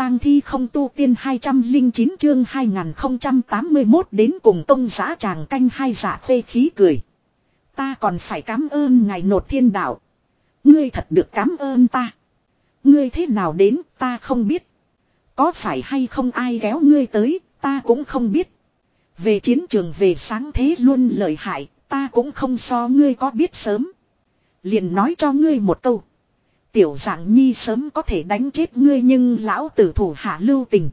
tang thi không tu tiên 209 chương 2081 đến cùng công giá chàng canh hai giả phê khí cười. Ta còn phải cảm ơn ngài Nột Thiên Đạo. Ngươi thật được cảm ơn ta. Ngươi thế nào đến ta không biết. Có phải hay không ai kéo ngươi tới ta cũng không biết. Về chiến trường về sáng thế luôn lợi hại ta cũng không so ngươi có biết sớm. Liền nói cho ngươi một câu. Tiểu dạng nhi sớm có thể đánh chết ngươi nhưng lão tử thủ hạ lưu tình.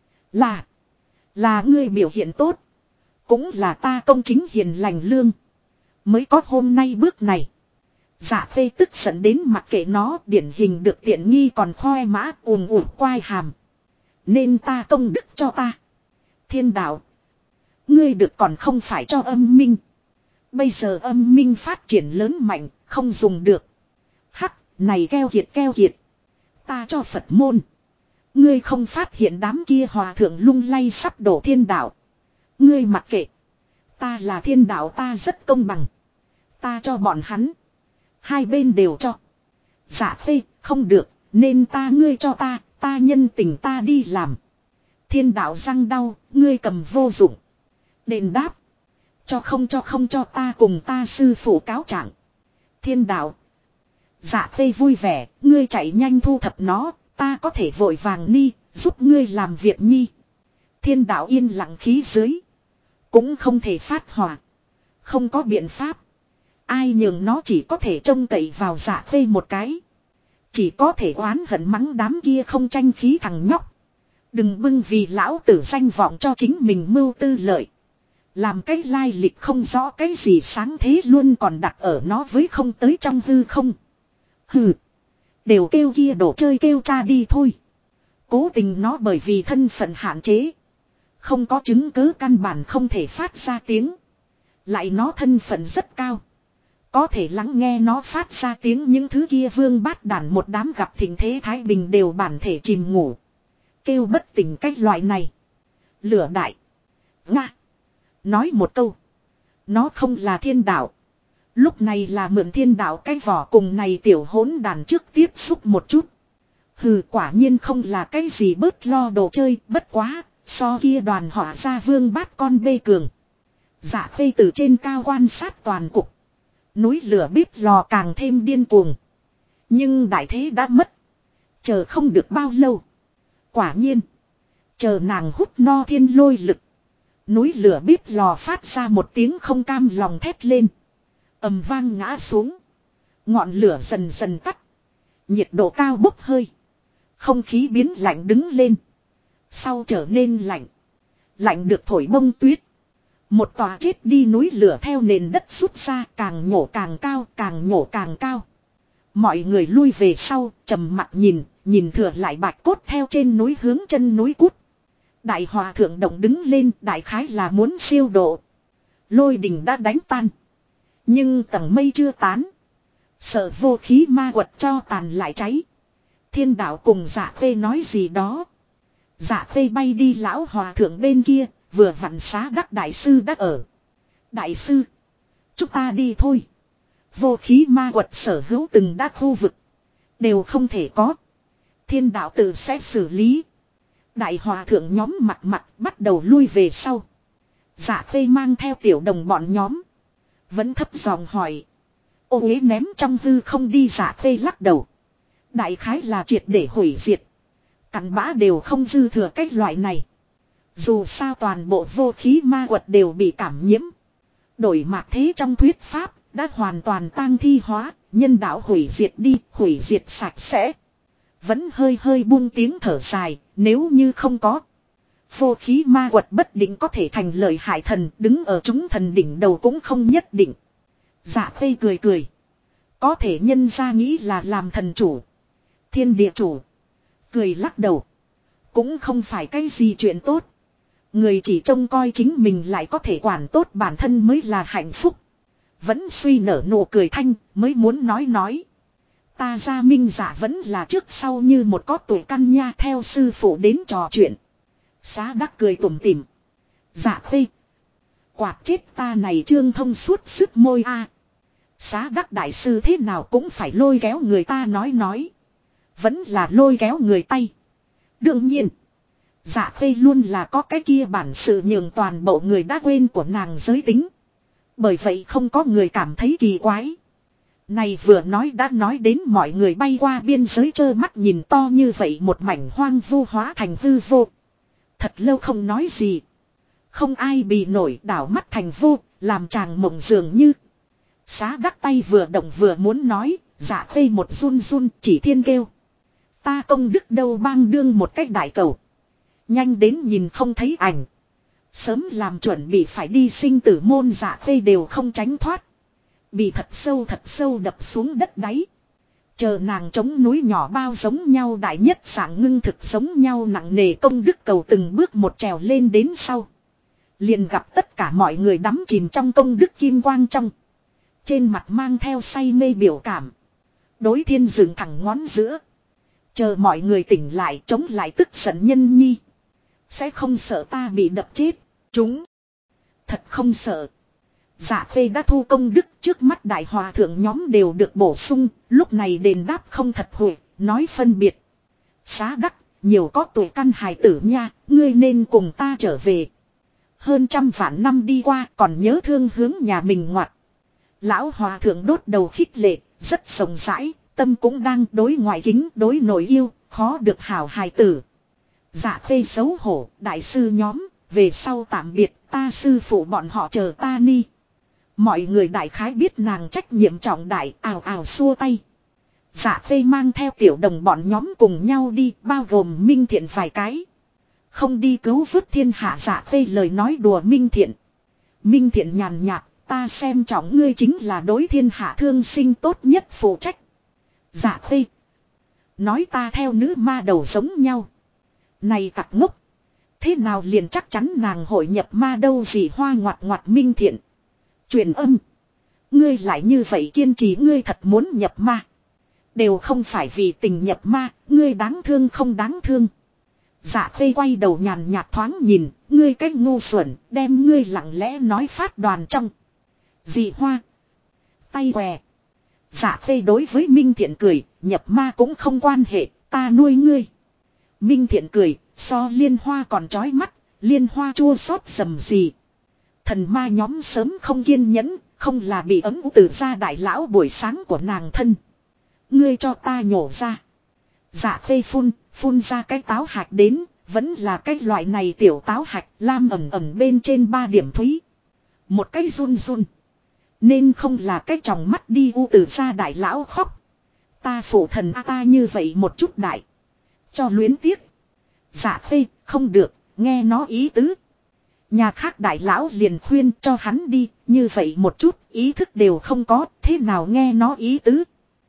Là ngươi biểu hiện tốt. Cũng là ta công chính hiền lành lương. Mới có hôm nay bước này. Giả phê tức giận đến mặc kệ nó điển hình được tiện nghi còn khoe mã ùm ùm quai hàm. Nên ta công đức cho ta. Thiên đạo. Ngươi được còn không phải cho âm minh. Bây giờ âm minh phát triển lớn mạnh không dùng được. Hắc. Này keo kiệt. Ta cho Phật môn. Ngươi không phát hiện đám kia hòa thượng lung lay sắp đổ thiên đạo. Ngươi mặc kệ. Ta là thiên đạo ta rất công bằng. Ta cho bọn hắn. Hai bên đều cho. Dạ phê không được. Nên ngươi cho ta nhân tình ta đi làm. Thiên đạo răng đau. Ngươi cầm vô dụng. Đền đáp. Cho không cho ta cùng ta sư phụ cáo trạng. Thiên đạo. Dạ phê vui vẻ, ngươi chạy nhanh thu thập nó, ta có thể vội vàng đi, giúp ngươi làm việc nhi. Thiên đạo yên lặng khí dưới. Cũng không thể phát hỏa. Không có biện pháp. Ai nhường nó chỉ có thể trông cậy vào dạ phê một cái. Chỉ có thể oán hận mắng đám kia không tranh khí thằng nhóc. Đừng bưng vì lão tử danh vọng cho chính mình mưu tư lợi. Làm cái lai lịch không rõ cái gì sáng thế luôn còn đặt ở nó với không tới trong hư không. Hừ. Đều kêu kia đồ chơi kêu cha đi thôi. Cố tình nó bởi vì thân phận hạn chế. Không có chứng cứ căn bản không thể phát ra tiếng. Lại nó thân phận rất cao. Có thể lắng nghe nó phát ra tiếng những thứ kia vương bát đản một đám gặp thịnh thế Thái Bình đều bản thể chìm ngủ. Kêu bất tỉnh cách loại này. Lửa đại. Nga. Nói một câu. Nó không là thiên đạo. Lúc này là mượn thiên đạo cái vỏ cùng này tiểu hỗn đàn trước tiếp xúc một chút. Hừ quả nhiên không là cái gì bớt lo đồ chơi bất quá. So kia đoàn họa ra vương bát con bê cường. Dạ phê từ trên cao quan sát toàn cục. Núi lửa bếp lò càng thêm điên cuồng. Nhưng đại thế đã mất. Chờ không được bao lâu. Quả nhiên. Chờ nàng hút no thiên lôi lực. Núi lửa bếp lò phát ra một tiếng không cam lòng thét lên. Ầm vang ngã xuống. Ngọn lửa dần dần tắt. Nhiệt độ cao bốc hơi. Không khí biến lạnh đứng lên. Sau trở nên lạnh. Lạnh được thổi bông tuyết. Một tòa chết đi núi lửa theo nền đất rút ra càng nhổ càng cao càng nhổ càng cao. Mọi người lui về sau trầm mặc nhìn thừa lại bạch cốt theo trên núi hướng chân núi cút. Đại hòa thượng động đứng lên đại khái là muốn siêu độ. Lôi đình đã đánh tan. Nhưng tầng mây chưa tán. Sợ vô khí ma quật cho tàn lại cháy. Thiên đạo cùng dạ phê nói gì đó. Dạ phê bay đi lão hòa thượng bên kia. Vừa vặn xá đắc đại sư đã ở. Đại sư. Chúng ta đi thôi. Vô khí ma quật sở hữu từng đa khu vực. Đều không thể có. Thiên đạo tự sẽ xử lý. Đại hòa thượng nhóm mặt bắt đầu lui về sau. Dạ phê mang theo tiểu đồng bọn nhóm. Vẫn thấp giọng hỏi. Ô uế ném trong hư không đi dạ phê lắc đầu. Đại khái là triệt để hủy diệt. Cặn bã đều không dư thừa cách loại này. Dù sao toàn bộ vô khí ma quật đều bị cảm nhiễm. Đổi mạc thế trong thuyết pháp đã hoàn toàn tang thi hóa. Nhân đạo hủy diệt đi, hủy diệt sạch sẽ. Vẫn hơi buông tiếng thở dài. Nếu như không có. Vô khí ma quật bất định có thể thành lợi hại thần. Đứng ở chúng thần đỉnh đầu cũng không nhất định. Dạ phê cười. Có thể nhân ra nghĩ là làm thần chủ. Thiên địa chủ. Cười lắc đầu. Cũng không phải cái gì chuyện tốt. Người chỉ trông coi chính mình lại có thể quản tốt bản thân mới là hạnh phúc. Vẫn suy nở nụ cười thanh mới muốn nói. Ta gia minh giả vẫn là trước sau như một có tuổi căn nha theo sư phụ đến trò chuyện. Xá đắc cười tủm tỉm. Dạ phê. Quạt chết ta này trương thông suốt sức môi a. Xá đắc đại sư thế nào cũng phải lôi kéo người ta nói. Vẫn là lôi kéo người tay. Đương nhiên. Dạ Khê luôn là có cái kia bản sự nhường toàn bộ người đã quên của nàng giới tính. Bởi vậy không có người cảm thấy kỳ quái. Này vừa nói đã nói đến mọi người bay qua biên giới trơ mắt nhìn to như vậy một mảnh hoang vu hóa thành hư vô. Thật lâu không nói gì. Không ai bị nổi đảo mắt thành vô, làm chàng mộng dường như. Xá đắc tay vừa động vừa muốn nói, Dạ Khê một run run chỉ thiên kêu. Ta công đức đâu bang đương một cách đại cầu. Nhanh đến nhìn không thấy ảnh. Sớm làm chuẩn bị phải đi sinh tử môn Dạ Khê đều không tránh thoát. Bị thật sâu đập xuống đất đáy. Chờ nàng chống núi nhỏ bao giống nhau đại nhất dạng ngưng thực giống nhau nặng nề công đức cầu từng bước một trèo lên đến sau. Liền gặp tất cả mọi người đắm chìm trong công đức kim quang trong. Trên mặt mang theo say mê biểu cảm. Đối thiên dựng thẳng ngón giữa. Chờ mọi người tỉnh lại chống lại tức giận nhân nhi. Sẽ không sợ ta bị đập chết. Chúng. Thật không sợ. Dạ Khê đã thu công đức trước mắt đại hòa thượng nhóm đều được bổ sung. Lúc này đền đáp không thật huệ. Nói phân biệt. Xá đắc. Nhiều có tuổi căn hài tử nha. Ngươi nên cùng ta trở về. Hơn 100 vạn năm đi qua còn nhớ thương hướng nhà mình ngoặt. Lão hòa thượng đốt đầu khích lệ. Rất rộng rãi. Tâm cũng đang đối ngoại kính đối nội yêu. Khó được hảo hài tử. Dạ Khê xấu hổ. Đại sư nhóm. Về sau tạm biệt. Ta sư phụ bọn họ chờ ta ni. Mọi người đại khái biết nàng trách nhiệm trọng đại. Ào ào xua tay. Dạ Khê mang theo tiểu đồng bọn nhóm cùng nhau đi. Bao gồm Minh Thiện vài cái. Không đi cứu vớt thiên hạ. Dạ Khê lời nói đùa Minh Thiện. Minh Thiện nhàn nhạt. Ta xem trọng ngươi chính là đối thiên hạ thương sinh tốt nhất phụ trách. Dạ Khê. Nói ta theo nữ ma đầu giống nhau. Này cặp ngốc. Thế nào liền chắc chắn nàng hội nhập ma đâu gì hoa ngoặt ngoặt Minh Thiện. Truyền âm. Ngươi lại như vậy kiên trì ngươi thật muốn nhập ma. Đều không phải vì tình nhập ma. Ngươi đáng thương không đáng thương. Dạ Khê quay đầu nhàn nhạt thoáng nhìn. Ngươi cách ngu xuẩn. Đem ngươi lặng lẽ nói phát đoàn trong. Dị hoa. Tay què. Dạ Khê đối với Minh Thiện cười. Nhập ma cũng không quan hệ. Ta nuôi ngươi. Minh Thiện cười. So liên hoa còn chói mắt. Liên hoa chua xót dầm gì. Thần ma nhóm sớm không kiên nhẫn. Không là bị ấm từ ra đại lão buổi sáng của nàng thân. Ngươi cho ta nhổ ra. Dạ Khê phun ra cái táo hạch đến. Vẫn là cái loại này tiểu táo hạch. Lam ẩm ẩm bên trên 3 điểm thúy. Một cái run run. Nên không là cái tròng mắt đi u từ ra đại lão khóc. Ta phụ thần ta như vậy một chút đại. Cho luyến tiếc. Dạ Khê không được. Nghe nó ý tứ. Nhà khác đại lão liền khuyên cho hắn đi. Như vậy một chút ý thức đều không có. Thế nào nghe nó ý tứ.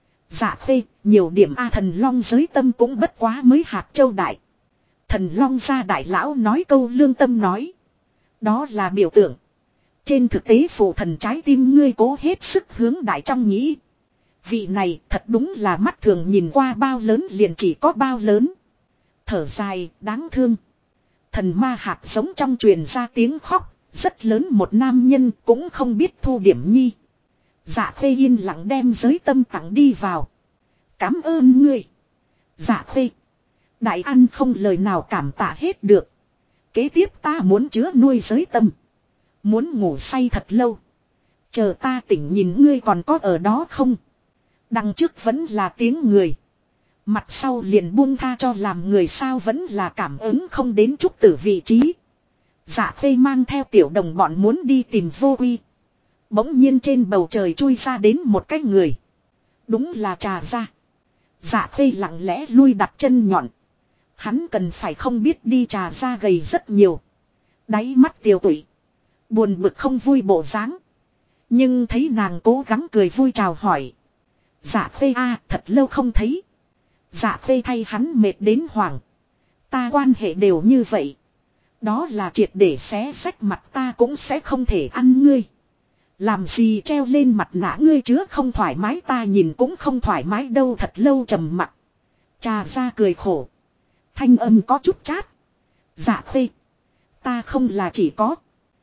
Dạ Khê nhiều điểm A thần long giới tâm cũng bất quá mới hạt châu đại. Thần long gia đại lão nói câu lương tâm nói. Đó là biểu tượng. Trên thực tế phụ thần trái tim ngươi cố hết sức hướng đại trong nghĩ. Vị này thật đúng là mắt thường nhìn qua bao lớn liền chỉ có bao lớn. Thở dài đáng thương. Thần ma hạt giống trong truyền ra tiếng khóc. Rất lớn một nam nhân cũng không biết thu điểm nhi. Dạ Khê yên lặng đem giới tâm tặng đi vào. Cảm ơn ngươi. Dạ Khê. Đại ăn không lời nào cảm tạ hết được. Kế tiếp ta muốn chứa nuôi giới tâm. Muốn ngủ say thật lâu. Chờ ta tỉnh nhìn ngươi còn có ở đó không. Đằng trước vẫn là tiếng người. Mặt sau liền buông tha cho làm người sao vẫn là cảm ứng không đến trúc tử vị trí. Dạ Khê mang theo tiểu đồng bọn muốn đi tìm Vô Uy. Bỗng nhiên trên bầu trời chui ra đến một cái người. Đúng là Trà Gia. Dạ Khê lặng lẽ lui đặt chân nhọn. Hắn cần phải không biết đi Trà Gia gầy rất nhiều. Đáy mắt tiêu tụy. Buồn bực không vui bộ dáng. Nhưng thấy nàng cố gắng cười vui chào hỏi. Dạ Khê thật lâu không thấy. Dạ Khê thay hắn mệt đến hoảng. Ta quan hệ đều như vậy. Đó là triệt để xé xách mặt ta cũng sẽ không thể ăn ngươi. Làm gì treo lên mặt nạ ngươi chứ không thoải mái ta nhìn cũng không thoải mái đâu thật lâu trầm mặc. Trà Gia cười khổ. Thanh âm có chút chát. Dạ Khê. Ta không là chỉ có.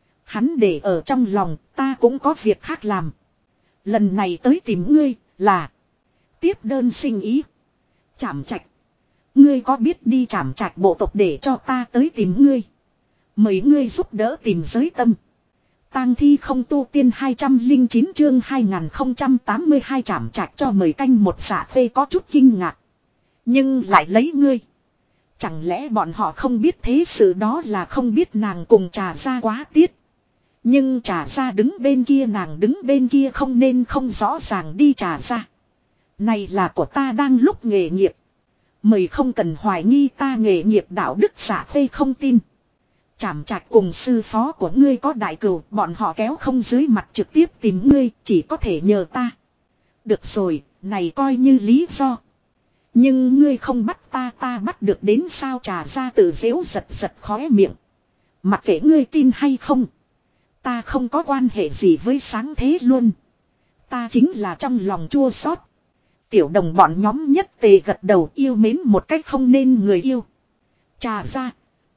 Hắn để ở trong lòng ta cũng có việc khác làm. Lần này tới tìm ngươi là. Tiếp đơn sinh ý. Chảm chạch. Ngươi có biết đi trảm trạch bộ tộc để cho ta tới tìm ngươi. Mời ngươi giúp đỡ tìm giới tâm. Tang thi không tu tiên 209 chương 2082 trảm trạch cho mời canh một. Dạ phê có chút kinh ngạc. Nhưng lại lấy ngươi. Chẳng lẽ bọn họ không biết thế sự đó là không biết nàng cùng Trà Gia quá tiết. Nhưng Trà Gia đứng bên kia nàng đứng bên kia không nên không rõ ràng đi Trà Gia. Này là của ta đang lúc nghề nghiệp. Mời không cần hoài nghi ta nghề nghiệp đạo đức. Dạ phê không tin. Trảm trạch cùng sư phó của ngươi có đại cừu, bọn họ kéo không dưới mặt trực tiếp tìm ngươi, chỉ có thể nhờ ta. Được rồi, này coi như lý do. Nhưng ngươi không bắt ta bắt được đến sao. Trà Gia tự dễu giật giật khóe miệng. Mặc kệ ngươi tin hay không, ta không có quan hệ gì với sáng thế luôn. Ta chính là trong lòng chua xót. Tiểu đồng bọn nhóm nhất tề gật đầu yêu mến một cách không nên người yêu. Trà Gia.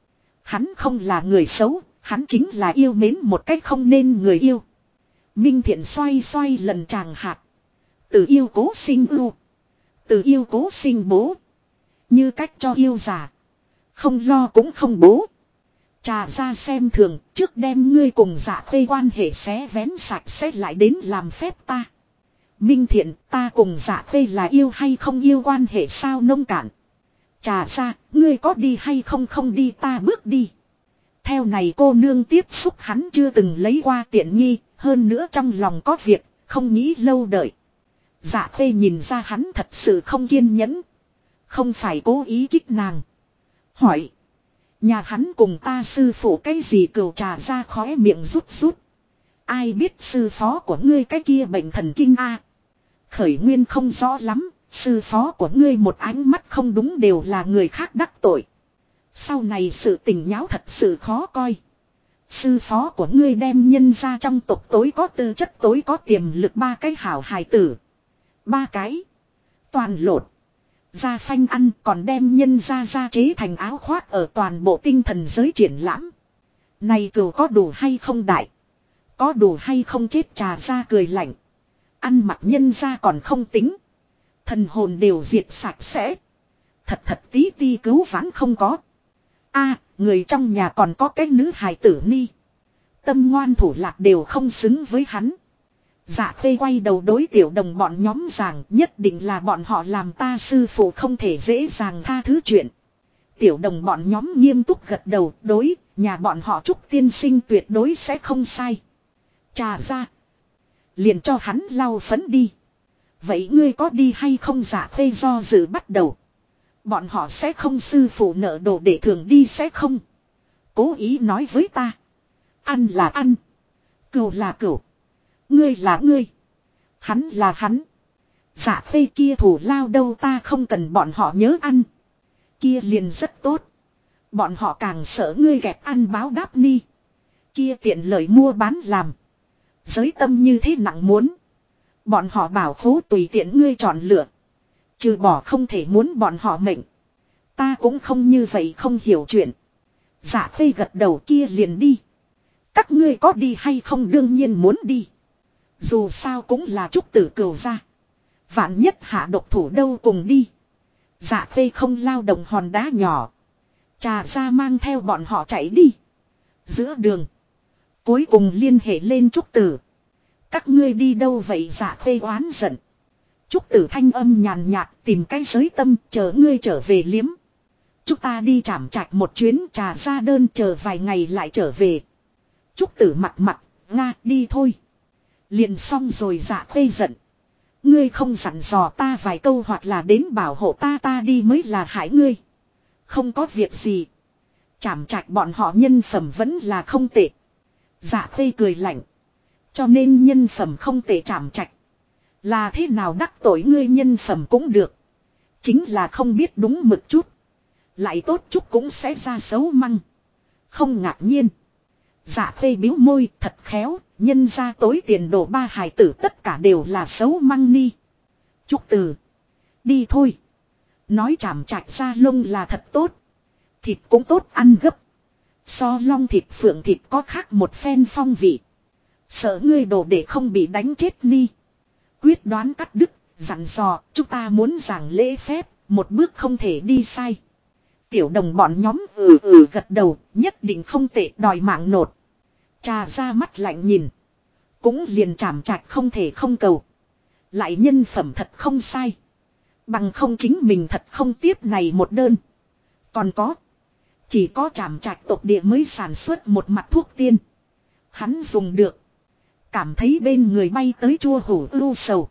Hắn không là người xấu, hắn chính là yêu mến một cách không nên người yêu. Minh Thiện xoay xoay lần tràng hạt. Từ yêu cố sinh ưu. Từ yêu cố sinh bố. Như cách cho yêu già. Không lo cũng không bố. Trà Gia xem thường, trước đem ngươi cùng Dạ phê quan hệ xé vén sạch sẽ lại đến làm phép ta. Minh Thiện, ta cùng Dạ phê là yêu hay không yêu quan hệ sao nông cạn. Trà Gia, ngươi có đi hay không không đi ta bước đi. Theo này cô nương tiếp xúc hắn chưa từng lấy qua tiện nghi, hơn nữa trong lòng có việc, không nghĩ lâu đợi. Dạ phê nhìn ra hắn thật sự không kiên nhẫn. Không phải cố ý kích nàng. Hỏi. Nhà hắn cùng ta sư phụ cái gì cừu. Trà Gia khóe miệng rút rút. Ai biết sư phó của ngươi cái kia bệnh thần kinh a? Khởi nguyên không rõ lắm. Sư phó của ngươi một ánh mắt không đúng đều là người khác đắc tội. Sau này sự tình nháo thật sự khó coi. Sư phó của ngươi đem nhân ra trong tộc tối có tư chất tối có tiềm lực ba cái hảo hài tử. Ba cái. Toàn lột. Ra phanh ăn còn đem nhân ra chế thành áo khoác ở toàn bộ tinh thần giới triển lãm. Này cừu có đủ hay không đại? Có đủ hay không chết. Trà Gia cười lạnh. Ăn mặc nhân ra còn không tính. Thần hồn đều diệt sạch sẽ. Thật tí ti cứu vãn không có. A, người trong nhà còn có cái nữ hài tử ni. Tâm ngoan thủ lạc đều không xứng với hắn. Dạ phê quay đầu đối tiểu đồng bọn nhóm rằng nhất định là bọn họ làm ta sư phụ không thể dễ dàng tha thứ chuyện. Tiểu đồng bọn nhóm nghiêm túc gật đầu đối, nhà bọn họ Trúc tiên sinh tuyệt đối sẽ không sai. Trà Gia. Liền cho hắn lau phấn đi. Vậy ngươi có đi hay không? Dạ phê do dự bắt đầu. Bọn họ sẽ không sư phụ nợ đồ để thường đi sẽ không. Cố ý nói với ta. Ăn là ăn. Cừu là cừu. Ngươi là ngươi. Hắn là hắn. Dạ phê kia thủ lao đâu ta không cần bọn họ nhớ ăn. Kia liền rất tốt. Bọn họ càng sợ ngươi gẹp ăn báo đáp ni. Kia tiện lợi mua bán làm. Giới tâm như thế nặng muốn. Bọn họ bảo phú tùy tiện ngươi chọn lựa. Trừ bỏ không thể muốn bọn họ mệnh. Ta cũng không như vậy không hiểu chuyện. Dạ phê gật đầu kia liền đi. Các ngươi có đi hay không? Đương nhiên muốn đi. Dù sao cũng là Trúc tử cừu gia. Vạn nhất hạ độc thủ đâu cùng đi. Dạ phê không lao động hòn đá nhỏ. Trà Gia mang theo bọn họ chạy đi. Giữa đường. Cuối cùng liên hệ lên Trúc tử. Các ngươi đi đâu vậy? Dạ phê oán giận. Trúc tử thanh âm nhàn nhạt tìm cái giới tâm chờ ngươi trở về liếm. Chúng ta đi trảm trạch một chuyến. Trà Gia đơn chờ vài ngày lại trở về. Trúc tử mặt Nga đi thôi. Liền xong rồi. Dạ phê giận. Ngươi không dặn dò ta vài câu hoặc là đến bảo hộ ta đi mới là hại ngươi. Không có việc gì. Trảm trạch bọn họ nhân phẩm vẫn là không tệ. Dạ phê cười lạnh. Cho nên nhân phẩm không tệ trảm trạch. Là thế nào đắc tội ngươi nhân phẩm cũng được. Chính là không biết đúng mực chút. Lại tốt chút cũng sẽ ra xấu măng. Không ngạc nhiên. Dạ phê biếu môi thật khéo. Nhân ra tối tiền đồ ba hài tử tất cả đều là xấu măng ni. Trúc từ. Đi thôi. Nói trảm trạch ra lông là thật tốt. Thịt cũng tốt ăn gấp. So long thịt phượng thịt có khác một phen phong vị. Sợ ngươi đồ để không bị đánh chết ni. Quyết đoán cắt đứt. Dặn dò chúng ta muốn giảng lễ phép. một bước không thể đi sai. Tiểu đồng bọn nhóm gật đầu, nhất định không tệ, đòi mạng nột. Trà ra mắt lạnh nhìn. Cũng liền chảm chạch không thể không cầu. Lại nhân phẩm thật không sai. Bằng không chính mình thật không tiếp này một đơn. Còn có. Chỉ có chảm chạch tộc địa mới sản xuất một mặt thuốc tiên. Hắn dùng được. Cảm thấy bên người bay tới chua hủ ưu sầu.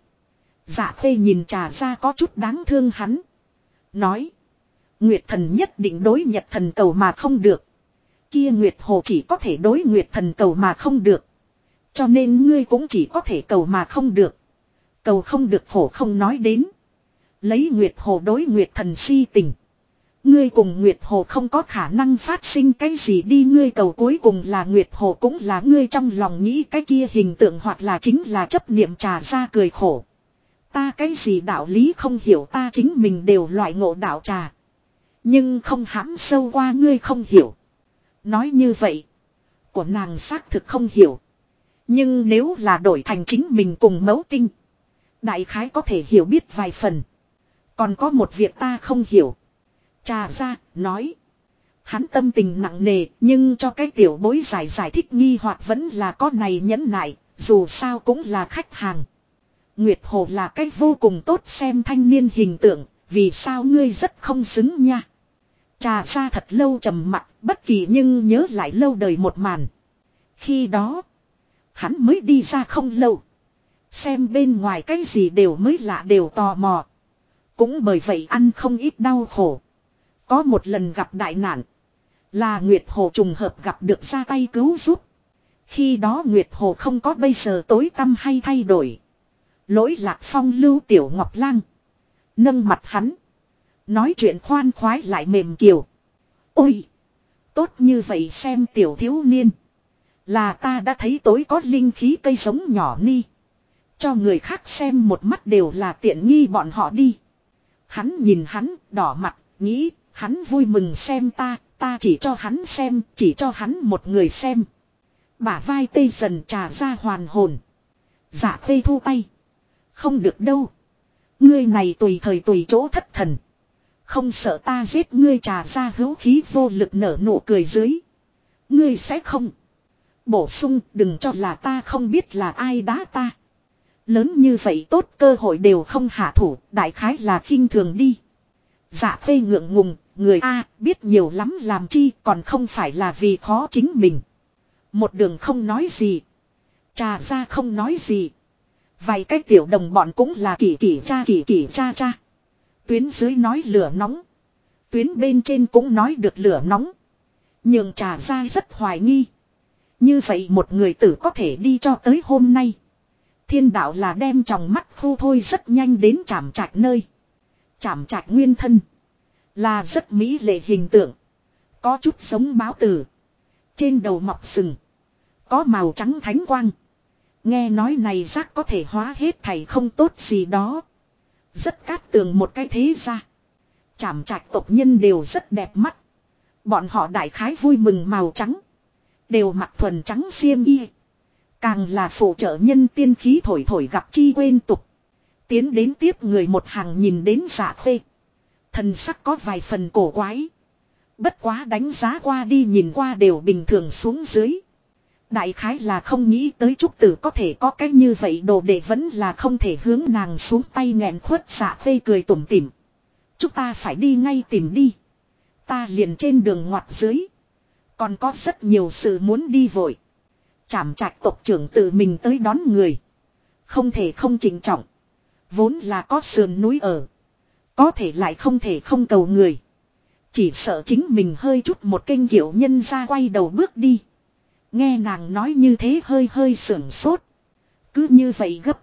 Dạ phê nhìn Trà ra có chút đáng thương hắn. Nói. Nguyệt thần nhất định đối Nhật thần cầu mà không được. Kia Nguyệt hồ chỉ có thể đối Nguyệt thần cầu mà không được. Cho nên ngươi cũng chỉ có thể cầu mà không được. Cầu không được khổ không nói đến. Lấy Nguyệt hồ đối Nguyệt thần si tình. Ngươi cùng Nguyệt hồ không có khả năng phát sinh cái gì đi, ngươi cầu cuối cùng là Nguyệt hồ cũng là ngươi trong lòng nghĩ cái kia hình tượng hoặc là chính là chấp niệm. Trà ra cười khổ. Ta cái gì đạo lý không hiểu, ta chính mình đều loại ngộ đạo trà. Nhưng không hãm sâu qua ngươi không hiểu. Nói như vậy. Của nàng xác thực không hiểu. Nhưng nếu là đổi thành chính mình cùng mẫu tinh. Đại khái có thể hiểu biết vài phần. Còn có một việc ta không hiểu. Trà ra, nói. Hắn tâm tình nặng nề, nhưng cho cái tiểu bối giải thích nghi hoặc vẫn là có này nhẫn nại, dù sao cũng là khách hàng. Nguyệt Hồ là cái vô cùng tốt xem thanh niên hình tượng, vì sao ngươi rất không xứng nha. Trà ra thật lâu trầm mặc, bất kỳ nhưng nhớ lại lâu đời một màn. Khi đó, hắn mới đi ra không lâu. Xem bên ngoài cái gì đều mới lạ, đều tò mò. Cũng bởi vậy ăn không ít đau khổ. Có một lần gặp đại nạn. Là Nguyệt Hồ trùng hợp gặp được ra tay cứu giúp. Khi đó Nguyệt Hồ không có bây giờ tối tăm hay thay đổi. Lỗi lạc phong lưu tiểu ngọc lang. Nâng mặt hắn. Nói chuyện khoan khoái lại mềm kiều. Ôi! Tốt như vậy xem tiểu thiếu niên. Là ta đã thấy tối có linh khí cây giống nhỏ ni. Cho người khác xem một mắt đều là tiện nghi bọn họ đi. Hắn nhìn hắn, đỏ mặt, nghĩ, hắn vui mừng xem ta chỉ cho hắn xem, chỉ cho hắn một người xem. Bả vai tê dần. Trà ra hoàn hồn. Dạ tê thu tay. Không được đâu. Ngươi này tùy thời tùy chỗ thất thần. Không sợ ta giết ngươi. Trà ra hữu khí vô lực nở nụ cười dưới. Ngươi sẽ không. Bổ sung, đừng cho là ta không biết là ai đá ta. Lớn như vậy tốt cơ hội đều không hạ thủ, đại khái là khinh thường đi. Dạ phê ngượng ngùng, người A biết nhiều lắm làm chi, còn không phải là vì khó chính mình. Một đường không nói gì. Trà ra không nói gì. Vài cái tiểu đồng bọn cũng là kỳ cha cha. Tuyến dưới nói lửa nóng. Tuyến bên trên cũng nói được lửa nóng. Nhưng Trà ra rất hoài nghi. Như vậy một người tử có thể đi cho tới hôm nay. Thiên đạo là đem tròng mắt khu thôi, rất nhanh đến Trảm Trạch nơi. Trảm Trạch nguyên thân. Là rất mỹ lệ hình tượng. Có chút giống báo tử. Trên đầu mọc sừng. Có màu trắng thánh quang. Nghe nói này rác có thể hóa hết thảy không tốt gì đó. Rất cát tường một cái thế ra. Trảm Trạch tộc nhân đều rất đẹp mắt. Bọn họ đại khái vui mừng màu trắng. Đều mặc thuần trắng xiêm y. Càng là phụ trợ nhân tiên khí thổi thổi gặp chi quên tục. Tiến đến tiếp người một hàng nhìn đến Dạ Khê. Thần sắc có vài phần cổ quái. Bất quá đánh giá qua đi nhìn qua đều bình thường xuống dưới. Đại khái là không nghĩ tới trúc tử có thể có cái như vậy, đồ đệ vẫn là không thể hướng nàng xuống tay nghẹn khuất. Dạ Khê cười tủm tỉm. Chúng ta phải đi ngay tìm đi. Ta liền trên đường ngoặt dưới. Còn có rất nhiều sự muốn đi vội. Trảm Trạch tộc trưởng tự mình tới đón người. Không thể không trịnh trọng. Vốn là có sườn núi ở. Có thể lại không thể không cầu người. Chỉ sợ chính mình hơi chút một kênh kiểu nhân ra quay đầu bước đi. Nghe nàng nói như thế hơi hơi sưởng sốt. Cứ như vậy gấp.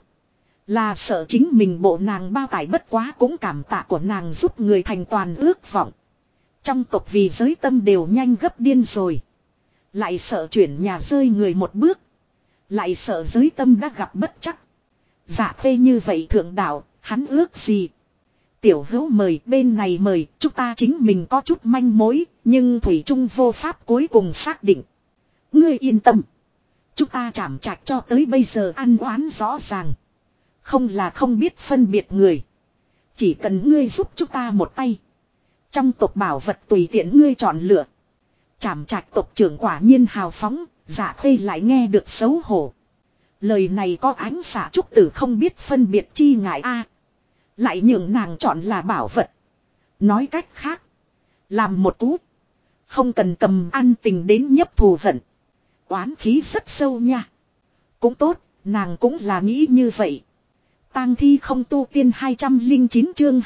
Là sợ chính mình bộ nàng bao tải, bất quá cũng cảm tạ của nàng giúp người thành toàn ước vọng. Trong tộc vì giới tâm đều nhanh gấp điên rồi. Lại sợ chuyển nhà rơi người một bước. Lại sợ giới tâm đã gặp bất chắc. Dạ phê như vậy thượng đạo, hắn ước gì? Tiểu hữu mời, bên này mời, chúng ta chính mình có chút manh mối, nhưng thủy chung vô pháp cuối cùng xác định. Ngươi yên tâm. Chúng ta Trảm Trạch cho tới bây giờ ăn oán rõ ràng. Không là không biết phân biệt người. Chỉ cần ngươi giúp chúng ta một tay. Trong tộc bảo vật tùy tiện ngươi chọn lựa. Trảm Trạch tộc trưởng quả nhiên hào phóng, Dạ Khê lại nghe được xấu hổ. Lời này có ánh xạ trúc tử không biết phân biệt chi ngại a, lại nhường nàng chọn là bảo vật. Nói cách khác, làm một cú, không cần cầm ăn tình đến nhấp thù hận. Oán khí rất sâu nha. Cũng tốt, nàng cũng là nghĩ như vậy. Tang thi không tu tiên 209 chương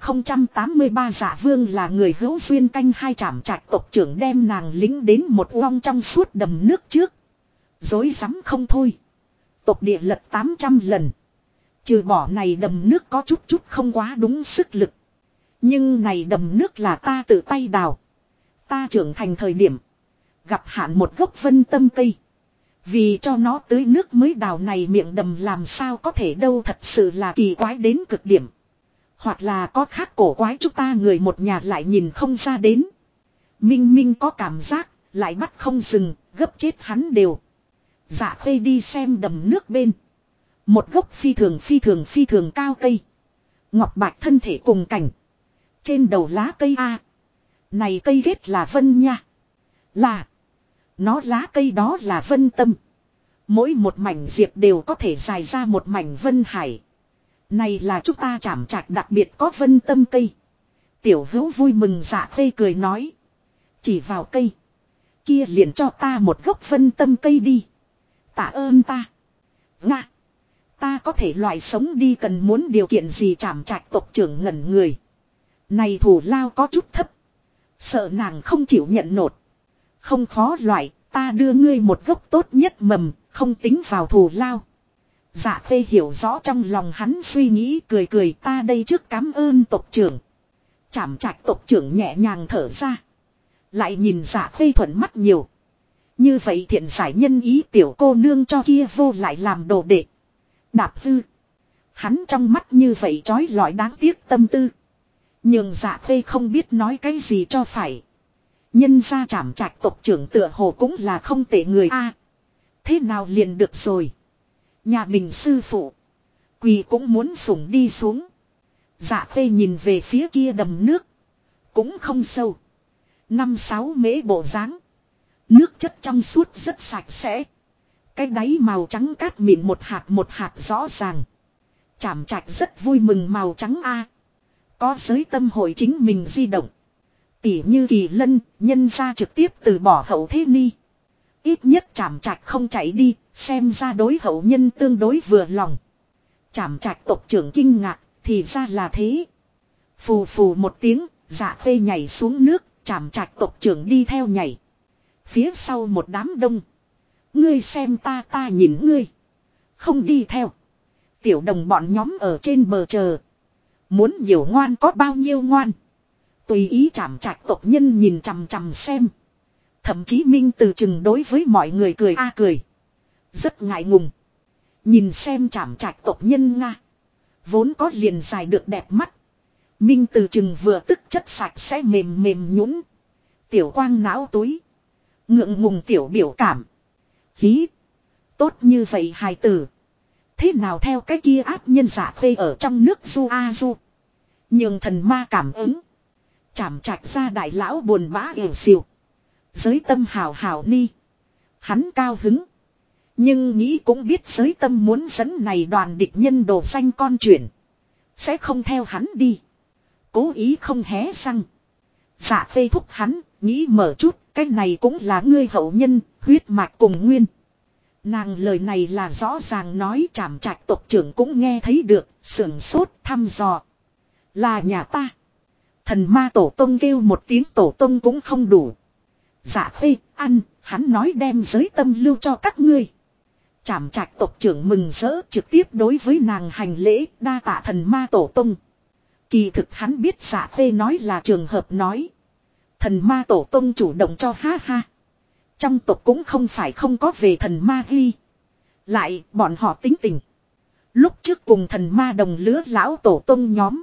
2083 Dạ Vương là người hữu duyên canh hai. Trảm Trạch tộc trưởng đem nàng lính đến một uong trong suốt đầm nước trước. Dối rắm không thôi. Tộc địa lật 800 lần. Trừ bỏ này đầm nước có chút không quá đúng sức lực. Nhưng này đầm nước là ta tự tay đào. Ta trưởng thành thời điểm. Gặp hạn một gốc vân tâm cây. Vì cho nó tưới nước mới đào này miệng đầm làm sao có thể đâu, thật sự là kỳ quái đến cực điểm. Hoặc là có khác cổ quái chúng ta người một nhà lại nhìn không ra đến. Minh Minh có cảm giác, lại bắt không dừng, gấp chết hắn đều. Dạ Khê đi xem đầm nước bên. Một gốc phi thường cao cây. Ngọc bạch thân thể cùng cảnh. Trên đầu lá cây A. Này cây ghét là vân nha. Là. Nó lá cây đó là vân tâm. Mỗi một mảnh diệp đều có thể dài ra một mảnh vân hải. Này là chúng ta Trảm Trạch đặc biệt có vân tâm cây. Tiểu hữu vui mừng. Dạ Khê cười nói. Chỉ vào cây. Kia liền cho ta một gốc vân tâm cây đi. Tạ ơn ta. Nga. Ta có thể loại sống đi, cần muốn điều kiện gì? Trảm Trạch tộc trưởng ngẩn người. Này thủ lao có chút thấp. Sợ nàng không chịu nhận nột. Không khó loại, ta đưa ngươi một gốc tốt nhất mầm, không tính vào thù lao. Dạ Khê hiểu rõ trong lòng hắn suy nghĩ, cười ta đây trước cảm ơn tộc trưởng. Trảm Trạch tộc trưởng nhẹ nhàng thở ra. Lại nhìn Dạ Khê thuận mắt nhiều. Như vậy thiện giải nhân ý tiểu cô nương cho kia vô lại làm đồ đệ. Đạp hư. Hắn trong mắt như vậy trói lọi đáng tiếc tâm tư. Nhưng Dạ Khê không biết nói cái gì cho phải. Nhân ra Trảm Trạch tộc trưởng tựa hồ cũng là không tệ người a. Thế nào liền được rồi. Nhà mình sư phụ. Quỳ cũng muốn sủng đi xuống. Dạ Khê nhìn về phía kia đầm nước. Cũng không sâu. 5-6 mễ bộ dáng. Nước chất trong suốt rất sạch sẽ. Cái đáy màu trắng cát mịn một hạt rõ ràng. Trảm Trạch rất vui mừng màu trắng a. Có giới tâm hội chính mình di động. Tỉ như Kỳ Lân, nhân ra trực tiếp từ bỏ hậu thế ni. Ít nhất Trảm Trạch không chạy đi, xem ra đối hậu nhân tương đối vừa lòng. Trảm Trạch tộc trưởng kinh ngạc, thì ra là thế. Phù phù một tiếng, Dạ Khê nhảy xuống nước, Trảm Trạch tộc trưởng đi theo nhảy. Phía sau một đám đông. Ngươi xem ta nhìn ngươi. Không đi theo. Tiểu đồng bọn nhóm ở trên bờ chờ. Muốn nhiều ngoan có bao nhiêu ngoan. Tùy ý Trảm Trạch tộc nhân nhìn chằm xem. Thậm chí Minh Từ chừng đối với mọi người cười cười. Rất ngại ngùng. Nhìn xem Trảm Trạch tộc nhân Nga. Vốn có liền dài được đẹp mắt. Minh Từ chừng vừa tức chất sạch sẽ mềm nhũn. Tiểu quang não túi. Ngượng ngùng tiểu biểu cảm. Hí. Tốt như vậy hài tử. Thế nào theo cái kia ác nhân Dạ Khê ở trong nước du a du. Nhường thần ma cảm ứng. Trảm Trạch ra đại lão buồn bã ỉu xìu. Giới tâm hào ni. Hắn cao hứng. Nhưng nghĩ cũng biết giới tâm muốn dẫn này đoàn địch nhân đồ xanh con chuyển. Sẽ không theo hắn đi. Cố ý không hé răng. Dạ Khê thúc hắn, nghĩ mở chút, cái này cũng là ngươi hậu nhân, huyết mạch cùng nguyên. Nàng lời này là rõ ràng nói. Trảm Trạch tộc trưởng cũng nghe thấy được, sưởng sốt thăm dò. Là nhà ta. Thần ma tổ tông kêu một tiếng tổ tông cũng không đủ. Dạ Khê, ăn, hắn nói đem giới tâm lưu cho các ngươi. Trảm Trạch tộc trưởng mừng rỡ trực tiếp đối với nàng hành lễ, đa tạ thần ma tổ tông. Kỳ thực hắn biết Dạ Khê nói là trường hợp nói. Thần ma tổ tông chủ động cho ha ha. Trong tộc cũng không phải không có về thần ma ghi. Lại bọn họ tính tình. Lúc trước cùng thần ma đồng lứa lão tổ tông nhóm.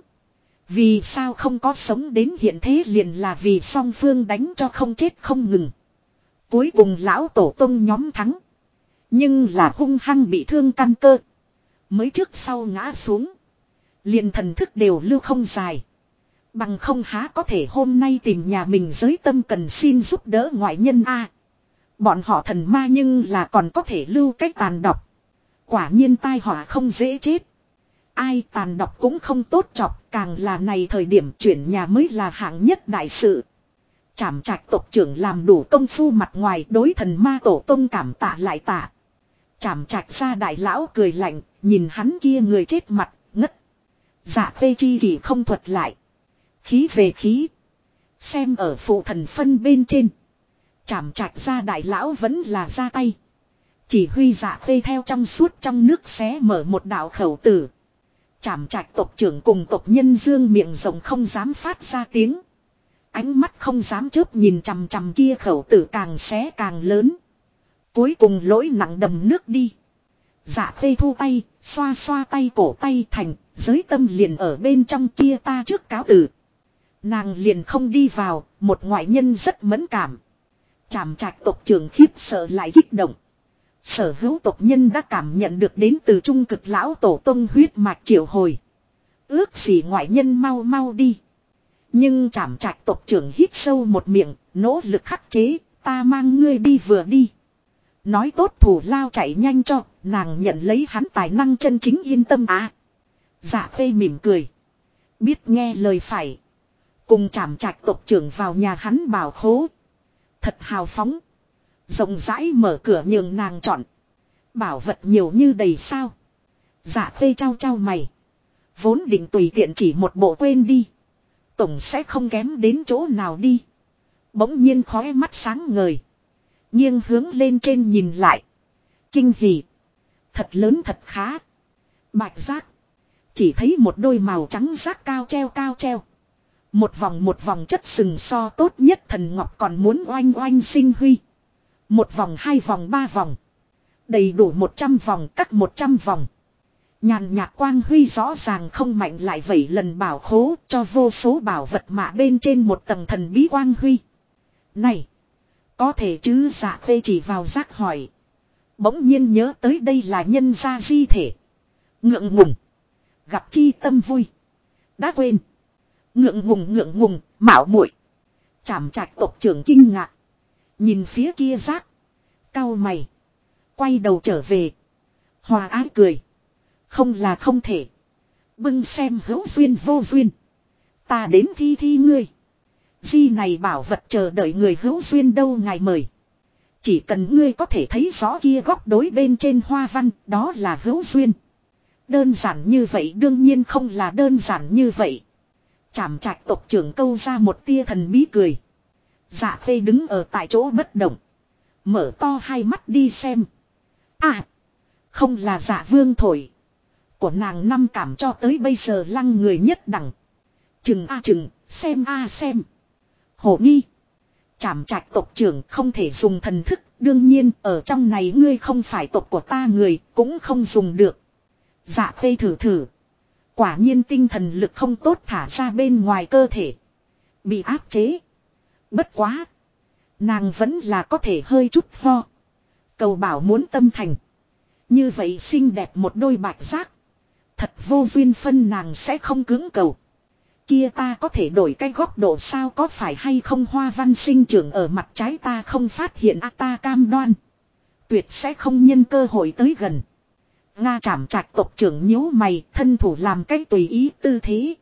Vì sao không có sống đến hiện thế liền là vì song phương đánh cho không chết không ngừng. Cuối cùng lão tổ tông nhóm thắng. Nhưng là hung hăng bị thương căn cơ. Mới trước sau ngã xuống. liền thần thức đều lưu không dài. Bằng không há có thể hôm nay tìm nhà mình giới tâm cần xin giúp đỡ ngoại nhân a. Bọn họ thần ma nhưng là còn có thể lưu cách tàn độc. Quả nhiên tai họa không dễ chết. Ai tàn độc cũng không tốt chọc, càng là này thời điểm chuyển nhà mới là hạng nhất đại sự. Trảm Trạch tộc trưởng làm đủ công phu mặt ngoài đối thần ma tổ tông cảm tạ lại tạ. Trảm Trạch ra đại lão cười lạnh, nhìn hắn kia người chết mặt, ngất. Dạ Khê chi kỳ không thuật lại. Khí về khí. Xem ở phụ thần phân bên trên. Trảm Trạch ra đại lão vẫn là ra tay. Chỉ huy Dạ Khê theo trong suốt trong nước xé mở một đạo khẩu tử. Trảm Trạch tộc trưởng cùng tộc nhân dương miệng rộng không dám phát ra tiếng. Ánh mắt không dám chớp nhìn chằm chằm kia khẩu tử càng xé càng lớn. Cuối cùng lỗi nặng đầm nước đi. Dạ Khê thu tay, xoa xoa tay cổ tay thành, giới tâm liền ở bên trong kia ta trước cáo tử. Nàng liền không đi vào, một ngoại nhân rất mẫn cảm. Trảm Trạch tộc trưởng khiếp sợ lại kích động. Sở hữu tộc nhân đã cảm nhận được đến từ trung cực lão tổ tông huyết mạch triệu hồi. Ước gì ngoại nhân mau mau đi. Nhưng Trảm Trạch tộc trưởng hít sâu một miệng, nỗ lực khắc chế, ta mang ngươi đi vừa đi. Nói tốt thủ lao chạy nhanh cho, nàng nhận lấy hắn tài năng chân chính yên tâm à. Dạ Khê mỉm cười. Biết nghe lời phải. Cùng Trảm Trạch tộc trưởng vào nhà hắn bảo khố. Thật hào phóng. Rộng rãi mở cửa nhường nàng chọn. Bảo vật nhiều như đầy sao. Dạ Khê trao trao mày. Vốn định tùy tiện chỉ một bộ quên đi. Tổng sẽ không kém đến chỗ nào đi. Bỗng nhiên khóe mắt sáng ngời. Nghiêng hướng lên trên nhìn lại. Kinh hỉ. Thật lớn thật khá. Bạch giác. Chỉ thấy một đôi màu trắng giác cao treo. Một vòng chất sừng so tốt nhất thần ngọc còn muốn oanh oanh sinh huy. Một vòng, hai vòng, ba vòng. Đầy đủ 100 vòng, cắt 100 vòng. Nhàn nhạt quang huy rõ ràng không mạnh lại vẩy lần bảo khố cho vô số bảo vật mạ bên trên một tầng thần bí quang huy. Này! Có thể chứ Dạ Khê chỉ vào rác hỏi. Bỗng nhiên nhớ tới đây là nhân gia di thể. Ngượng ngùng. Gặp chi tâm vui. Đã quên. Ngượng ngùng, mạo muội. Trảm Trạch tộc trưởng kinh ngạc. Nhìn phía kia rác. Cau mày. Quay đầu trở về. Hòa ái cười. Không là không thể. Bưng xem hữu duyên vô duyên. Ta đến thi ngươi. Di này bảo vật chờ đợi người hữu duyên đâu ngài mời. Chỉ cần ngươi có thể thấy rõ kia góc đối bên trên hoa văn, đó là hữu duyên. Đơn giản như vậy đương nhiên không là đơn giản như vậy. Trảm Trạch tộc trưởng câu ra một tia thần bí cười. Dạ Khê đứng ở tại chỗ bất động. Mở to hai mắt đi xem. À! Không là Dạ Vương thổi. Của nàng năm cảm cho tới bây giờ lăng người nhất đẳng. Chừng a chừng, xem a xem. Hổ nghi. Trảm Trạch tộc trưởng không thể dùng thần thức. Đương nhiên ở trong này ngươi không phải tộc của ta người cũng không dùng được. Dạ Khê thử. Quả nhiên tinh thần lực không tốt thả ra bên ngoài cơ thể. Bị áp chế. Bất quá. Nàng vẫn là có thể hơi chút ho. Cầu bảo muốn tâm thành. Như vậy xinh đẹp một đôi bạch giác. Thật vô duyên phân nàng sẽ không cưỡng cầu. Kia ta có thể đổi cái góc độ sao có phải hay không hoa văn sinh trưởng ở mặt trái ta không phát hiện ta cam đoan. Tuyệt sẽ không nhân cơ hội tới gần. Nga Trảm Trạch tộc trưởng nhíu mày thân thủ làm cái tùy ý tư thế.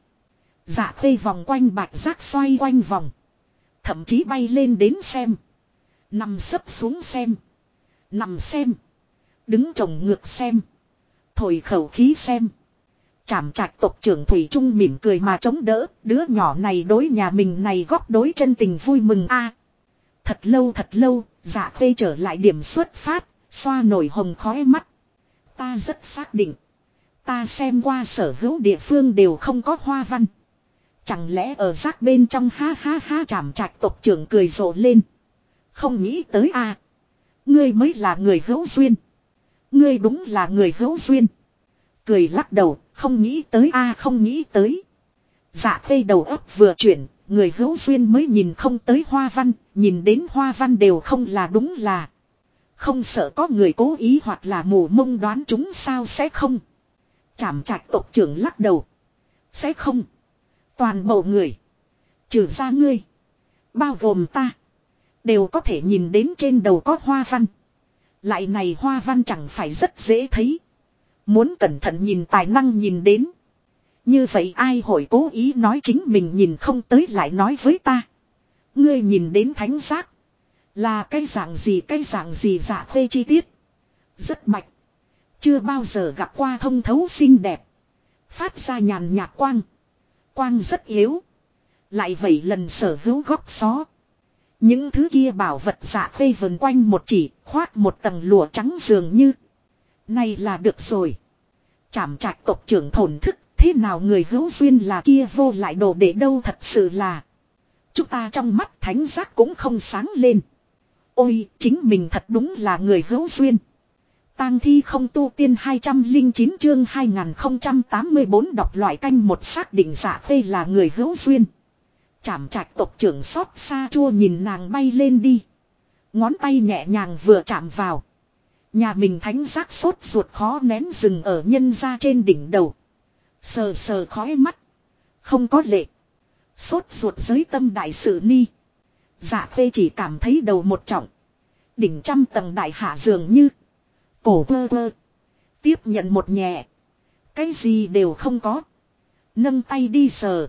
Dạ Khê vòng quanh bạch giác xoay quanh vòng. Thậm chí bay lên đến xem. Nằm sấp xuống xem. Nằm xem. Đứng trồng ngược xem. Thổi khẩu khí xem. Trảm Trạch tộc trưởng Thủy Trung mỉm cười mà chống đỡ. Đứa nhỏ này đối nhà mình này góp đối chân tình vui mừng a. Thật lâu, Dạ Khê trở lại điểm xuất phát. Xoa nổi hồng khói mắt. Ta rất xác định. Ta xem qua sở hữu địa phương đều không có hoa văn. Chẳng lẽ ở rác bên trong ha Trảm Trạch tộc trưởng cười rộ lên. Không nghĩ tới a. Ngươi mới là người hữu duyên. Ngươi đúng là người hữu duyên. Cười lắc đầu, không nghĩ tới a không nghĩ tới. Dạ Khê đầu óc vừa chuyển, người hữu duyên mới nhìn không tới hoa văn, nhìn đến hoa văn đều không là đúng là. Không sợ có người cố ý hoặc là mù mông đoán chúng sao sẽ không. Trảm Trạch tộc trưởng lắc đầu. Sẽ không. Toàn bộ người. Trừ ra ngươi. Bao gồm ta. Đều có thể nhìn đến trên đầu có hoa văn. Lại này hoa văn chẳng phải rất dễ thấy. Muốn cẩn thận nhìn tài năng nhìn đến. Như vậy ai hội cố ý nói chính mình nhìn không tới lại nói với ta. Ngươi nhìn đến thánh giác. Là cái dạng gì dạ khuê chi tiết. Rất bạch. Chưa bao giờ gặp qua thông thấu xinh đẹp. Phát ra nhàn nhạt quang. Quang rất yếu. Lại vậy lần sở hữu góc xó. Những thứ kia bảo vật dạ khuê vần quanh một chỉ, khoác một tầng lụa trắng dường như. Này là được rồi. Trảm trạch tộc trưởng thổn thức, thế nào người hữu duyên là kia vô lại đồ để đâu thật sự là. Chúng ta trong mắt thánh giác cũng không sáng lên. Ôi, chính mình thật đúng là người hữu duyên. Tang thi không tu tiên 209 chương 2084 đọc loại canh một xác định dạ khuê là người hữu duyên. Trảm trạch tộc trưởng xót xa chua nhìn nàng bay lên đi. Ngón tay nhẹ nhàng vừa chạm vào. Nhà mình thánh giác sốt ruột khó nén dừng ở nhân ra trên đỉnh đầu. Sờ sờ khói mắt. Không có lệ. Sốt ruột giới tâm đại sự ni. Dạ khuê chỉ cảm thấy đầu một trọng. Đỉnh trăm tầng đại hạ dường như. Cổ vơ vơ. Tiếp nhận một nhẹ. Cái gì đều không có. Nâng tay đi sờ.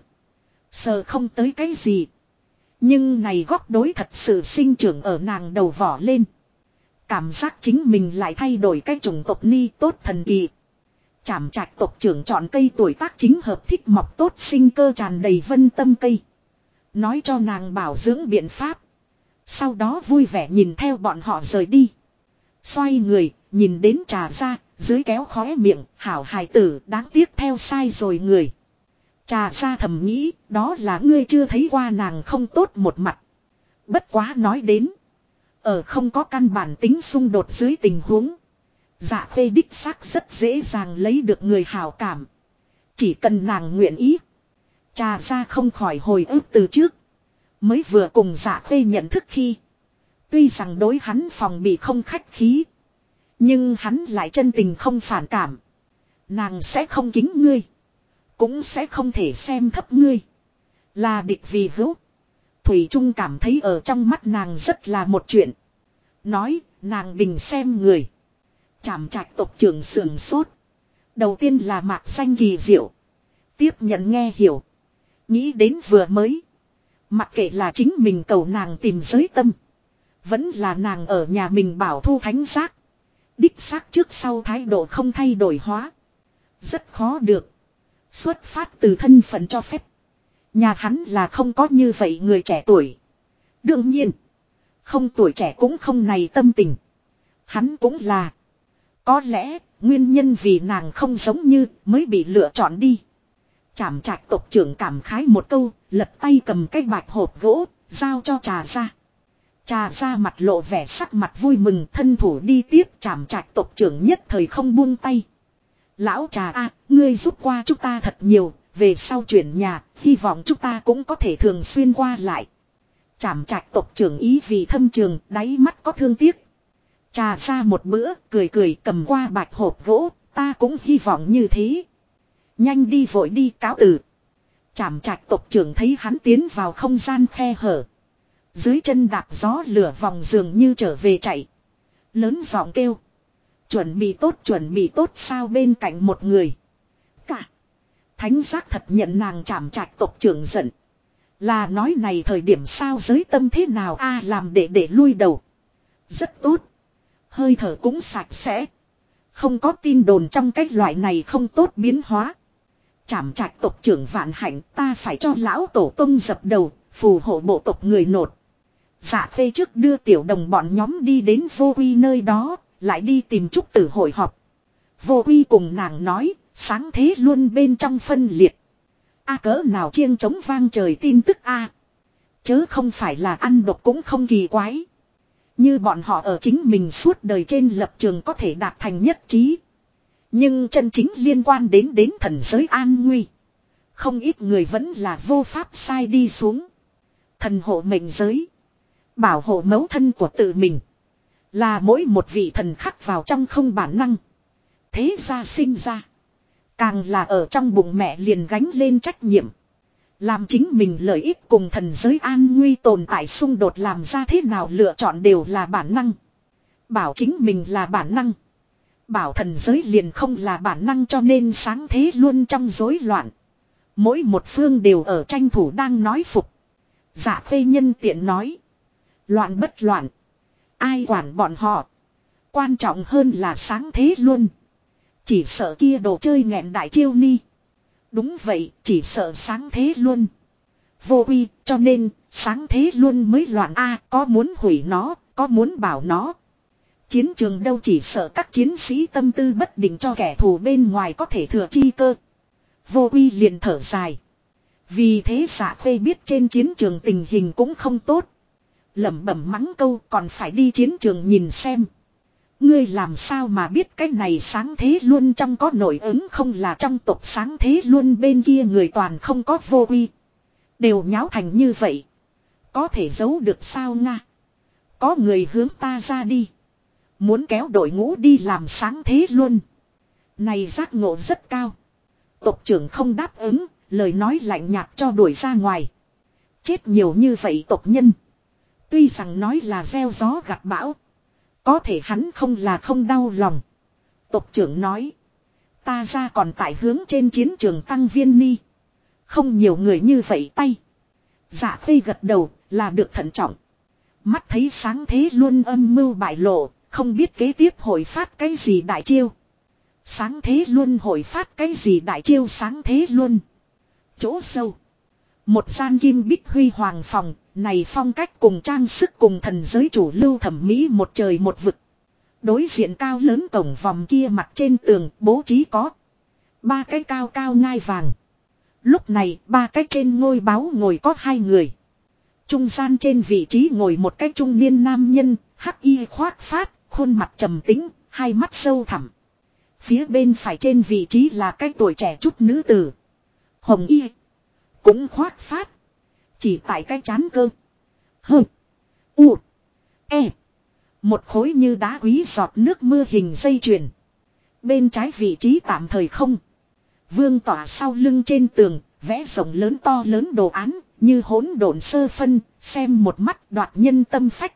Sờ không tới cái gì. Nhưng này góc đối thật sự sinh trưởng ở nàng đầu vỏ lên. Cảm giác chính mình lại thay đổi cái chủng tộc ni tốt thần kỳ. Trảm trạch tộc trưởng chọn cây tuổi tác chính hợp thích mọc tốt sinh cơ tràn đầy vân tâm cây. Nói cho nàng bảo dưỡng biện pháp. Sau đó vui vẻ nhìn theo bọn họ rời đi. Xoay người, nhìn đến Trà Gia, dưới kéo khóe miệng, hảo hài tử đáng tiếc theo sai rồi người. Trà Gia thầm nghĩ, đó là ngươi chưa thấy qua nàng không tốt một mặt. Bất quá nói đến. Ở không có căn bản tính xung đột dưới tình huống. Dạ khuê đích xác rất dễ dàng lấy được người hảo cảm. Chỉ cần nàng nguyện ý. Trà Gia không khỏi hồi ức từ trước. Mới vừa cùng dạ khuê nhận thức khi. Tuy rằng đối hắn phòng bị không khách khí. Nhưng hắn lại chân tình không phản cảm. Nàng sẽ không kính ngươi. Cũng sẽ không thể xem thấp ngươi. Là địch vì hữu. Thủy Trung cảm thấy ở trong mắt nàng rất là một chuyện. Nói, nàng bình xem người. Trảm trạch tộc trưởng sườn sốt. Đầu tiên là mạc xanh kỳ diệu. Tiếp nhận nghe hiểu. Nghĩ đến vừa mới. Mặc kệ là chính mình cầu nàng tìm giới tâm. Vẫn là nàng ở nhà mình bảo thu thánh giác. Đích xác trước sau thái độ không thay đổi hóa. Rất khó được. Xuất phát từ thân phận cho phép. Nhà hắn là không có như vậy người trẻ tuổi. Đương nhiên. Không tuổi trẻ cũng không này tâm tình. Hắn cũng là. Có lẽ nguyên nhân vì nàng không giống như mới bị lựa chọn đi. Trảm trạch tộc trưởng cảm khái một câu. Lật tay cầm cái bạch hộp gỗ. Giao cho Trà Gia. Trà Gia mặt lộ vẻ sắc mặt vui mừng thân thủ đi tiếp trảm trạch tộc trưởng nhất thời không buông tay. Lão Trà a, ngươi giúp qua chúng ta thật nhiều, về sau chuyển nhà, hy vọng chúng ta cũng có thể thường xuyên qua lại. Trảm trạch tộc trưởng ý vì thâm trường, đáy mắt có thương tiếc. Trà Gia một bữa, cười cười cầm qua bạch hộp gỗ, ta cũng hy vọng như thế. Nhanh đi vội đi cáo từ. Trảm trạch tộc trưởng thấy hắn tiến vào không gian khe hở. Dưới chân đạp gió lửa vòng dường như trở về chạy. Lớn giọng kêu. Chuẩn bị tốt sao bên cạnh một người. Cả. Thánh giác thật nhận nàng trảm trạch tộc trưởng giận. Là nói này thời điểm sao giới tâm thế nào a làm để lui đầu. Rất tốt. Hơi thở cũng sạch sẽ. Không có tin đồn trong cách loại này không tốt biến hóa. Trảm trạch tộc trưởng vạn hạnh ta phải cho lão tổ tông dập đầu, phù hộ bộ tộc người nột. Dạ phê trước đưa tiểu đồng bọn nhóm đi đến vô quy nơi đó, lại đi tìm trúc tử hội họp. Vô quy cùng nàng nói, sáng thế luôn bên trong phân liệt. A cỡ nào chiêng trống vang trời tin tức a. Chớ không phải là ăn độc cũng không kỳ quái. Như bọn họ ở chính mình suốt đời trên lập trường có thể đạt thành nhất trí. Nhưng chân chính liên quan đến thần giới an nguy. Không ít người vẫn là vô pháp sai đi xuống. Thần hộ mệnh giới. Bảo hộ mẫu thân của tự mình. Là mỗi một vị thần khắc vào trong không bản năng. Thế ra sinh ra. Càng là ở trong bụng mẹ liền gánh lên trách nhiệm. Làm chính mình lợi ích cùng thần giới an nguy tồn tại xung đột, làm ra thế nào lựa chọn đều là bản năng. Bảo chính mình là bản năng. Bảo thần giới liền không là bản năng, cho nên sáng thế luôn trong rối loạn. Mỗi một phương đều ở tranh thủ đang nói phục. Dạ Khê nhân tiện nói. Loạn bất loạn. Ai quản bọn họ. Quan trọng hơn là sáng thế luôn. Chỉ sợ kia đồ chơi nghẹn đại chiêu ni. Đúng vậy, chỉ sợ sáng thế luôn. Vô uy, cho nên, sáng thế luôn mới loạn a, có muốn hủy nó, có muốn bảo nó. Chiến trường đâu chỉ sợ các chiến sĩ tâm tư bất định cho kẻ thù bên ngoài có thể thừa chi cơ. Vô uy liền thở dài. Vì thế Dạ Khê biết trên chiến trường tình hình cũng không tốt. Lẩm bẩm mắng câu, còn phải đi chiến trường nhìn xem. Ngươi làm sao mà biết cái này sáng thế luôn trong có nội ứng, không là trong tộc sáng thế luôn bên kia người toàn không có vô uy. Đều nháo thành như vậy. Có thể giấu được sao Nga? Có người hướng ta ra đi. Muốn kéo đội ngũ đi làm sáng thế luôn. Này giác ngộ rất cao. Tộc trưởng không đáp ứng, lời nói lạnh nhạt cho đuổi ra ngoài. Chết nhiều như vậy tộc nhân. Tuy rằng nói là gieo gió gặt bão. Có thể hắn không là không đau lòng. Tộc trưởng nói. Ta ra còn tại hướng trên chiến trường tăng viên ni. Không nhiều người như vậy tay. Dạ Khê gật đầu là được thận trọng. Mắt thấy sáng thế luôn âm mưu bại lộ. Không biết kế tiếp hội phát cái gì đại chiêu. Sáng thế luôn hội phát cái gì đại chiêu sáng thế luôn. Chỗ sâu. Một gian kim bích huy hoàng phòng. Này phong cách cùng trang sức cùng thần giới chủ lưu thẩm mỹ một trời một vực. Đối diện cao lớn cổng vòng kia mặt trên tường bố trí có 3 cái cao cao ngai vàng. Lúc này 3 cái trên ngôi báu ngồi có 2 người. Trung gian trên vị trí ngồi một cái trung niên nam nhân, hắc y khoác phát, khuôn mặt trầm tính, hai mắt sâu thẳm. Phía bên phải trên vị trí là cái tuổi trẻ chút nữ tử. Hồng y. Cũng khoác phát. Chỉ tại cái chán cơ. Hơ. U. E. Một khối như đá quý giọt nước mưa hình dây chuyền. Bên trái vị trí tạm thời không. Vương tỏa sau lưng trên tường, vẽ rộng lớn to lớn đồ án, như hỗn độn sơ phân, xem một mắt đoạt nhân tâm phách.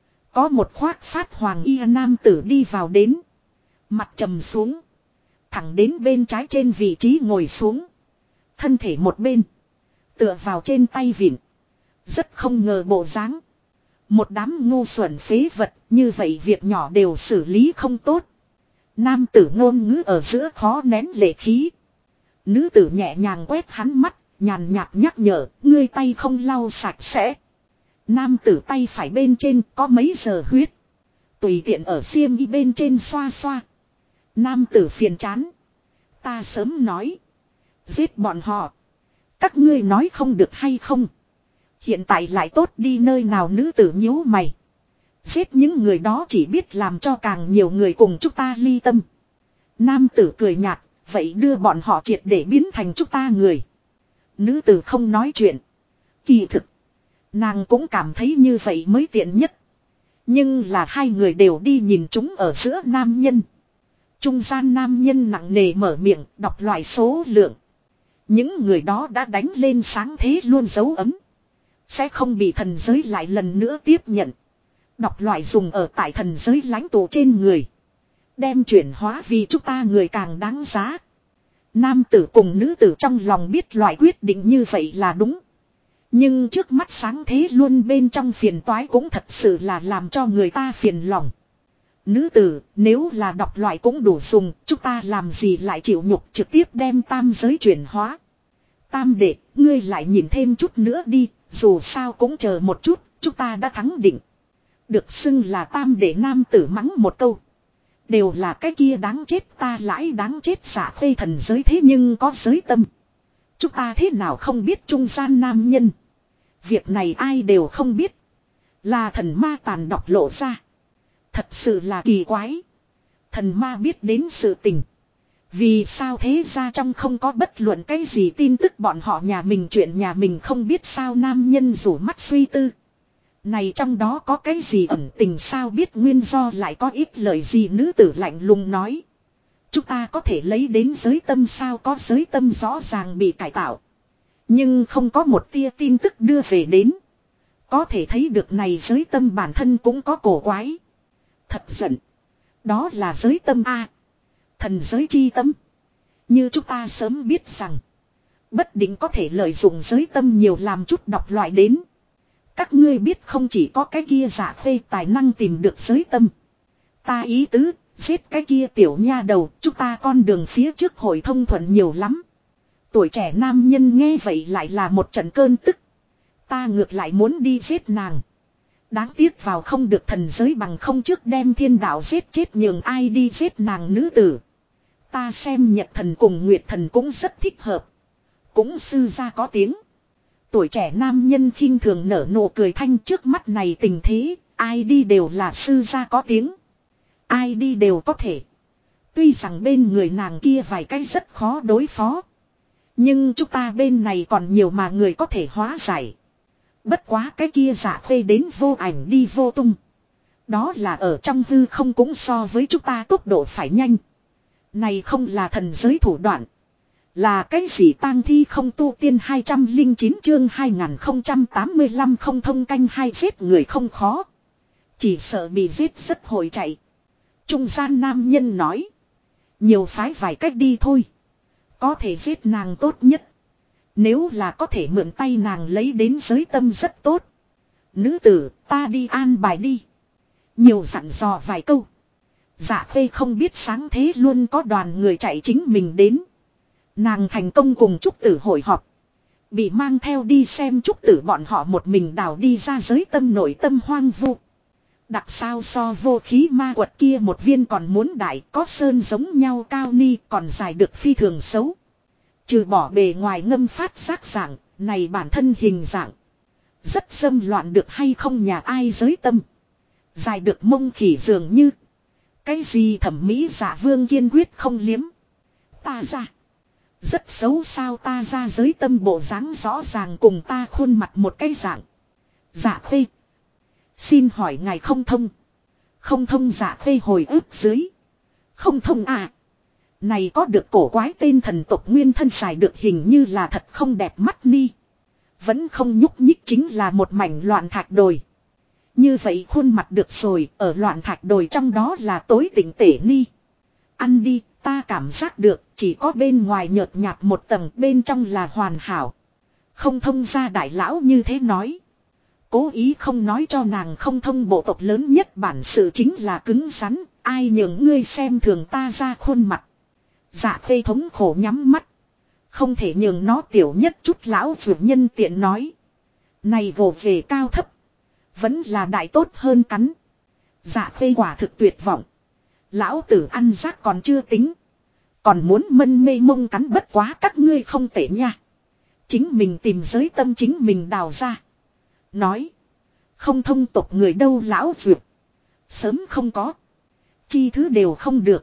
Có một khoác phát hoàng y nam tử đi vào đến. Mặt trầm xuống. Thẳng đến bên trái trên vị trí ngồi xuống. Thân thể một bên. Tựa vào trên tay vịn. Rất không ngờ bộ dáng. Một đám ngu xuẩn phế vật, như vậy việc nhỏ đều xử lý không tốt. Nam tử ngôn ngữ ở giữa khó nén lệ khí. Nữ tử nhẹ nhàng quét hắn mắt, nhàn nhạt nhắc nhở, ngươi tay không lau sạch sẽ. Nam tử tay phải bên trên có mấy giờ huyết. Tùy tiện ở xiêm y bên trên xoa xoa. Nam tử phiền chán. Ta sớm nói. Giết bọn họ. Các ngươi nói không được hay không? Hiện tại lại tốt đi nơi nào nữ tử nhíu mày. Giết những người đó chỉ biết làm cho càng nhiều người cùng chúng ta ly tâm. Nam tử cười nhạt, vậy đưa bọn họ triệt để biến thành chúng ta người. Nữ tử không nói chuyện. Kỳ thực. Nàng cũng cảm thấy như vậy mới tiện nhất. Nhưng là hai người đều đi nhìn chúng ở giữa nam nhân. Trung gian nam nhân nặng nề mở miệng đọc loại số lượng. Những người đó đã đánh lên sáng thế luôn dấu ấm. Sẽ không bị thần giới lại lần nữa tiếp nhận. Đọc loại dùng ở tại thần giới lãnh tụ trên người. Đem chuyển hóa vì chúng ta người càng đáng giá. Nam tử cùng nữ tử trong lòng biết loại quyết định như vậy là đúng. Nhưng trước mắt sáng thế luôn bên trong phiền toái cũng thật sự là làm cho người ta phiền lòng. Nữ tử, nếu là đọc loại cũng đủ dùng, chúng ta làm gì lại chịu nhục trực tiếp đem tam giới chuyển hóa. Tam đệ, ngươi lại nhìn thêm chút nữa đi, dù sao cũng chờ một chút, chúng ta đã thắng định. Được xưng là tam đệ nam tử mắng một câu. Đều là cái kia đáng chết ta lãi đáng chết giả phê thần giới thế nhưng có giới tâm. Chúng ta thế nào không biết trung gian nam nhân. Việc này ai đều không biết. Là thần ma tàn đọc lộ ra. Thật sự là kỳ quái. Thần ma biết đến sự tình. Vì sao thế ra trong không có bất luận cái gì tin tức bọn họ nhà mình chuyện nhà mình không biết sao nam nhân rủ mắt suy tư. Này trong đó có cái gì ẩn tình sao biết nguyên do lại có ít lời gì nữ tử lạnh lùng nói. Chúng ta có thể lấy đến giới tâm sao, có giới tâm rõ ràng bị cải tạo. Nhưng không có một tia tin tức đưa về đến. Có thể thấy được này giới tâm bản thân cũng có cổ quái. Thật giận. Đó là giới tâm A. Thần giới chi tâm. Như chúng ta sớm biết rằng. Bất định có thể lợi dụng giới tâm nhiều làm chút đọc loại đến. Các ngươi biết không chỉ có cái kia giả phê tài năng tìm được giới tâm. Ta ý tứ, giết cái kia tiểu nha đầu, chúng ta con đường phía trước hội thông thuận nhiều lắm. Tuổi trẻ nam nhân nghe vậy lại là một trận cơn tức. Ta ngược lại muốn đi giết nàng. Đáng tiếc vào không được thần giới bằng không trước đem thiên đạo giết chết, nhường ai đi giết nàng nữ tử. Ta xem Nhật thần cùng Nguyệt thần cũng rất thích hợp. Cũng sư gia có tiếng. Tuổi trẻ nam nhân khinh thường nở nụ cười thanh, trước mắt này tình thế, ai đi đều là sư gia có tiếng. Ai đi đều có thể. Tuy rằng bên người nàng kia vài cái rất khó đối phó. Nhưng chúng ta bên này còn nhiều mà người có thể hóa giải. Bất quá cái kia giả phê đến vô ảnh đi vô tung. Đó là ở trong hư không cũng so với chúng ta tốc độ phải nhanh. Này không là thần giới thủ đoạn. Là cái gì tang thi không tu tiên 209 chương 2085 không thông canh hai, giết người không khó. Chỉ sợ bị giết rất hồi chạy. Trung gian nam nhân nói. Nhiều phái vài cách đi thôi. Có thể giết nàng tốt nhất. Nếu là có thể mượn tay nàng lấy đến giới tâm rất tốt. Nữ tử, ta đi an bài đi. Nhiều dặn dò vài câu. Dạ phê không biết sáng thế luôn có đoàn người chạy chính mình đến. Nàng thành công cùng trúc tử hội họp. Bị mang theo đi xem trúc tử bọn họ một mình đào đi ra giới tâm nội tâm hoang vu. Đặc sao so vô khí ma quật kia một viên còn muốn đại, có sơn giống nhau cao ni còn dài được phi thường xấu. Trừ bỏ bề ngoài ngâm phát giác dạng, này bản thân hình dạng. Rất xâm loạn được hay không nhà ai giới tâm. Dài được mông khỉ dường như. Cái gì thẩm mỹ giả vương kiên quyết không liếm. Ta ra. Rất xấu sao, ta ra giới tâm bộ dáng rõ ràng cùng ta khuôn mặt một cái dạng. Dạ phê. Xin hỏi ngài không thông. Không thông dạ phê hồi ức dưới. Không thông à. Này có được cổ quái tên thần tộc nguyên thân xài được hình như là thật không đẹp mắt ni. Vẫn không nhúc nhích chính là một mảnh loạn thạch đồi. Như vậy khuôn mặt được rồi, ở loạn thạch đồi trong đó là tối tỉnh tể ni. Ăn đi, ta cảm giác được, chỉ có bên ngoài nhợt nhạt một tầng, bên trong là hoàn hảo. Không thông ra đại lão như thế nói. Cố ý không nói cho nàng không thông bộ tộc lớn nhất bản sự chính là cứng rắn, ai nhường ngươi xem thường ta ra khuôn mặt. Dạ phê thống khổ nhắm mắt. Không thể nhường nó tiểu nhất chút, lão vượt nhân tiện nói. Này vồ về cao thấp. Vẫn là đại tốt hơn cắn. Dạ phê quả thực tuyệt vọng. Lão tử ăn rác còn chưa tính. Còn muốn mân mê mông cắn, bất quá các ngươi không tệ nha. Chính mình tìm giới tâm chính mình đào ra. Nói. Không thông tộc người đâu lão vượt. Sớm không có. Chi thứ đều không được.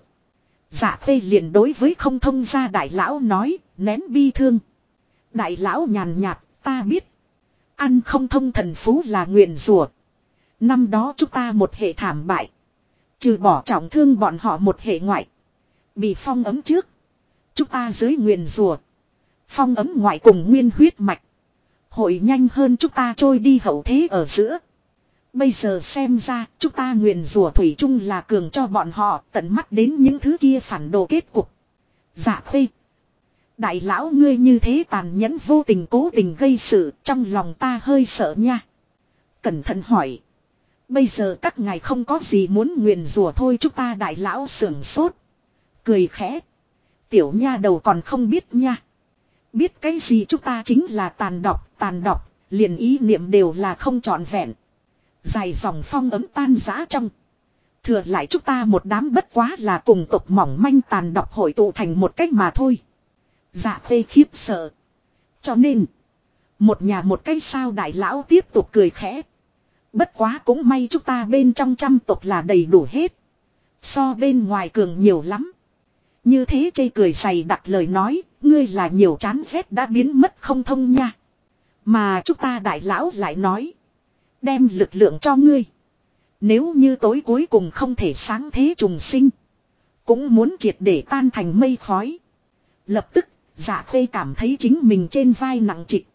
Dạ phê liền đối với không thông gia đại lão nói, nén bi thương. Đại lão nhàn nhạt, ta biết. Ăn không thông thần phú là nguyền rủa. Năm đó chúng ta một hệ thảm bại. Trừ bỏ trọng thương bọn họ một hệ ngoại. Bị phong ấm trước. Chúng ta dưới nguyền rủa. Phong ấm ngoại cùng nguyên huyết mạch. Hội nhanh hơn chúng ta trôi đi hậu thế ở giữa. Bây giờ xem ra chúng ta nguyền rủa thủy chung là cường cho bọn họ, tận mắt đến những thứ kia phản đồ kết cục. Dạ phê. Đại lão ngươi như thế tàn nhẫn vô tình cố tình gây sự, trong lòng ta hơi sợ nha. Cẩn thận hỏi. Bây giờ các ngài không có gì muốn nguyền rủa thôi, chúng ta đại lão sưởng sốt. Cười khẽ. Tiểu nha đầu còn không biết nha. Biết cái gì chúng ta chính là tàn độc, liền ý niệm đều là không trọn vẹn. Dài dòng phong ấm tan rã trong. Thừa lại chúng ta một đám bất quá là cùng tộc mỏng manh tàn độc hội tụ thành một cách mà thôi. Dạ phê khiếp sợ. Cho nên. Một nhà một cái sao, đại lão tiếp tục cười khẽ. Bất quá cũng may chúng ta bên trong trăm tộc là đầy đủ hết. So bên ngoài cường nhiều lắm. Như thế chê cười dày đặt lời nói. Ngươi là nhiều chán ghét đã biến mất không thông nha. Mà chúng ta đại lão lại nói. Đem lực lượng cho ngươi. Nếu như tối cuối cùng không thể sáng thế trùng sinh. cũng muốn triệt để tan thành mây khói. Lập tức, Dạ Khê cảm thấy chính mình trên vai nặng trịch.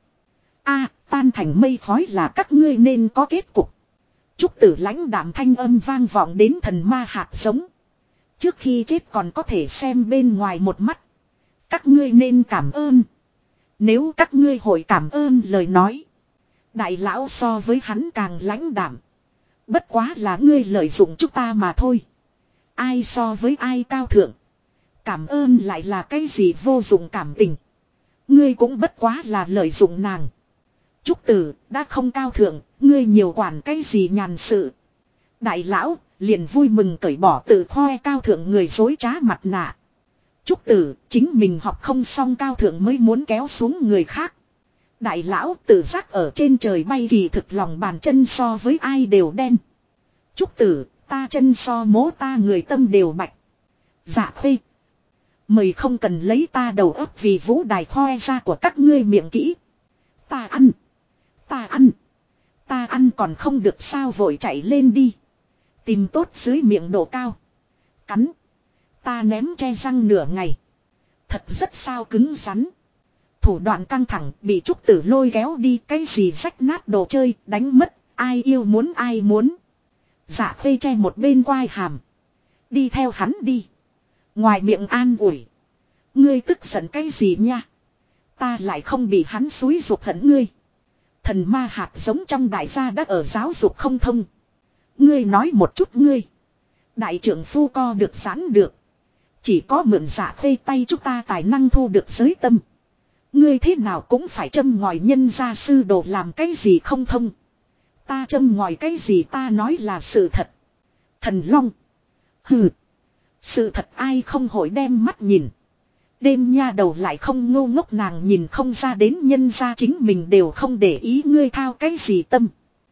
Tan thành mây khói là các ngươi nên có kết cục. Trúc Tử lãnh đạm thanh âm vang vọng đến thần ma hạt giống. Trước khi chết còn có thể xem bên ngoài một mắt. Các ngươi nên cảm ơn. Nếu các ngươi hội cảm ơn lời nói. Đại lão so với hắn càng lãnh đạm. Bất quá là ngươi lợi dụng chúng ta mà thôi. Ai so với ai cao thượng. Cảm ơn lại là cái gì vô dụng cảm tình. Ngươi cũng bất quá là lợi dụng nàng. Trúc Tử đã không cao thượng. Ngươi nhiều quản cái gì nhàn sự. Đại lão liền vui mừng cởi bỏ tự khoe cao thượng người dối trá mặt nạ. Trúc Tử chính mình học không xong cao thượng mới muốn kéo xuống người khác. Đại lão tự giác ở trên trời bay kỳ thực lòng bàn chân so với ai đều đen. Trúc Tử ta chân so mố ta người tâm đều bạch. Dạ Khê. Mời không cần lấy ta đầu óc vì vũ đài khoe ra của các ngươi miệng kỹ. Ta ăn. Ta ăn. Ta ăn còn không được sao vội chạy lên đi. Tìm tốt dưới miệng độ cao. Cắn. Ta ném che răng nửa ngày. Thật rất sao cứng rắn. Thủ đoạn căng thẳng bị Trúc Tử lôi kéo đi cái gì rách nát đồ chơi đánh mất. Ai yêu muốn ai muốn. Dạ Khê che một bên quai hàm. Đi theo hắn đi. Ngoài miệng an ủi. Ngươi tức giận cái gì nha. Ta lại không bị hắn xúi giục hận ngươi. Thần ma hạt giống trong đại gia đã ở giáo dục không thông. Ngươi nói một chút ngươi. Đại trưởng phu co được giãn được. Chỉ có mượn Dạ Khê tay chúng ta tài năng thu được giới tâm. Ngươi thế nào cũng phải châm ngòi nhân gia sư đồ làm cái gì không thông. Ta châm ngòi cái gì ta nói là sự thật. Thần Long. Hừ. Sự thật ai không hội đem mắt nhìn. Đêm nha đầu lại không ngu ngốc nàng nhìn không ra đến nhân gia chính mình đều không để ý ngươi thao cái gì tâm.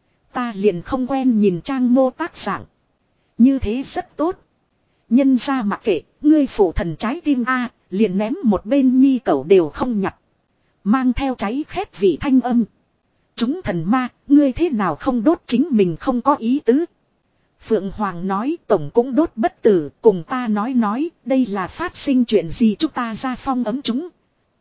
Ta liền không quen nhìn trang mô tác dạng. Như thế rất tốt. Nhân gia mặc kệ, ngươi phụ thần trái tim liền ném một bên nhi cẩu đều không nhặt. Mang theo cháy khét vị thanh âm. Chúng thần ma, ngươi thế nào không đốt chính mình không có ý tứ. Phượng Hoàng nói tổng cũng đốt bất tử, cùng ta nói, đây là phát sinh chuyện gì chúng ta ra phong ấm chúng.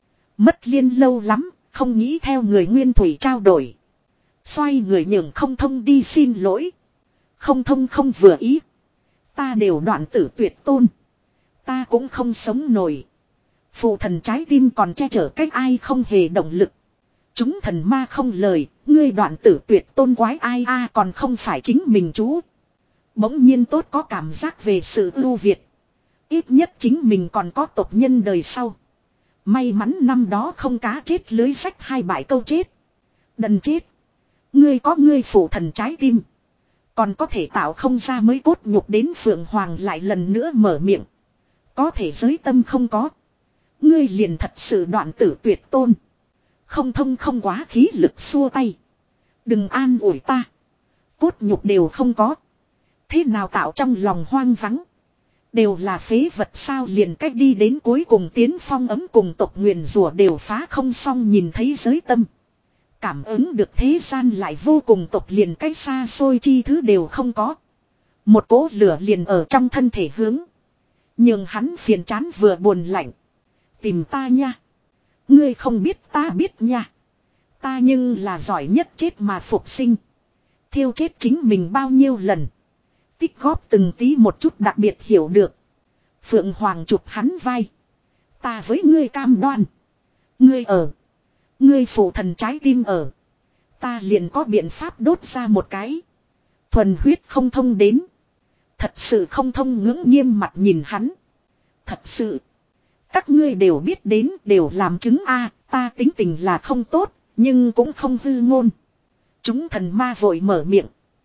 Mất liên lâu lắm, không nghĩ theo người nguyên thủy trao đổi. Xoay người nhường không thông đi xin lỗi. Không thông không vừa ý. Ta đều đoạn tử tuyệt tôn. Ta cũng không sống nổi. Phụ thần trái tim còn che chở cách ai không hề động lực. Chúng thần ma không lời, ngươi đoạn tử tuyệt tôn quái ai còn không phải chính mình chú. Bỗng nhiên tốt có cảm giác về sự ưu việt. Ít nhất chính mình còn có tộc nhân đời sau. May mắn năm đó không cá chết lưới sách hai bại câu chết. Đần chết. Ngươi có ngươi phụ thần trái tim. Còn có thể tạo không ra mới cốt nhục đến Phượng Hoàng lại lần nữa mở miệng. Có thể giới tâm không có. Ngươi liền thật sự đoạn tử tuyệt tôn. Không thông không quá khí lực xua tay. Đừng an ủi ta. Cốt nhục đều không có. Thế nào tạo trong lòng hoang vắng. Đều là phế vật sao liền cách đi đến cuối cùng tiến phong ấm cùng tộc nguyền rủa đều phá không xong nhìn thấy giới tâm. Cảm ứng được thế gian lại vô cùng tộc liền cách xa xôi chi thứ đều không có. Một cỗ lửa liền ở trong thân thể hướng. Nhưng hắn phiền chán vừa buồn lạnh. Tìm ta nha. Ngươi không biết ta biết nha. Ta nhưng là giỏi nhất chết mà phục sinh. Thiêu chết chính mình bao nhiêu lần. Tích góp từng tí một chút đặc biệt hiểu được. Phượng Hoàng chụp hắn vai. Ta với ngươi cam đoan. Ngươi ở. Ngươi phụ thần trái tim ở. Ta liền có biện pháp đốt ra một cái. Thuần huyết không thông đến. Thật sự không thông ngưỡng nghiêm mặt nhìn hắn. Thật sự. Các ngươi đều biết đến đều làm chứng ta tính tình là không tốt. Nhưng cũng không hư ngôn. Chúng thần ma vội mở miệng.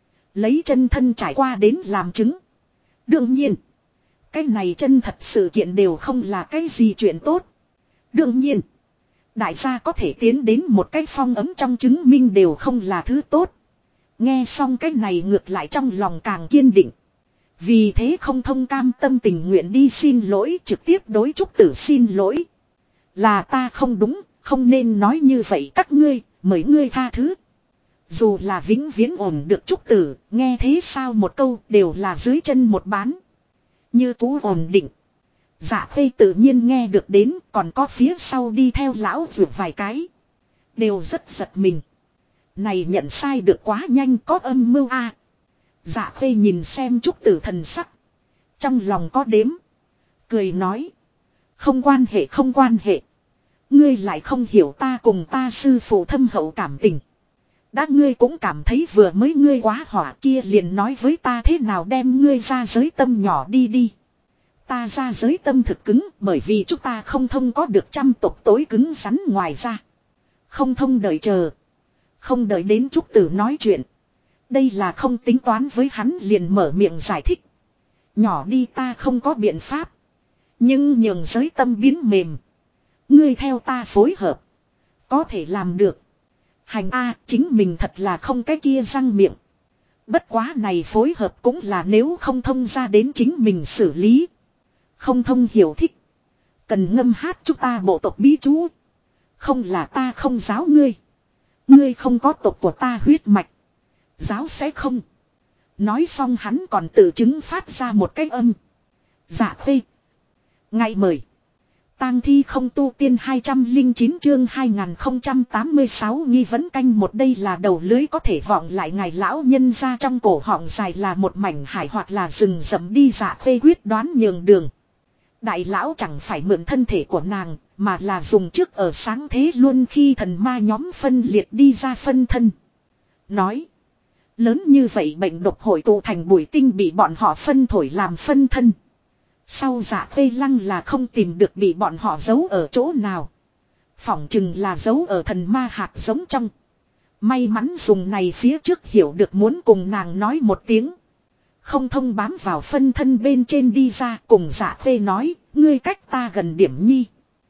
Lấy chân thân trải qua đến làm chứng. Đương nhiên. Cái này chân thật sự kiện đều không là cái gì chuyện tốt. Đương nhiên. Đại gia có thể tiến đến một cái phong ấm trong chứng minh đều không là thứ tốt. Nghe xong cái này ngược lại trong lòng càng kiên định. Vì thế không thông cam tâm tình nguyện đi xin lỗi trực tiếp đối Trúc Tử xin lỗi. Là ta không đúng, không nên nói như vậy các ngươi, mời ngươi tha thứ. Dù là vĩnh viễn ổn được Trúc Tử, nghe thế sao một câu đều là dưới chân một bán. Như cũ ổn định. Dạ Khê tự nhiên nghe được đến, còn có phía sau đi theo lão vượt vài cái. Đều rất giật mình. Này nhận sai được quá nhanh, có âm mưu a. Dạ Khê nhìn xem Trúc Tử thần sắc. Trong lòng có đếm. Cười nói. Không quan hệ không quan hệ. Ngươi lại không hiểu ta cùng ta sư phụ thâm hậu cảm tình. Đã ngươi cũng cảm thấy vừa mới ngươi quá hỏa kia liền nói với ta thế nào đem ngươi ra giới tâm nhỏ đi đi. Ta ra giới tâm thực cứng bởi vì chúng ta không thông có được trăm tộc tối cứng rắn ngoài ra. Không thông đợi chờ. Không đợi đến Trúc Tử nói chuyện. Đây là không tính toán với hắn liền mở miệng giải thích. Nhỏ đi ta không có biện pháp. Nhưng nhường giới tâm biến mềm. Ngươi theo ta phối hợp. Có thể làm được. Hành A chính mình thật là không cái kia răng miệng. Bất quá này phối hợp cũng là nếu không thông ra đến chính mình xử lý. Không thông hiểu thích. Cần ngâm hát chúng ta bộ tộc bí chú. Không là ta không giáo ngươi. Ngươi không có tộc của ta huyết mạch. Giáo sẽ không. Nói xong hắn còn tự chứng phát ra một cái âm. Dạ Khê. Ngay mời. Tang thi không tu tiên 209 chương 2086 nghi vấn canh một đây là đầu lưới có thể vọng lại ngài lão nhân ra trong cổ họng dài là một mảnh hải hoặc là rừng rậm đi. Dạ Khê quyết đoán nhường đường. Đại lão chẳng phải mượn thân thể của nàng mà là dùng trước ở sáng thế luôn khi thần ma nhóm phân liệt đi ra phân thân. Nói. Lớn như vậy bệnh độc hội tụ thành bụi tinh bị bọn họ phân thổi làm phân thân. Sau Dạ Khê lăng là không tìm được bị bọn họ giấu ở chỗ nào. Phỏng chừng là giấu ở thần ma hạt giống trong. May mắn dùng này phía trước hiểu được muốn cùng nàng nói một tiếng. Không thông bám vào phân thân bên trên đi ra cùng Dạ Khê nói, ngươi cách ta gần điểm nhi.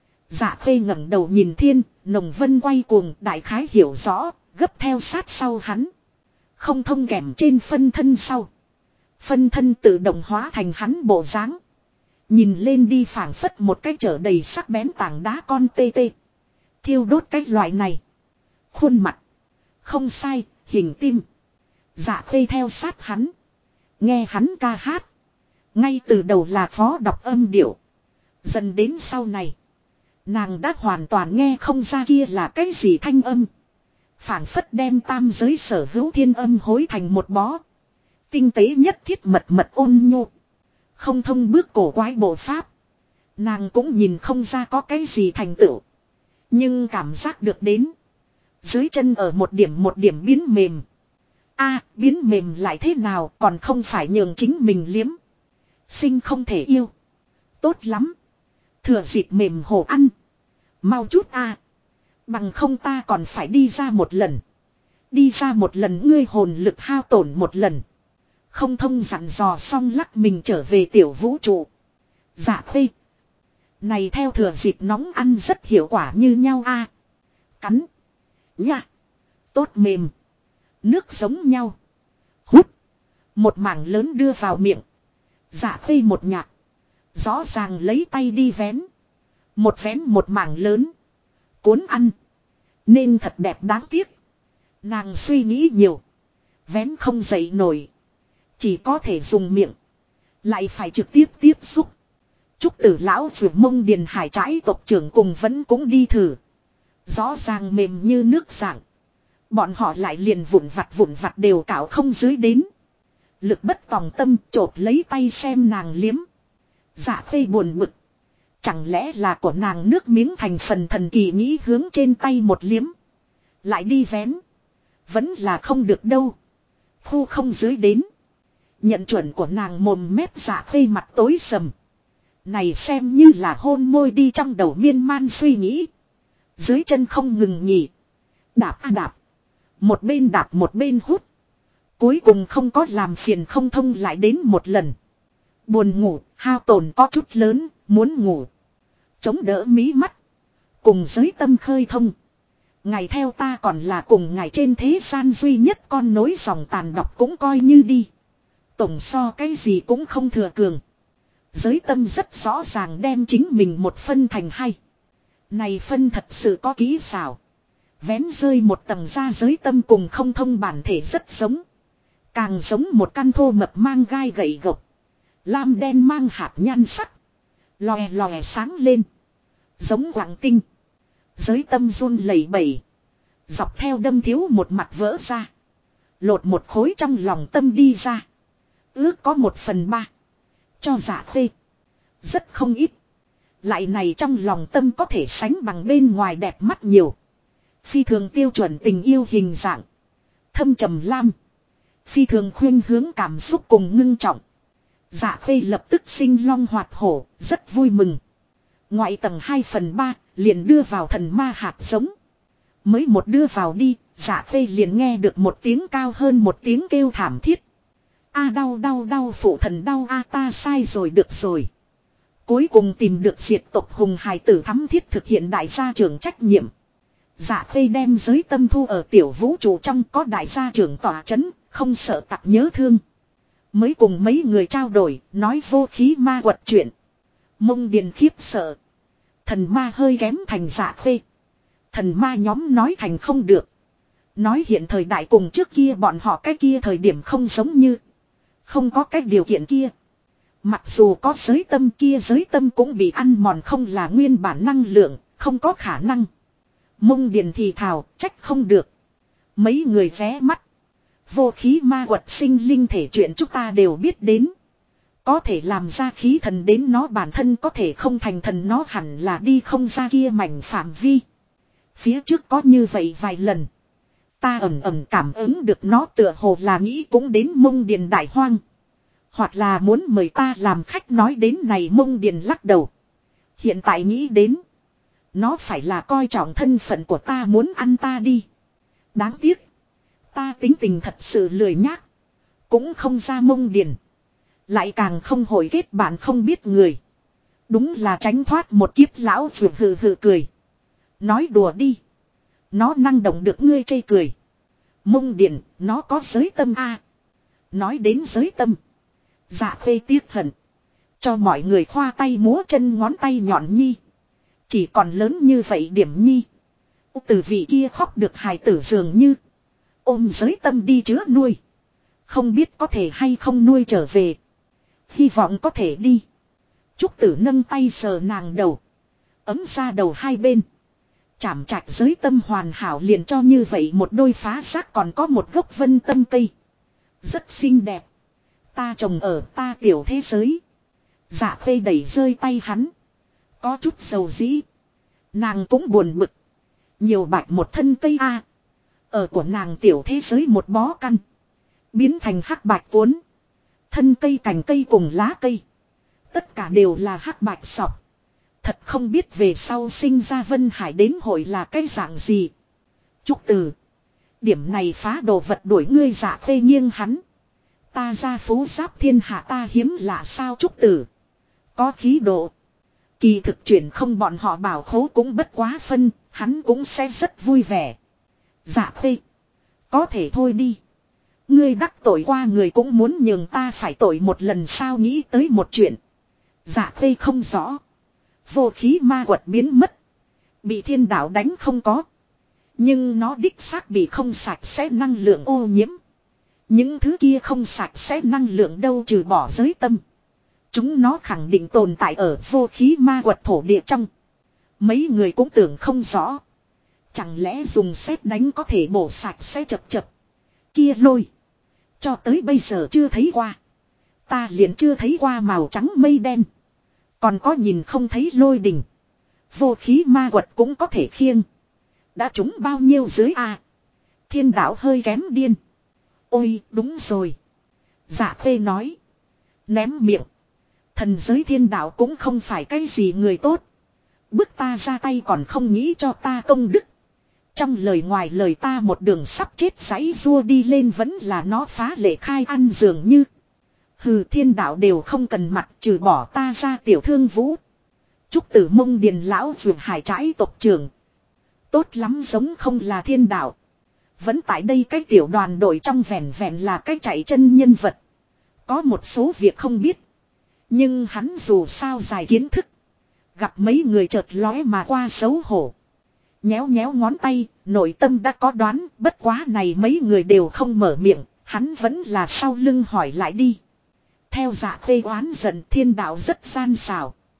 Dạ Khê ngẩng đầu nhìn thiên, nồng vân quay cuồng đại khái hiểu rõ, gấp theo sát sau hắn. Không thông kèm trên phân thân sau. Phân thân tự động hóa thành hắn bộ dáng. Nhìn lên đi phảng phất một cái chở đầy sắc bén tảng đá con tê tê. Thiêu đốt cái loại này. Khuôn mặt. Không sai, hình tim. Dạ Khê theo sát hắn. Nghe hắn ca hát. Ngay từ đầu là phó đọc âm điệu. Dần đến sau này. Nàng đã hoàn toàn nghe không ra kia là cái gì thanh âm. Phảng phất đem tam giới sở hữu thiên âm hối thành một bó. Tinh tế nhất thiết mật mật ôn nhu. Không thông bước cổ quái bộ pháp. Nàng cũng nhìn không ra có cái gì thành tựu. Nhưng cảm giác được đến. Dưới chân ở một điểm biến mềm. A biến mềm lại thế nào còn không phải nhường chính mình liếm. Sinh không thể yêu. Tốt lắm. Thừa dịp mềm hồ ăn. Mau chút a. Bằng không ta còn phải đi ra một lần. Đi ra một lần ngươi hồn lực hao tổn một lần. Không thông dặn dò xong lắc mình trở về tiểu vũ trụ. Dạ Khê. Này theo thừa dịp nóng ăn rất hiệu quả như nhau a. Cắn. Nha. Tốt mềm. Nước giống nhau. Hút. Một mảng lớn đưa vào miệng. Dạ Khê một nhạc. Rõ ràng lấy tay đi vén. Một vén một mảng lớn. Cuốn ăn. Nên thật đẹp đáng tiếc. Nàng suy nghĩ nhiều. Vén không dậy nổi. Chỉ có thể dùng miệng. Lại phải trực tiếp tiếp xúc. Trúc Tử lão vượt mông điền hải trãi tộc trưởng cùng vẫn cũng đi thử. Rõ ràng mềm như nước dạng. Bọn họ lại liền vụn vặt đều cạo không dưới đến. Lực bất tòng tâm chộp lấy tay xem nàng liếm. Dạ Khê buồn bực. Chẳng lẽ là của nàng nước miếng thành phần thần kỳ nghĩ hướng trên tay một liếm. Lại đi vén. Vẫn là không được đâu. Khu không dưới đến. Nhận chuẩn của nàng mồm mép Dạ Khê mặt tối sầm. Này xem như là hôn môi đi trong đầu miên man suy nghĩ. Dưới chân không ngừng nghỉ. Đạp a đạp. Một bên đạp một bên hút. Cuối cùng không có làm phiền không thông lại đến một lần. Buồn ngủ, hao tổn có chút lớn, muốn ngủ. Chống đỡ mí mắt. Cùng giới tâm khơi thông. Ngày theo ta còn là cùng ngày trên thế gian duy nhất con nối dòng tàn độc cũng coi như đi. Tổng so cái gì cũng không thừa cường. Giới tâm rất rõ ràng đem chính mình một phân thành hai. Này phân thật sự có kỹ xảo. Vén rơi một tầng ra giới tâm cùng không thông bản thể rất giống. Càng giống một căn thô mập mang gai gậy gộc. Lam đen mang hạt nhan sắc. Lòe lòe sáng lên. Giống quặng tinh. Giới tâm run lẩy bẩy. Dọc theo đâm thiếu một mặt vỡ ra. Lột một khối trong lòng tâm đi ra. Ước có 1/3. Cho Dạ Khê. Rất không ít. Lại này trong lòng tâm có thể sánh bằng bên ngoài đẹp mắt nhiều. Phi thường tiêu chuẩn tình yêu hình dạng. Thâm trầm lam. Phi thường khuyên hướng cảm xúc cùng ngưng trọng. Dạ Khê lập tức sinh long hoạt hổ, rất vui mừng. Ngoại tầng 2/3 liền đưa vào thần ma hạt giống. Mới một đưa vào đi, Dạ Khê liền nghe được một tiếng cao hơn một tiếng kêu thảm thiết. A đau đau đau phụ thần đau a ta sai rồi được rồi. Cuối cùng tìm được diệt tộc hùng hài tử thắm thiết thực hiện đại gia trưởng trách nhiệm. Dạ Khê đem giới tâm thu ở tiểu vũ trụ trong có đại gia trưởng tỏa chấn, không sợ tặc nhớ thương. Mới cùng mấy người trao đổi, nói vô khí ma quật chuyện. Mông Điền khiếp sợ. Thần ma hơi kém thành Dạ Khê. Thần ma nhóm nói thành không được. Nói hiện thời đại cùng trước kia bọn họ cái kia thời điểm không giống như. Không có cái điều kiện kia. Mặc dù có giới tâm kia giới tâm cũng bị ăn mòn không là nguyên bản năng lượng, không có khả năng. Mông Điền thì thào, trách không được. Mấy người vé mắt. Vô khí ma quật sinh linh thể chuyện chúng ta đều biết đến. Có thể làm ra khí thần đến nó bản thân có thể không thành thần nó hẳn là đi không ra kia mảnh phạm vi. Phía trước có như vậy vài lần. Ta ẩn ẩn cảm ứng được nó tựa hồ là nghĩ cũng đến Mông Điền đại hoang. Hoặc là muốn mời ta làm khách nói đến này Mông Điền lắc đầu. Hiện tại nghĩ đến. Nó phải là coi trọng thân phận của ta muốn ăn ta đi. Đáng tiếc. Ta tính tình thật sự lười nhác. Cũng không ra Mông Điền. Lại càng không hồi kết bạn không biết người. Đúng là tránh thoát một kiếp lão ruột hừ hừ cười. Nói đùa đi. Nó năng động được ngươi chê cười. Mông Điền, nó có giới tâm a. Nói đến giới tâm. Dạ Khê tiếc hận. Cho mọi người khoa tay múa chân ngón tay nhọn nhi. Chỉ còn lớn như vậy điểm nhi. Từ vị kia khóc được hài tử dường như. Ôm giới tâm đi chữa nuôi. Không biết có thể hay không nuôi trở về. Hy vọng có thể đi. Trúc Tử nâng tay sờ nàng đầu. Ấm ra đầu hai bên. Chảm chạch giới tâm hoàn hảo liền cho như vậy một đôi phá xác còn có một gốc vân tâm cây. Rất xinh đẹp. Ta trồng ở ta tiểu thế giới. Dạ Khê đẩy rơi tay hắn. Có chút dầu dĩ. Nàng cũng buồn bực. Nhiều bạch một thân cây a. Ở của nàng tiểu thế giới một bó căn. Biến thành hắc bạch cuốn. Thân cây cành cây cùng lá cây. Tất cả đều là hắc bạch sọc. Thật không biết về sau sinh ra Vân Hải đến hội là cái dạng gì. Trúc Từ. Điểm này phá đồ vật đuổi ngươi Dạ Khê nghiêng hắn. Ta ra phú giáp thiên hạ ta hiếm lạ sao Trúc Tử. Có khí độ. Kỳ thực chuyển không bọn họ bảo khố cũng bất quá phân. Hắn cũng sẽ rất vui vẻ. Dạ Khê. Có thể thôi đi. Ngươi đắc tội qua người cũng muốn nhường ta phải tội một lần sao nghĩ tới một chuyện. Dạ Khê không rõ. Vô khí ma quật biến mất. Bị thiên đạo đánh không có. Nhưng nó đích xác bị không sạch sẽ năng lượng ô nhiễm. Những thứ kia không sạch sẽ năng lượng đâu trừ bỏ giới tâm. Chúng nó khẳng định tồn tại ở vô khí ma quật thổ địa trong. Mấy người cũng tưởng không rõ. Chẳng lẽ dùng sét đánh có thể bổ sạch sẽ chập chập. Kia lôi. Cho tới bây giờ chưa thấy qua. Ta liền chưa thấy qua màu trắng mây đen. Còn có nhìn không thấy lôi đỉnh. Vô khí ma quật cũng có thể khiêng. Đã trúng bao nhiêu dưới a? Thiên đạo hơi kém điên. Ôi đúng rồi. Dạ Khê nói. Ném miệng. Thần giới thiên đạo cũng không phải cái gì người tốt. Bức ta ra tay còn không nghĩ cho ta công đức. Trong lời ngoài lời ta một đường sắp chết giãy rua đi lên vẫn là nó phá lệ khai ăn dường như. Hừ thiên đạo đều không cần mặt trừ bỏ ta ra tiểu thương vũ. Trúc Tử Mông Điền lão vượt hải trãi tộc trưởng. Tốt lắm giống không là thiên đạo. Vẫn tại đây cái tiểu đoàn đội trong vẻn vẹn là cái chạy chân nhân vật. Có một số việc không biết. Nhưng hắn dù sao dài kiến thức. Gặp mấy người chợt lóe mà qua xấu hổ. Nhéo nhéo ngón tay, nội tâm đã có đoán, bất quá này mấy người đều không mở miệng, hắn vẫn là sau lưng hỏi lại đi. Theo Dạ Khê oán giận thiên đạo rất gian xảo.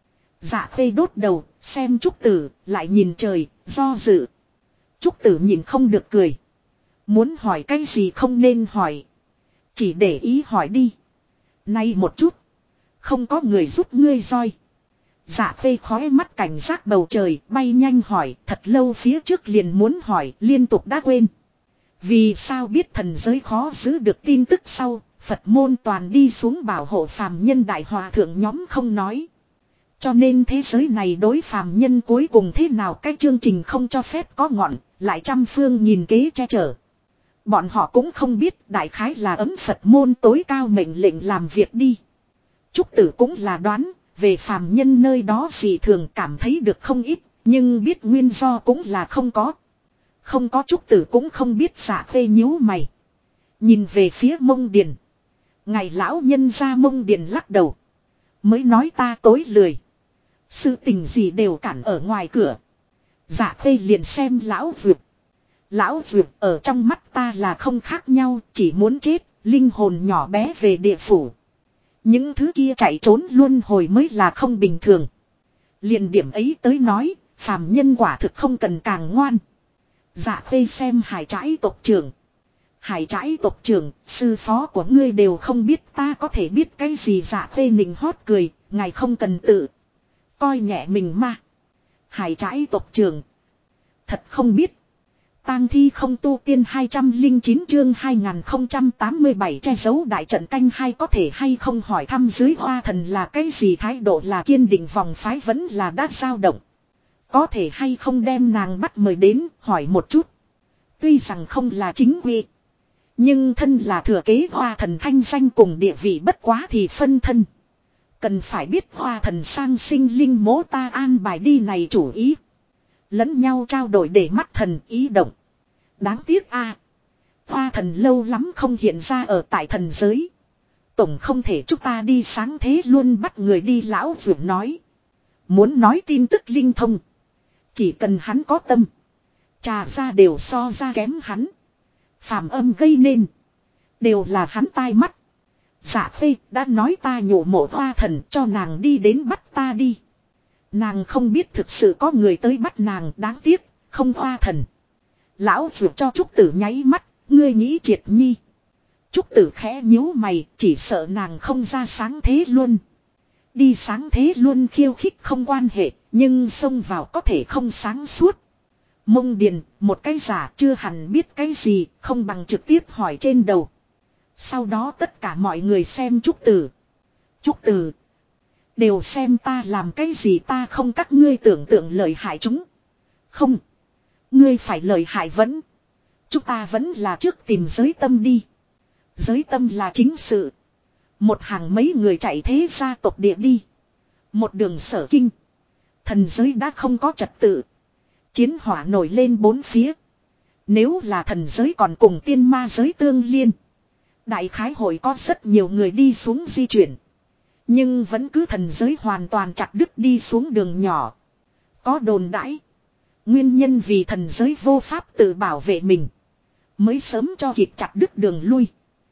Dạ Khê đốt đầu, xem Trúc Tử, lại nhìn trời, do dự. Trúc Tử nhìn không được cười. Muốn hỏi cái gì không nên hỏi. Chỉ để ý hỏi đi. Nay một chút. Không có người giúp ngươi roi. Dạ Khê khói mắt cảnh giác bầu trời, bay nhanh hỏi, thật lâu phía trước liền muốn hỏi, liên tục đã quên. Vì sao biết thần giới khó giữ được tin tức sau, Phật môn toàn đi xuống bảo hộ phàm nhân đại hòa thượng nhóm không nói. Cho nên thế giới này đối phàm nhân cuối cùng thế nào cái chương trình không cho phép có ngọn, lại trăm phương nhìn kế che chở. Bọn họ cũng không biết đại khái là ấm Phật môn tối cao mệnh lệnh làm việc đi. Trúc Tử cũng là đoán, về phàm nhân nơi đó gì thường cảm thấy được không ít, nhưng biết nguyên do cũng là không có. Không có Trúc Tử cũng không biết Dạ Khê nhíu mày. Nhìn về phía Mông Điền. Ngày lão nhân ra Mông Điền lắc đầu. Mới nói ta tối lười. Sự tình gì đều cản ở ngoài cửa. Dạ Khê liền xem lão Dược. Lão Dược ở trong mắt ta là không khác nhau, chỉ muốn chết, linh hồn nhỏ bé về địa phủ. Những thứ kia chạy trốn luân hồi mới là không bình thường. Liền điểm ấy tới nói, phàm nhân quả thực không cần càng ngoan. Dạ Khê xem Hải Trãi tộc trưởng. Hải Trãi tộc trưởng, sư phó của ngươi đều không biết ta có thể biết cái gì. Dạ Khê nịnh hót cười, ngài không cần tự coi nhẹ mình mà. Hải Trãi tộc trưởng, thật không biết. Tang thi không tu tiên 209 chương 2087 che giấu đại trận canh hai có thể hay không hỏi thăm dưới hoa thần là cái gì, thái độ là kiên định vòng phái vẫn là đã dao động. Có thể hay không đem nàng bắt mời đến hỏi một chút. Tuy rằng không là chính quy, nhưng thân là thừa kế hoa thần thanh danh cùng địa vị bất quá thì phân thân. Cần phải biết hoa thần sang sinh linh mố ta an bài đi này chủ ý. Lẫn nhau trao đổi để mắt thần ý động. Đáng tiếc a, hoa thần lâu lắm không hiện ra ở tại thần giới. Tổng không thể chúng ta đi sáng thế luôn bắt người đi. Lão Vượng nói. Muốn nói tin tức linh thông. Chỉ cần hắn có tâm. Trà ra đều so ra kém hắn. Phàm âm gây nên. Đều là hắn tai mắt. Dạ Khê đã nói ta nhổ mộ hoa thần cho nàng đi đến bắt ta đi. Nàng không biết thực sự có người tới bắt nàng, đáng tiếc, không hoa thần. Lão Vượt cho Trúc Tử nháy mắt, ngươi nghĩ triệt nhi. Trúc Tử khẽ nhíu mày, chỉ sợ nàng không ra sáng thế luôn. Đi sáng thế luôn khiêu khích không quan hệ, nhưng xông vào có thể không sáng suốt. Mông Điền, một cái giả chưa hẳn biết cái gì, không bằng trực tiếp hỏi trên đầu. Sau đó tất cả mọi người xem Trúc Tử. Trúc Tử, đều xem ta làm cái gì, ta không các ngươi tưởng tượng lợi hại chúng. Không, ngươi phải lợi hại vẫn. Chúng ta vẫn là trước tìm giới tâm đi. Giới tâm là chính sự. Một hàng mấy người chạy thế gia tộc địa đi. Một đường sở kinh. Thần giới đã không có trật tự. Chiến hỏa nổi lên bốn phía. Nếu là thần giới còn cùng tiên ma giới tương liên. Đại khái hội có rất nhiều người đi xuống di chuyển. Nhưng vẫn cứ thần giới hoàn toàn chặt đứt đi xuống đường nhỏ. Có đồn đãi. Nguyên nhân vì thần giới vô pháp tự bảo vệ mình. Mới sớm cho kịp chặt đứt đường lui.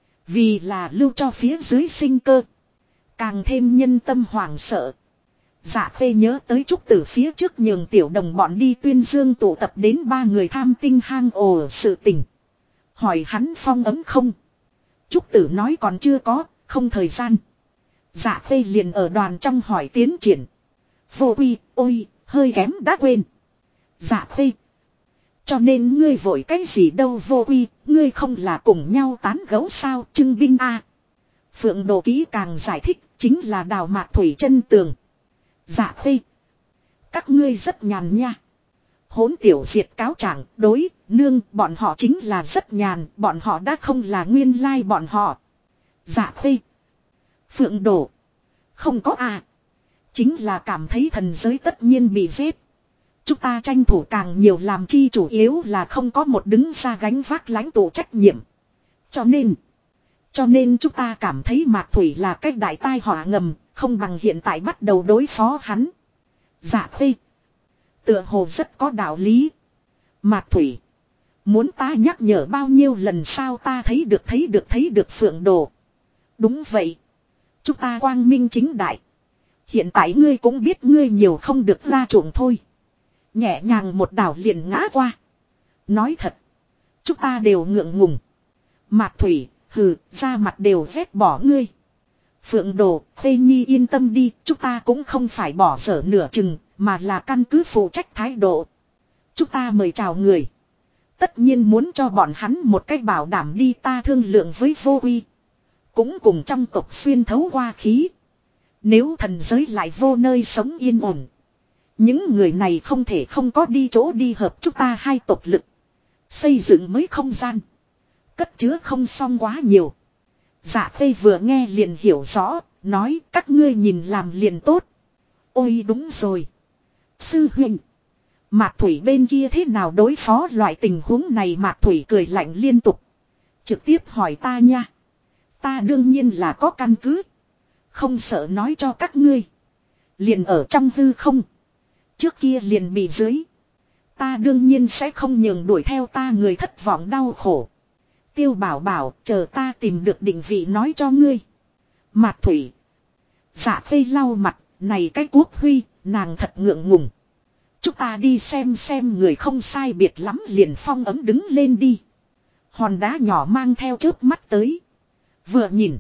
Vì là lưu cho phía dưới sinh cơ. Càng thêm nhân tâm hoảng sợ. Dạ Khê nhớ tới Trúc Tử phía trước nhường tiểu đồng bọn đi tuyên dương tụ tập đến 3 người tham tinh hang ổ sự tình. Hỏi hắn phong ấm không? Trúc Tử nói còn chưa có, không thời gian. Dạ Khê liền ở đoàn trong hỏi tiến triển. Vô uy, ôi, hơi kém đã quên. Dạ Khê. Cho nên ngươi vội cái gì đâu Vô uy, ngươi không là cùng nhau tán gấu sao Trưng binh a. Phượng Đồ kỹ càng giải thích, chính là đào mạc thủy chân tường. Dạ Khê. Các ngươi rất nhàn nha. Hỗn tiểu diệt cáo trạng đối, nương, bọn họ chính là rất nhàn, bọn họ đã không là nguyên lai bọn họ. Dạ Khê. Phượng Đồ. Không có à. Chính là cảm thấy thần giới tất nhiên bị giết. Chúng ta tranh thủ càng nhiều làm chi chủ yếu là không có một đứng ra gánh vác lãnh tụ trách nhiệm. Cho nên chúng ta cảm thấy Mạc Thủy là cách đại tai họa ngầm, không bằng hiện tại bắt đầu đối phó hắn. Dạ Khê. Tựa hồ rất có đạo lý. Mạc Thủy. Muốn ta nhắc nhở bao nhiêu lần sao ta thấy được Phượng Đồ. Đúng vậy. Chúng ta quang minh chính đại. Hiện tại ngươi cũng biết ngươi nhiều không được ra chuộng thôi. Nhẹ nhàng một đảo liền ngã qua. Nói thật. Chúng ta đều ngượng ngùng. Mạc Thủy, hừ, ra mặt đều vét bỏ ngươi. Phượng Đồ, Khê Nhi yên tâm đi, chúng ta cũng không phải bỏ dở nửa chừng, mà là căn cứ phụ trách thái độ. Chúng ta mời chào người. Tất nhiên muốn cho bọn hắn một cách bảo đảm đi, ta thương lượng với Vô Uy. Cũng cùng trong tộc xuyên thấu qua khí. Nếu thần giới lại vô nơi sống yên ổn. Những người này không thể không có đi chỗ đi hợp chúng ta hai tộc lực. Xây dựng mới không gian. Cất chứa không xong quá nhiều. Dạ Khê vừa nghe liền hiểu rõ, nói các ngươi nhìn làm liền tốt. Ôi đúng rồi. Sư huynh. Mạc Thủy bên kia thế nào đối phó loại tình huống này? Mạc Thủy cười lạnh liên tục. Trực tiếp hỏi ta nha. Ta đương nhiên là có căn cứ. Không sợ nói cho các ngươi. Liền ở trong hư không. Trước kia liền bị dưới. Ta đương nhiên sẽ không nhường đuổi theo ta người thất vọng đau khổ. Tiêu Bảo Bảo, chờ ta tìm được định vị nói cho ngươi. Mạc Thủy. Dạ Khê lau mặt, này cái Quốc Huy, nàng thật ngượng ngùng. Chúng ta đi xem người không sai biệt lắm, liền phong ấm đứng lên đi. Hòn đá nhỏ mang theo chớp mắt tới. Vừa nhìn.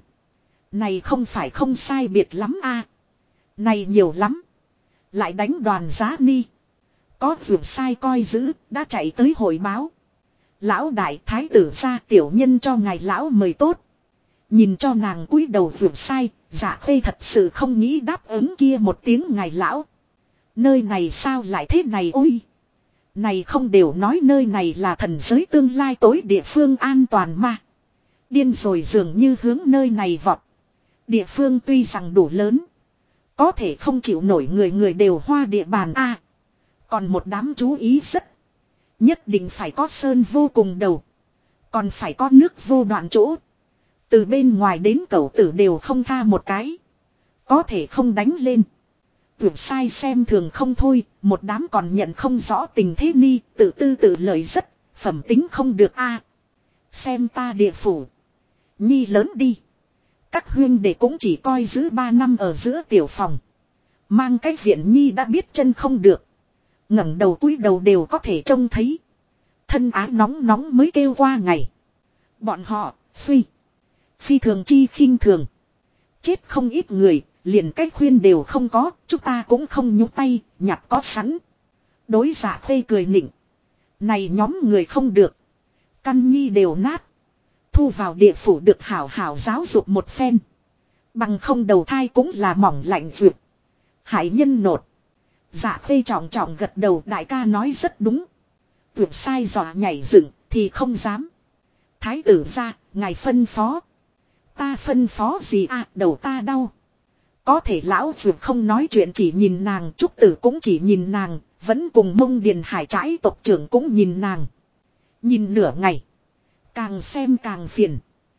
Này không phải không sai biệt lắm a. Này nhiều lắm. Lại đánh đoàn giá ni. Có vượt sai coi giữ, đã chạy tới hội báo. Lão đại thái tử ra tiểu nhân cho ngài lão mời tốt. Nhìn cho nàng cúi đầu vượt sai, Dạ Khê thật sự không nghĩ đáp ứng kia một tiếng ngài lão. Nơi này sao lại thế này ôi. Này không đều nói nơi này là thần giới tương lai tối địa phương an toàn mà. Điên rồi dường như hướng nơi này vọt. Địa phương tuy rằng đủ lớn. Có thể không chịu nổi người đều hoa địa bàn a. Còn một đám chú ý rất. Nhất định phải có sơn vô cùng đầu. Còn phải có nước vô đoạn chỗ. Từ bên ngoài đến cẩu tử đều không tha một cái. Có thể không đánh lên. Tưởng sai xem thường không thôi. Một đám còn nhận không rõ tình thế ni. Tự tư tự lợi rất. Phẩm tính không được a. Xem ta địa phủ. Nhi lớn đi. Các huyên đệ cũng chỉ coi giữ 3 năm ở giữa tiểu phòng. Mang cái viện nhi đã biết chân không được. Ngẩng đầu cúi đầu đều có thể trông thấy. Thân ái nóng nóng mới kêu qua ngày. Bọn họ, suy. Phi thường chi khinh thường. Chết không ít người, liền cách khuyên đều không có. Chúng ta cũng không nhúc tay, nhặt có sẵn. Đối Dạ Khê cười nịnh. Này nhóm người không được. Căn nhi đều nát. Thu vào địa phủ được hảo hảo giáo dục một phen. Bằng không đầu thai cũng là mỏng lạnh vượt. Hải nhân nột. Dạ Khê trọng trọng gật đầu, đại ca nói rất đúng. Vượt sai dọa nhảy dựng thì không dám. Thái tử ra, ngài phân phó. Ta phân phó gì à, đầu ta đau. Có thể lão vượt không nói chuyện, chỉ nhìn nàng. Trúc Tử cũng chỉ nhìn nàng. Vẫn cùng Mông Điền Hải trái tộc trưởng cũng nhìn nàng. Nhìn nửa ngày. Càng xem càng phiền.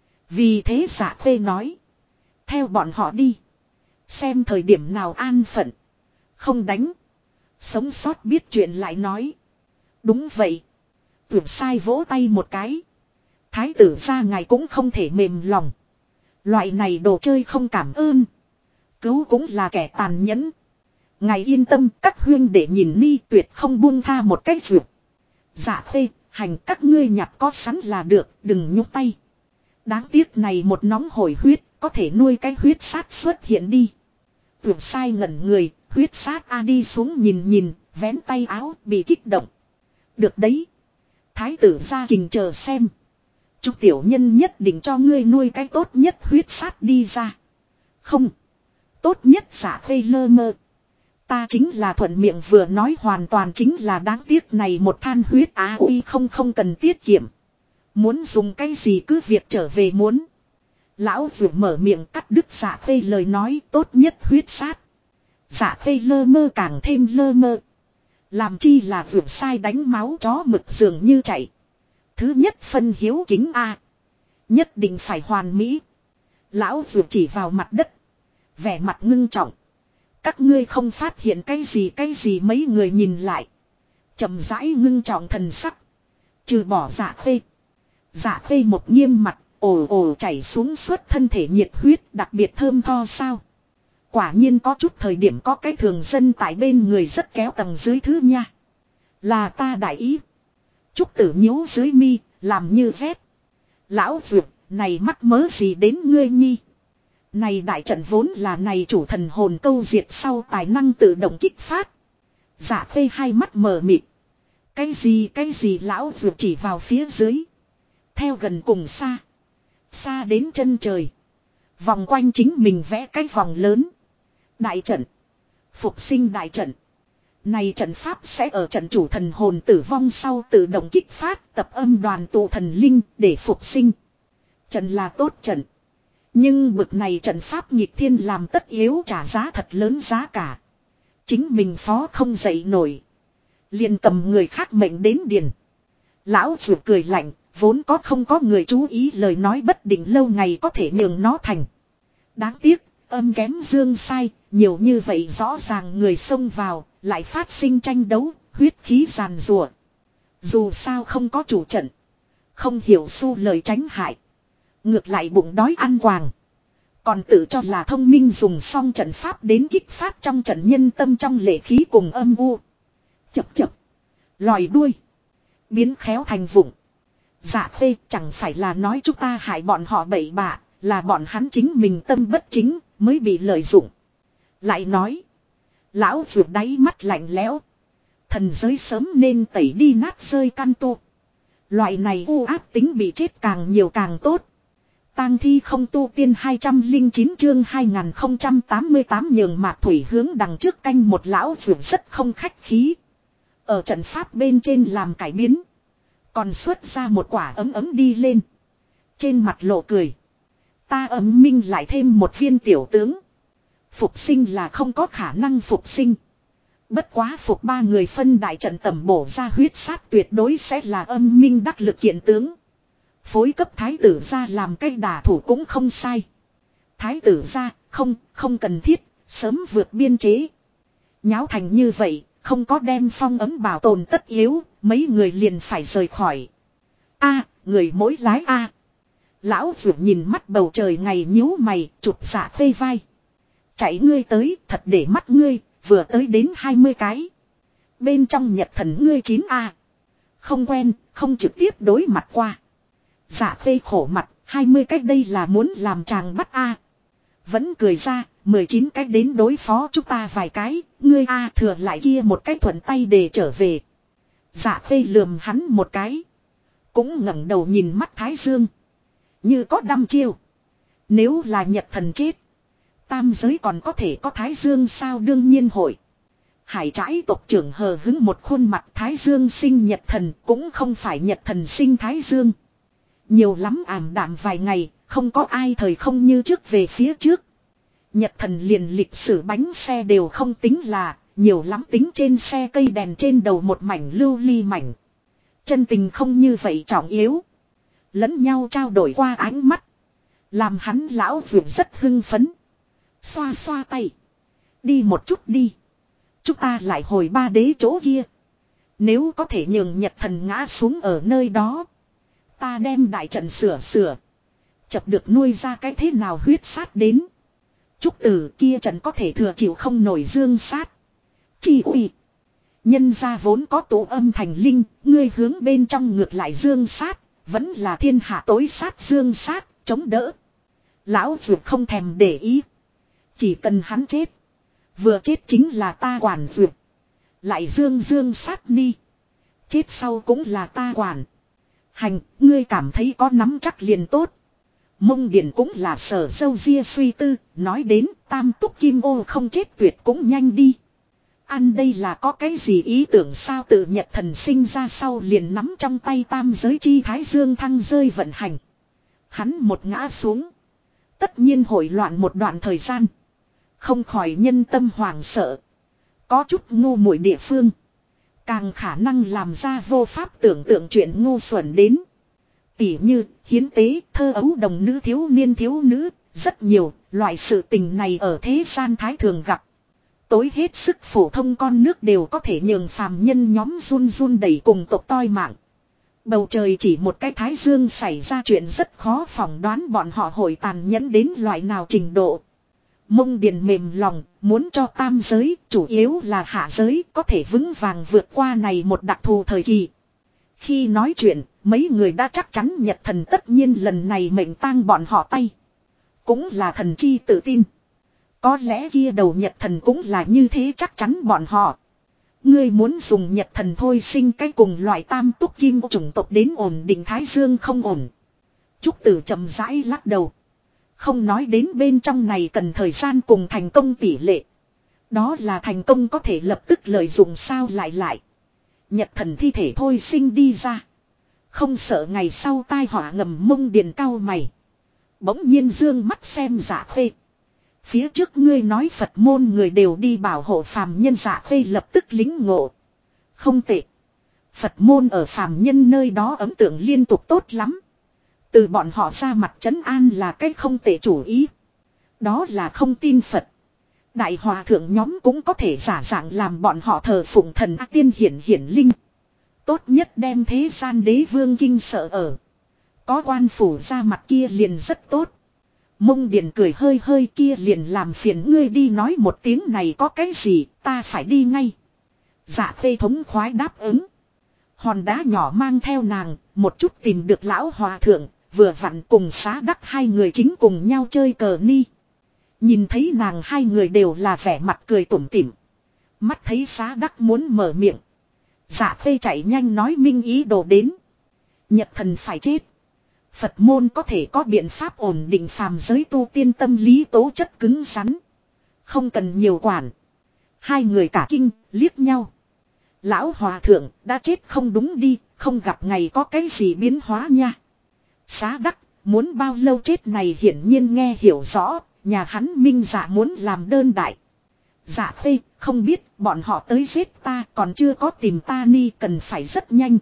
Vì thế Dạ Khê nói. Theo bọn họ đi. Xem thời điểm nào an phận. Không đánh. Sống sót biết chuyện lại nói. Đúng vậy. Tưởng sai vỗ tay một cái. Thái tử ra ngài cũng không thể mềm lòng. Loại này đồ chơi không cảm ơn. Cứu cũng là kẻ tàn nhẫn. Ngài yên tâm, các huyên để nhìn ni tuyệt không buông tha một cách vượt. Dạ Khê, hành các ngươi nhặt có sẵn là được, đừng nhúc tay. Đáng tiếc này một nóng hổi huyết, có thể nuôi cái huyết sát xuất hiện đi. Tưởng sai ngẩn người, huyết sát a đi xuống nhìn, vén tay áo, bị kích động. Được đấy. Thái tử ra kình chờ xem. Chúc tiểu nhân nhất định cho ngươi nuôi cái tốt nhất huyết sát đi ra. Không. Tốt nhất Dạ Khê lơ mơ. Ta chính là thuận miệng vừa nói, hoàn toàn chính là đáng tiếc này một than huyết á uy không cần tiết kiệm. Muốn dùng cái gì cứ việc trở về muốn. Lão vừa mở miệng cắt đứt Dạ Khê lời nói, tốt nhất huyết sát. Dạ Khê lơ mơ càng thêm lơ mơ. Làm chi là vượt sai đánh máu chó mực dường như chạy. Thứ nhất phân hiếu kính a. Nhất định phải hoàn mỹ. Lão vượt chỉ vào mặt đất. Vẻ mặt ngưng trọng. Các ngươi không phát hiện cái gì mấy người nhìn lại. Chậm rãi ngưng trọng thần sắc. Trừ bỏ Dạ Khê. Dạ Khê một nghiêm mặt, ồ ồ chảy xuống suốt thân thể nhiệt huyết đặc biệt thơm tho sao. Quả nhiên có chút thời điểm có cái thường dân tại bên người rất kéo tầng dưới thứ nha. Là ta đại ý. Trúc Tử nhíu dưới mi, làm như vét. Lão Dược, này mắc mớ gì đến ngươi nhi. Này đại trận vốn là này chủ thần hồn câu diệt sau tài năng tự động kích phát. Dạ phê hai mắt mờ mịt. Cái gì lão Dược chỉ vào phía dưới. Theo gần cùng xa. Xa đến chân trời. Vòng quanh chính mình vẽ cái vòng lớn. Đại trận. Phục sinh đại trận. Này trận pháp sẽ ở trận chủ thần hồn tử vong sau tự động kích phát tập âm đoàn tụ thần linh để phục sinh. Trận là tốt trận. Nhưng bực này trận pháp nghịch thiên làm tất yếu trả giá thật lớn giá cả. Chính mình phó không dậy nổi. Liền cầm người khác mệnh đến điền. Lão Dược cười lạnh, vốn có không có người chú ý lời nói bất định lâu ngày có thể nhường nó thành. Đáng tiếc, âm kém dương sai, nhiều như vậy rõ ràng người xông vào, lại phát sinh tranh đấu, huyết khí giàn rùa. Dù sao không có chủ trận. Không hiểu su lời tránh hại. Ngược lại bụng đói ăn quàng. Còn tự cho là thông minh dùng xong trận pháp đến kích phát trong trận nhân tâm trong lệ khí cùng âm u. Chập chập. Lòi đuôi. Biến khéo thành vụng. Dạ phê chẳng phải là nói chúng ta hại bọn họ bậy bạ. Là bọn hắn chính mình tâm bất chính mới bị lợi dụng. Lại nói. Lão Dược đáy mắt lạnh lẽo. Thần giới sớm nên tẩy đi nát rơi căn tu. Loại này u áp tính bị chết càng nhiều càng tốt. Tang thi không tu tiên 209 chương 2088 nhường Mạc Thủy hướng đằng trước canh một lão Dược rất không khách khí. Ở trận pháp bên trên làm cải biến. Còn xuất ra một quả ấm ấm đi lên. Trên mặt lộ cười. Ta ấm minh lại thêm một viên tiểu tướng. Phục sinh là không có khả năng phục sinh. Bất quá phục ba người phân đại trận tầm bổ ra huyết sát tuyệt đối sẽ là âm minh đắc lực kiện tướng. Phối cấp thái tử ra làm cái đả thủ cũng không sai. Thái tử ra không cần thiết, sớm vượt biên chế. Nháo thành như vậy, không có đem phong ấm bảo tồn tất yếu, mấy người liền phải rời khỏi. A, người mỗi lái A. Lão Dược nhìn mắt bầu trời ngày nhíu mày, chụp dạ phê vai. Chạy ngươi tới, thật để mắt ngươi, vừa tới đến 20 cái. Bên trong nhật thần ngươi 9A. Không quen, không trực tiếp đối mặt qua. Dạ phê khổ mặt, 20 cái đây là muốn làm chàng bắt A. Vẫn cười ra, 19 cái đến đối phó chúng ta vài cái, ngươi A thừa lại kia một cái thuận tay để trở về. Dạ phê lườm hắn một cái. Cũng ngẩng đầu nhìn mắt Thái Dương. Như có đăm chiêu. Nếu là nhật thần chết. Tam giới còn có thể có Thái Dương sao đương nhiên hội. Hải trãi tộc trưởng hờ hứng một khuôn mặt Thái Dương sinh nhật thần cũng không phải nhật thần sinh Thái Dương. Nhiều lắm ảm đạm vài ngày, không có ai thời không như trước về phía trước. Nhật thần liền lịch sử bánh xe đều không tính là, nhiều lắm tính trên xe cây đèn trên đầu một mảnh lưu ly mảnh. Chân tình không như vậy trọng yếu. Lẫn nhau trao đổi qua ánh mắt. Làm hắn lão Dược rất hưng phấn. Xoa xoa tay. Đi một chút đi. Chúng ta lại hồi ba đế chỗ kia. Nếu có thể nhường nhật thần ngã xuống ở nơi đó. Ta đem đại trận sửa. Chập được nuôi ra cái thế nào huyết sát đến. Trúc Tử kia trận có thể thừa chịu không nổi dương sát. Chi uy. Nhân ra vốn có tụ âm thành linh. Ngươi hướng bên trong ngược lại dương sát. Vẫn là thiên hạ tối sát dương sát. Chống đỡ. Lão Dược không thèm để ý. Chỉ cần hắn chết. Vừa chết chính là ta quản Dược. Lại dương sát ni. Chết sau cũng là ta quản. Hành, ngươi cảm thấy có nắm chắc liền tốt. Mông Điền cũng là sở dâu ria suy tư. Nói đến tam túc kim ô không chết tuyệt cũng nhanh đi. Ăn đây là có cái gì ý tưởng sao tự nhật thần sinh ra sau liền nắm trong tay tam giới chi thái dương thăng rơi vận hành. Hắn một ngã xuống. Tất nhiên hội loạn một đoạn thời gian. Không khỏi nhân tâm hoảng sợ. Có chút ngu muội địa phương. Càng khả năng làm ra vô pháp tưởng tượng chuyện ngu xuẩn đến. Tỉ như hiến tế, thơ ấu đồng nữ thiếu niên thiếu nữ. Rất nhiều loại sự tình này ở thế gian thái thường gặp. Tối hết sức phổ thông con nước đều có thể nhường phàm nhân nhóm run run đẩy cùng tộc toi mạng. Bầu trời chỉ một cái thái dương xảy ra chuyện rất khó phỏng đoán bọn họ hội tàn nhẫn đến loại nào trình độ. Mông Điền mềm lòng, muốn cho tam giới, chủ yếu là hạ giới, có thể vững vàng vượt qua này một đặc thù thời kỳ. Khi nói chuyện, mấy người đã chắc chắn Nhật Thần tất nhiên lần này mệnh tang bọn họ tay. Cũng là thần chi tự tin. Có lẽ kia đầu Nhật Thần cũng là như thế chắc chắn bọn họ. Ngươi muốn dùng Nhật Thần thôi sinh cái cùng loại tam túc kim chủng tộc đến ổn định Thái Dương không ổn. Trúc Tử chậm rãi lắc đầu. Không nói đến bên trong này cần thời gian cùng thành công tỷ lệ. Đó là thành công có thể lập tức lợi dụng sao lại. Nhật Thần thi thể thôi sinh đi ra. Không sợ ngày sau tai họa ngầm. Mông Điền cao mày. Bỗng nhiên dương mắt xem Dạ Khê. Phía trước ngươi nói Phật môn người đều đi bảo hộ phàm nhân. Dạ Khê lập tức lính ngộ. Không tệ. Phật môn ở phàm nhân nơi đó ấn tượng liên tục tốt lắm. Từ bọn họ ra mặt trấn an là cái không tệ chủ ý. Đó là không tin Phật. Đại hòa thượng nhóm cũng có thể giả dạng làm bọn họ thờ phụng thần tiên hiển linh. Tốt nhất đem thế gian đế vương kinh sợ ở. Có quan phủ ra mặt kia liền rất tốt. Mông Điền cười hơi kia liền làm phiền ngươi đi nói một tiếng này có cái gì ta phải đi ngay. Dạ Khê thống khoái đáp ứng. Hòn đá nhỏ mang theo nàng một chút tìm được lão hòa thượng. Vừa vặn cùng Xá Đắc hai người chính cùng nhau chơi cờ ni. Nhìn thấy nàng hai người đều là vẻ mặt cười tủm tỉm. Mắt thấy Xá Đắc muốn mở miệng. Dạ Khê chạy nhanh nói minh ý đồ đến. Nhật Thần phải chết. Phật môn có thể có biện pháp ổn định phàm giới tu tiên tâm lý tố chất cứng rắn. Không cần nhiều quản. Hai người cả kinh, liếc nhau. Lão hòa thượng đã chết không đúng đi, không gặp ngày có cái gì biến hóa nha. Xá Đắc, muốn bao lâu chết này hiển nhiên nghe hiểu rõ, nhà hắn Minh Dạ muốn làm đơn đại. Dạ Khê, không biết, bọn họ tới giết ta còn chưa có tìm ta ni cần phải rất nhanh.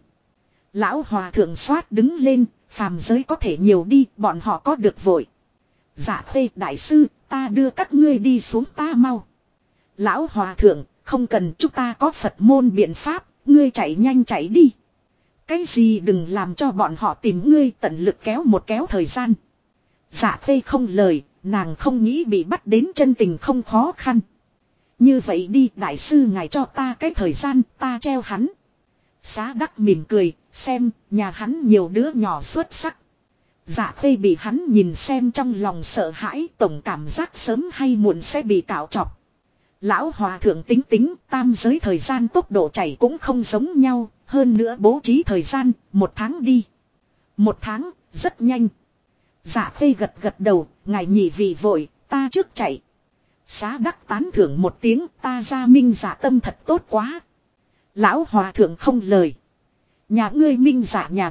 Lão hòa thượng xoát đứng lên, phàm giới có thể nhiều đi, bọn họ có được vội. Dạ Khê đại sư, ta đưa các ngươi đi xuống ta mau. Lão hòa thượng, không cần chúng ta có Phật môn biện pháp, ngươi chạy nhanh chạy đi. Cái gì đừng làm cho bọn họ tìm ngươi tận lực kéo một kéo thời gian. Dạ Khê không lời, nàng không nghĩ bị bắt đến chân tình không khó khăn. Như vậy đi đại sư ngài cho ta cái thời gian ta treo hắn. Xá Đắc mỉm cười, xem nhà hắn nhiều đứa nhỏ xuất sắc. Dạ Khê bị hắn nhìn xem trong lòng sợ hãi tổng cảm giác sớm hay muộn sẽ bị cạo chọc. Lão hòa thượng tính tam giới thời gian tốc độ chảy cũng không giống nhau. Hơn nữa bố trí thời gian, 1 tháng đi. 1 tháng, rất nhanh. Dạ Khê gật đầu, ngài nhị vị vội, ta trước chạy. Xá Đắc tán thưởng một tiếng, ta ra Minh Dạ tâm thật tốt quá. Lão hòa thượng không lời. Nhà ngươi Minh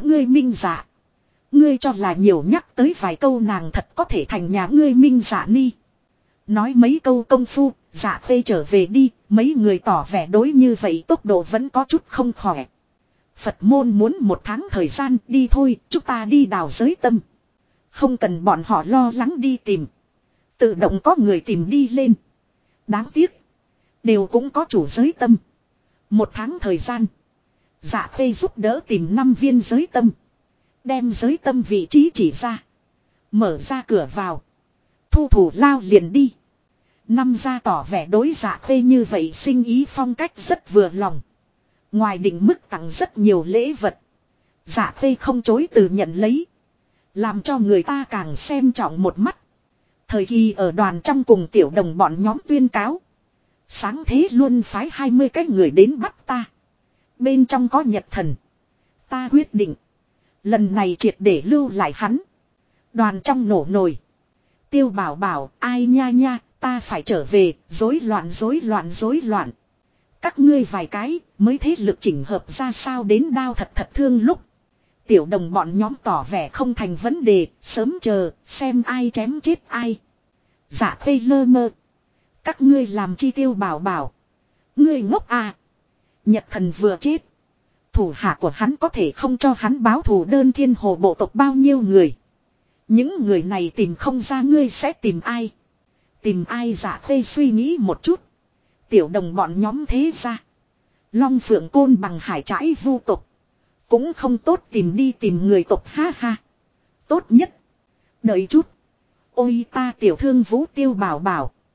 Dạ. Ngươi cho là nhiều nhắc tới vài câu nàng thật có thể thành nhà ngươi Minh Dạ ni. Nói mấy câu công phu, Dạ Khê trở về đi, mấy người tỏ vẻ đối như vậy tốc độ vẫn có chút không khỏe. Phật môn muốn 1 tháng thời gian đi thôi, chúng ta đi đào giới tâm. Không cần bọn họ lo lắng đi tìm. Tự động có người tìm đi lên. Đáng tiếc. Đều cũng có chủ giới tâm. 1 tháng thời gian. Dạ Khê giúp đỡ tìm 5 viên giới tâm. Đem giới tâm vị trí chỉ ra. Mở ra cửa vào. Thu thủ lao liền đi. Năm gia tỏ vẻ đối Dạ Khê như vậy sinh ý phong cách rất vừa lòng. Ngoài định mức tặng rất nhiều lễ vật. Dạ Khê không chối từ nhận lấy. Làm cho người ta càng xem trọng một mắt. Thời kỳ ở đoàn trong cùng tiểu đồng bọn nhóm tuyên cáo. Sáng thế luôn phái 20 cái người đến bắt ta. Bên trong có Nhật Thần. Ta quyết định. Lần này triệt để lưu lại hắn. Đoàn trong nổ nổi. Tiêu Bảo bảo ai nha ta phải trở về. Rối loạn. Các ngươi vài cái mới thế lực chỉnh hợp ra sao đến đao thật thương lúc. Tiểu đồng bọn nhóm tỏ vẻ không thành vấn đề, sớm chờ, xem ai chém chết ai. Dạ Khê lơ mơ. Các ngươi làm chi Tiêu Bảo bảo. Ngươi ngốc à. Nhật Thần vừa chết. Thủ hạ của hắn có thể không cho hắn báo thù đơn thiên hồ bộ tộc bao nhiêu người. Những người này tìm không ra ngươi sẽ tìm ai. Tìm ai Dạ Khê suy nghĩ một chút. Tiểu đồng bọn nhóm thế ra. Long Phượng Côn bằng hải trãi vu tộc. Cũng không tốt tìm người tộc ha. Tốt nhất. Đợi chút. Ôi ta tiểu thương Vũ Tiêu Bảo bảo.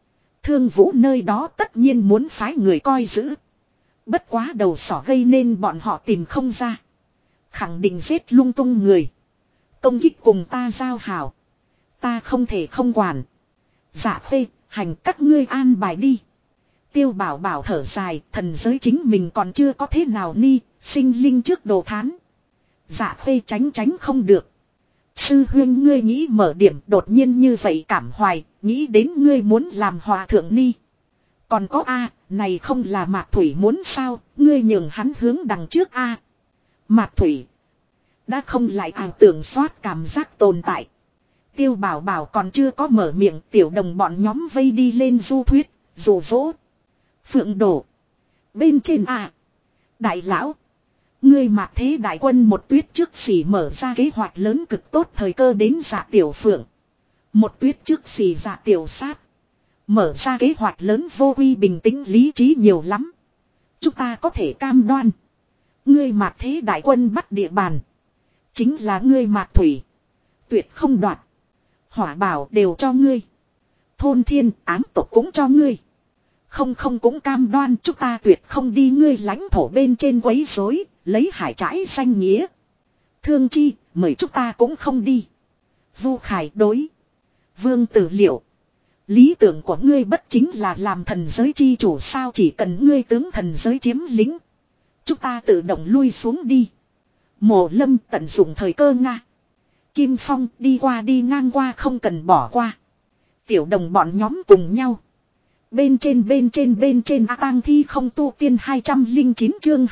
Thương Vũ nơi đó tất nhiên muốn phái người coi giữ. Bất quá đầu sỏ gây nên bọn họ tìm không ra. Khẳng định giết lung tung người. Công kích cùng ta giao hảo. Ta không thể không quản. Dạ phê, hành các ngươi an bài đi. Tiêu Bảo Bảo thở dài, thần giới chính mình còn chưa có thế nào ni, sinh linh trước đồ thán. Dạ phê tránh không được. Sư huyên ngươi nghĩ mở điểm đột nhiên như vậy cảm hoài, nghĩ đến ngươi muốn làm hòa thượng ni. Còn có A, này không là Mạc Thủy muốn sao, ngươi nhường hắn hướng đằng trước A. Mạc Thủy đã không lại ảo tưởng soát cảm giác tồn tại. Tiêu Bảo Bảo còn chưa có mở miệng, tiểu đồng bọn nhóm vây đi lên du thuyết, rủ rỗ. Phượng Đổ. Bên trên A. Đại lão. Ngươi Mạc Thế đại quân một tuyết trước xỉ mở ra kế hoạch lớn cực tốt thời cơ đến Dạ Tiểu Phượng. Một tuyết trước xỉ Dạ Tiểu sát. Mở ra kế hoạch lớn vô quy bình tĩnh lý trí nhiều lắm. Chúng ta có thể cam đoan. Ngươi Mạc Thế đại quân bắt địa bàn. Chính là ngươi Mạc Thủy. Tuyệt không đoạt. Hỏa bảo đều cho ngươi. Thôn thiên ám tộc cũng cho ngươi. Không cũng cam đoan chúng ta tuyệt không đi ngươi lãnh thổ bên trên quấy rối, lấy hải trái danh nghĩa. Thương chi, mời chúng ta cũng không đi. Vu Khải đối. Vương Tử Liệu. Lý tưởng của ngươi bất chính là làm thần giới chi chủ sao, chỉ cần ngươi tướng thần giới chiếm lĩnh. Chúng ta tự động lui xuống đi. Mộ Lâm tận dụng thời cơ Nga. Kim Phong đi qua đi ngang qua không cần bỏ qua. Tiểu đồng bọn nhóm cùng nhau. Bên trên A Tang Thi không tu tiên 209 chương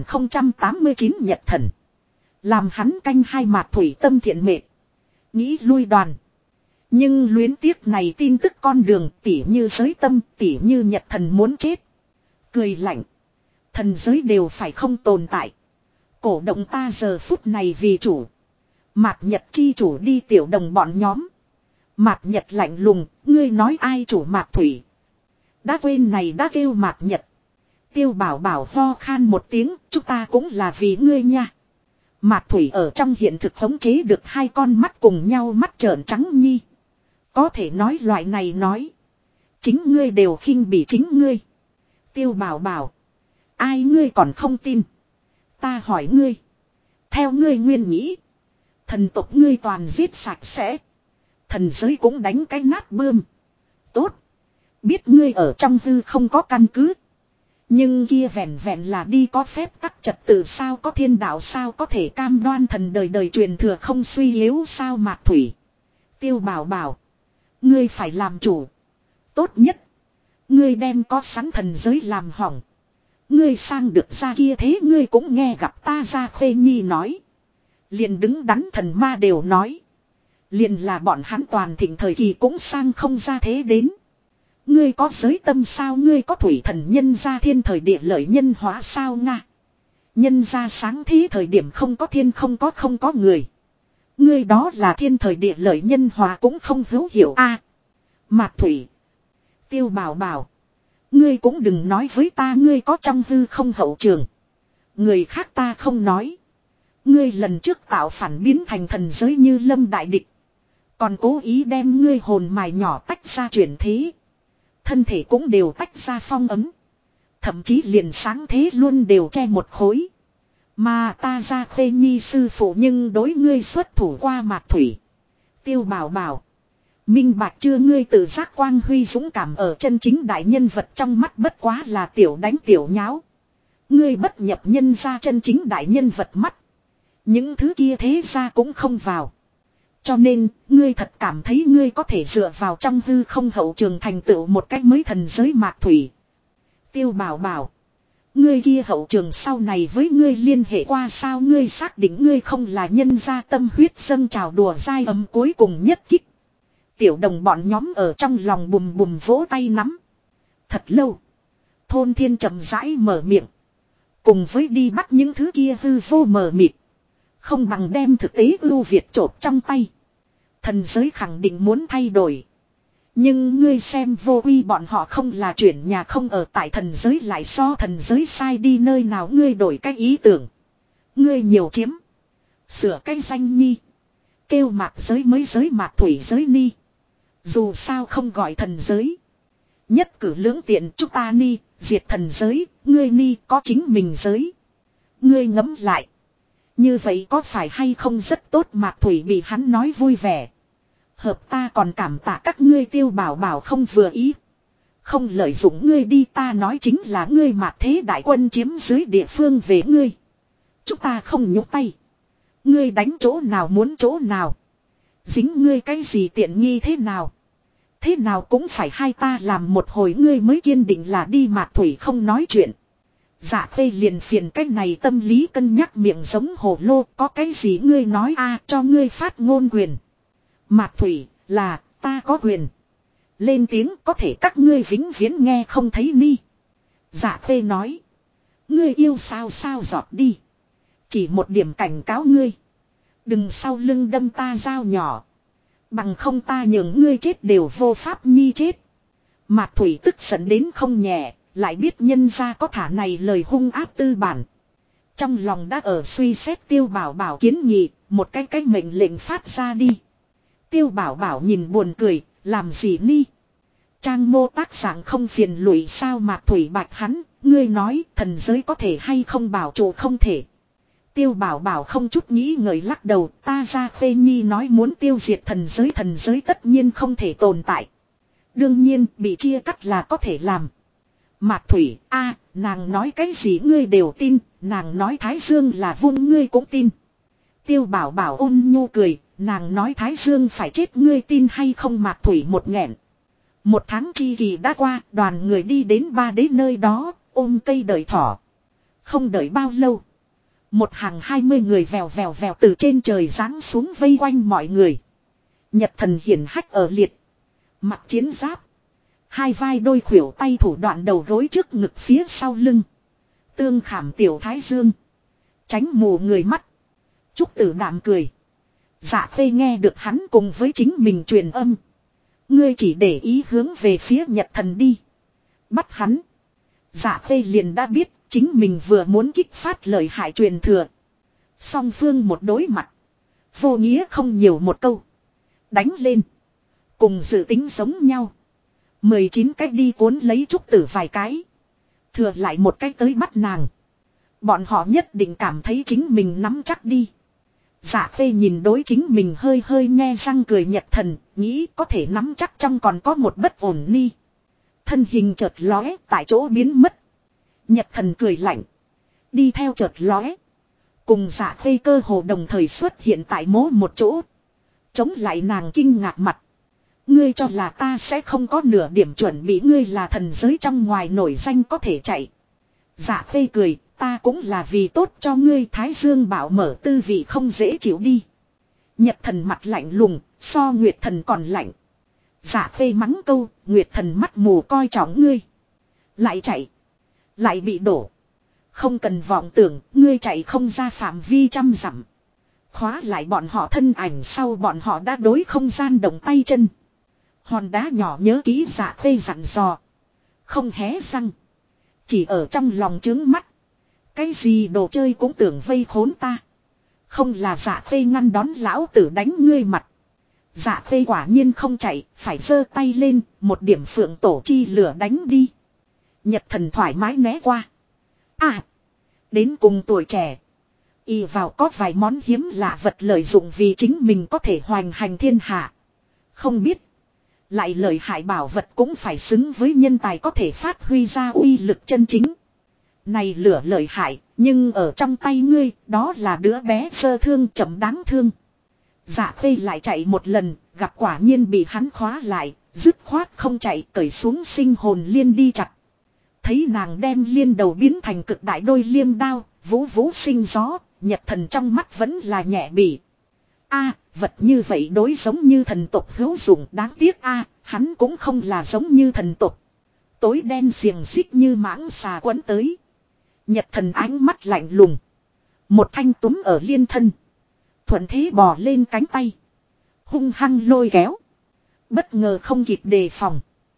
2089 Nhật Thần. Làm hắn canh hai Mạc Thủy tâm thiện mệt. Nghĩ lui đoàn. Nhưng luyến tiếc này tin tức con đường tỉ như giới tâm tỉ như Nhật Thần muốn chết. Cười lạnh. Thần giới đều phải không tồn tại. Cổ động ta giờ phút này vì chủ. Mạc Nhật chi chủ đi tiểu đồng bọn nhóm. Mạc Nhật lạnh lùng, ngươi nói ai chủ Mạc Thủy. Đã quên này đã kêu Mạc Nhật. Tiêu Bảo Bảo ho khan một tiếng, chúng ta cũng là vì ngươi nha. Mạc Thủy ở trong hiện thực khống chế được hai con mắt cùng nhau mắt trợn trắng nhi. Có thể nói loại này nói. Chính ngươi đều khinh bỉ chính ngươi. Tiêu Bảo Bảo. Ai ngươi còn không tin. Ta hỏi ngươi. Theo ngươi nguyên nghĩ. Thần tộc ngươi toàn giết sạch sẽ. Thần giới cũng đánh cái nát bươm. Tốt. Biết ngươi ở trong hư không có căn cứ. Nhưng kia vẹn vẹn là đi có phép tắc trật tự sao, có thiên đạo sao, có thể cam đoan thần đời đời truyền thừa không suy yếu sao. Mạc Thủy. Tiêu Bảo Bảo. Ngươi phải làm chủ. Tốt nhất. Ngươi đem có sẵn thần giới làm hỏng. Ngươi sang được ra kia thế ngươi cũng nghe gặp ta ra Khuê Nhi nói. Liền đứng đắn thần ma đều nói. Liền là bọn hắn toàn thịnh thời kỳ cũng sang không ra thế đến. Ngươi có giới tâm sao, ngươi có thủy thần nhân ra thiên thời địa lợi nhân hóa sao Nga. Nhân ra sáng thế thời điểm không có thiên không có người. Ngươi đó là thiên thời địa lợi nhân hóa cũng không hữu hiểu a. Mạc Thủy. Tiêu Bảo Bảo. Ngươi cũng đừng nói với ta ngươi có trong hư không hậu trường. Người khác ta không nói. Ngươi lần trước tạo phản biến thành thần giới như lâm đại địch. Còn cố ý đem ngươi hồn mài nhỏ tách ra chuyển thế. Thân thể cũng đều tách ra phong ấm. Thậm chí liền sáng thế luôn đều che một khối. Mà ta ra Khuê Nhi sư phụ nhưng đối ngươi xuất thủ qua Mạc Thủy. Tiêu Bảo Bảo. Minh bạch chưa, ngươi tự giác quang huy dũng cảm ở chân chính đại nhân vật trong mắt bất quá là tiểu đánh tiểu nháo. Ngươi bất nhập nhân ra chân chính đại nhân vật mắt. Những thứ kia thế ra cũng không vào. Cho nên, ngươi thật cảm thấy ngươi có thể dựa vào trong hư không hậu trường thành tựu một cách mới thần giới Mạc Thủy. Tiêu Bảo Bảo. Ngươi kia hậu trường sau này với ngươi liên hệ qua sao, ngươi xác định ngươi không là nhân gia tâm huyết dâng trào đùa dai ấm cuối cùng nhất kích. Tiểu đồng bọn nhóm ở trong lòng bùm bùm vỗ tay nắm. Thật lâu. Thôn Thiên chậm rãi mở miệng. Cùng với đi bắt những thứ kia hư vô mờ mịt. Không bằng đem thực tế ưu việt trộp trong tay. Thần giới khẳng định muốn thay đổi. Nhưng ngươi xem vô uy bọn họ không là chuyển nhà không ở tại thần giới lại so thần giới sai đi nơi nào, ngươi đổi cái ý tưởng. Ngươi nhiều chiếm. Sửa cái danh nhi. Kêu Mạc giới mới giới Mạc Thủy giới ni. Dù sao không gọi thần giới. Nhất cử lưỡng tiện chúng ta ni, diệt thần giới, ngươi ni có chính mình giới. Ngươi ngẫm lại. Như vậy có phải hay không rất tốt Mạc Thủy bị hắn nói vui vẻ. Hợp ta còn cảm tạ các ngươi Tiêu Bảo Bảo không vừa ý. Không lợi dụng ngươi đi ta nói chính là ngươi Mạc Thế đại quân chiếm dưới địa phương về ngươi. Chúng ta không nhúc tay. Ngươi đánh chỗ nào muốn chỗ nào. Dính ngươi cái gì tiện nghi thế nào. Thế nào cũng phải hai ta làm một hồi ngươi mới kiên định là đi Mạc Thủy không nói chuyện. Dạ Khê liền phiền cái này tâm lý cân nhắc miệng giống hồ lô có cái gì ngươi nói a cho ngươi phát ngôn quyền. Mạc Thủy là ta có quyền. Lên tiếng có thể các ngươi vĩnh viễn nghe không thấy ni. Dạ Khê nói. Ngươi yêu sao sao giọt đi. Chỉ một điểm cảnh cáo ngươi. Đừng sau lưng đâm ta dao nhỏ. Bằng không ta nhường ngươi chết đều vô pháp nhi chết. Mạc Thủy tức giận đến không nhẹ. Lại biết nhân ra có thả này lời hung áp tư bản. Trong lòng đã ở suy xét Tiêu Bảo Bảo kiến nghị. Một cái mệnh lệnh phát ra đi. Tiêu Bảo Bảo nhìn buồn cười. Làm gì ni. Trang mô tác dạng không phiền lụy sao Mạc Thủy bạch hắn. Ngươi nói thần giới có thể hay không bảo trụ không thể. Tiêu Bảo Bảo không chút nghĩ ngợi lắc đầu. Ta ra Khê Nhi nói muốn tiêu diệt thần giới tất nhiên không thể tồn tại. Đương nhiên bị chia cắt là có thể làm. Mạc Thủy a nàng nói cái gì ngươi đều tin. Nàng nói Thái Dương là vung ngươi cũng tin. Tiêu Bảo Bảo ôn nhu cười. Nàng nói Thái Dương phải chết ngươi tin hay không Mạc Thủy một nghẹn. Một tháng chi kỳ đã qua đoàn người đi đến Ba Đế nơi đó ôm cây đợi thỏ. Không đợi bao lâu. Một hàng 20 người vèo vèo vèo từ trên trời giáng xuống vây quanh mọi người. Nhật Thần hiển hách ở liệt. Mặc chiến giáp. Hai vai đôi khuỷu tay thủ đoạn đầu gối trước ngực phía sau lưng. Tương khảm tiểu thái dương. Tránh mù người mắt. Trúc Tử Đạm cười. Dạ Khê nghe được hắn cùng với chính mình truyền âm. Ngươi chỉ để ý hướng về phía Nhật Thần đi. Bắt hắn. Dạ Khê liền đã biết chính mình vừa muốn kích phát lời hại truyền thừa. Song phương một đối mặt. Vô nghĩa không nhiều một câu. Đánh lên. Cùng dự tính giống nhau. 19 cách đi cuốn lấy Trúc Tử vài cái. Thừa lại một cách tới bắt nàng. Bọn họ nhất định cảm thấy chính mình nắm chắc đi. Dạ Khê nhìn đối chính mình hơi hơi nhe răng cười Nhật Thần. Nghĩ có thể nắm chắc trong còn có một bất ổn ni. Thân hình chợt lóe tại chỗ biến mất. Nhật Thần cười lạnh. Đi theo chợt lóe. Cùng Dạ Khê cơ hồ đồng thời xuất hiện tại một chỗ. Chống lại nàng kinh ngạc mặt. Ngươi cho là ta sẽ không có nửa điểm chuẩn bị ngươi là thần giới trong ngoài nổi danh có thể chạy. Dạ Khê cười, ta cũng là vì tốt cho ngươi Thái Dương bảo mở tư vị không dễ chịu đi. Nhật Thần mặt lạnh lùng, so Nguyệt Thần còn lạnh. Dạ Khê mắng câu, Nguyệt Thần mắt mù coi trọng ngươi. Lại chạy. Lại bị đổ. Không cần vọng tưởng, ngươi chạy không ra phạm vi trăm dặm. Khóa lại bọn họ thân ảnh sau bọn họ đã đối không gian động tay chân. Hòn đá nhỏ nhớ kỹ Dạ Khê dặn dò. Không hé răng. Chỉ ở trong lòng trướng mắt. Cái gì đồ chơi cũng tưởng vây khốn ta. Không là Dạ Khê ngăn đón lão tử đánh ngươi mặt. Dạ Khê quả nhiên không chạy, phải giơ tay lên, một điểm phượng tổ chi lửa đánh đi. Nhật Thần thoải mái né qua. À, đến cùng tuổi trẻ. Y vào có vài món hiếm lạ vật lợi dụng vì chính mình có thể hoành hành thiên hạ. Không biết. Lại lợi hại bảo vật cũng phải xứng với nhân tài có thể phát huy ra uy lực chân chính. Này lửa lợi hại, nhưng ở trong tay ngươi, đó là đứa bé sơ thương chậm đáng thương. Dạ Khê lại chạy một lần, gặp quả nhiên bị hắn khóa lại, dứt khoát không chạy cởi xuống sinh hồn liên đi chặt. Thấy nàng đem liên đầu biến thành cực đại đôi liêm đao, vũ vũ sinh gió, Nhật Thần trong mắt vẫn là nhẹ bỉ. A, vật như vậy đối giống như thần tộc hữu dụng đáng tiếc a, hắn cũng không là giống như thần tộc. Tối đen xiềng xích như mãng xà quấn tới. Nhật Thần ánh mắt lạnh lùng. Một thanh túm ở liên thân. Thuận thế bò lên cánh tay. Hung hăng lôi kéo. Bất ngờ không kịp đề phòng.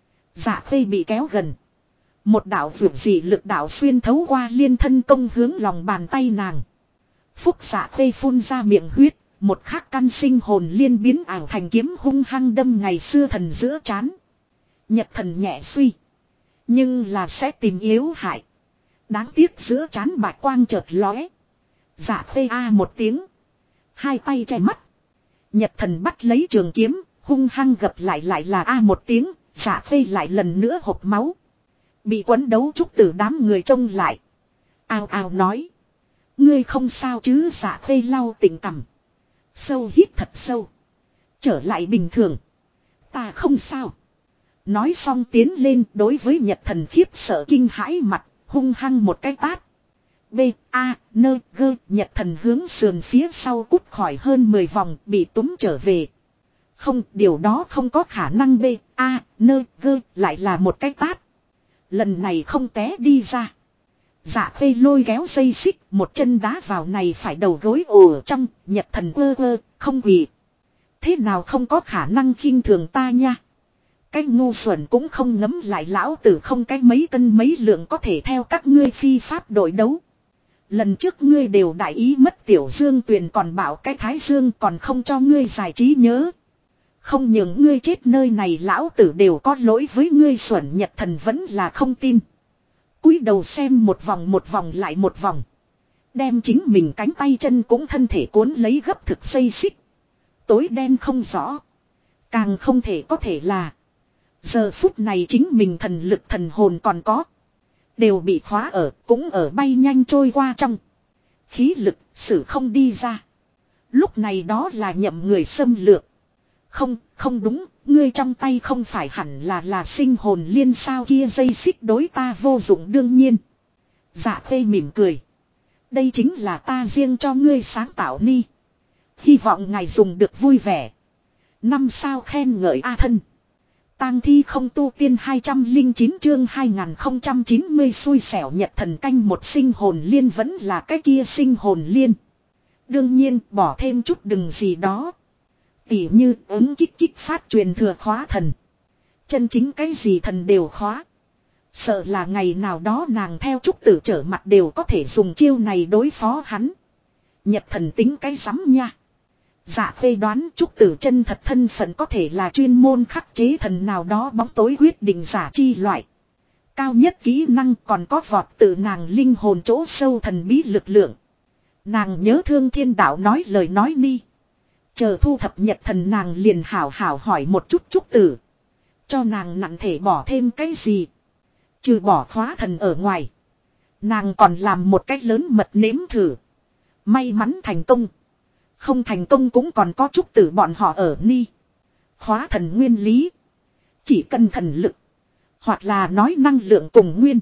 Dạ Khê bị kéo gần. Một đạo vượt dị lực đạo xuyên thấu qua liên thân công hướng lòng bàn tay nàng. Phúc Dạ Khê phun ra miệng huyết. Một khắc căn sinh hồn liên biến ảo thành kiếm hung hăng đâm ngày xưa thần giữa chán. Nhật Thần nhẹ suy. Nhưng là sẽ tìm yếu hại. Đáng tiếc giữa trán bạch quang chợt lóe. Dạ phê a một tiếng. Hai tay che mắt. Nhật thần bắt lấy trường kiếm, hung hăng gập lại là a một tiếng, dạ phê lại lần nữa hộc máu. Bị quấn đấu trúc tử đám người trông lại. Ao ao nói. Ngươi không sao chứ, dạ phê lau tỉnh cằm. Sâu hít thật sâu. Trở lại bình thường. Ta không sao. Nói xong tiến lên đối với Nhật thần khiếp sợ kinh hãi mặt, hung hăng một cái tát. B, A, N, G, Nhật thần hướng sườn phía sau cút khỏi hơn 10 vòng bị túm trở về. Không, điều đó không có khả năng. B, A, N, G lại là một cái tát. Lần này không té đi ra. Dạ phê lôi kéo dây xích, một chân đá vào này phải đầu gối ồ trong, Nhật thần ơ không quỳ. Thế nào không có khả năng khinh thường ta nha. Cái ngu xuẩn cũng không ngấm lại, lão tử không cái mấy cân mấy lượng có thể theo các ngươi phi pháp đội đấu. Lần trước ngươi đều đại ý mất Tiểu Dương Tuyền còn bảo cái Thái Dương còn không cho ngươi giải trí nhớ. Không những ngươi chết nơi này lão tử đều có lỗi với ngươi, xuẩn. Nhật thần vẫn là không tin. Cúi đầu xem một vòng lại một vòng. Đem chính mình cánh tay chân cũng thân thể cuốn lấy gấp thực xây xích. Tối đen không rõ. Càng không thể có thể là. Giờ phút này chính mình thần lực thần hồn còn có. Đều bị khóa ở, cũng ở bay nhanh trôi qua trong. Khí lực, sử không đi ra. Lúc này đó là nhậm người xâm lược. Không đúng, ngươi trong tay không phải hẳn là sinh hồn liên sao, kia dây xích đối ta vô dụng đương nhiên. Dạ phê mỉm cười. Đây chính là ta riêng cho ngươi sáng tạo ni. Hy vọng ngài dùng được vui vẻ. 5 sao khen ngợi a thân. Tang thi không tu tiên 209 chương 2090 xui xẻo. Nhật thần canh một sinh hồn liên vẫn là cái kia sinh hồn liên. Đương nhiên bỏ thêm chút đừng gì đó. Tỉ như ứng kích phát truyền thừa khóa thần. Chân chính cái gì thần đều khóa. Sợ là ngày nào đó nàng theo trúc tử trở mặt đều có thể dùng chiêu này đối phó hắn. Nhật thần tính cái rắm nha. Dạ phê đoán trúc tử chân thật thân phận có thể là chuyên môn khắc chế thần nào đó bóng tối quyết định giả chi loại. Cao nhất kỹ năng còn có vọt từ nàng linh hồn chỗ sâu thần bí lực lượng. Nàng nhớ thương thiên đạo nói lời nói ni. Chờ thu thập nhật thần nàng liền hảo hỏi một chút trúc tử. Cho nàng nặng thể bỏ thêm cái gì. Trừ bỏ khóa thần ở ngoài. Nàng còn làm một cách lớn mật nếm thử. May mắn thành công. Không thành công cũng còn có trúc tử bọn họ ở ni. Khóa thần nguyên lý. Chỉ cần thần lực. Hoặc là nói năng lượng cùng nguyên.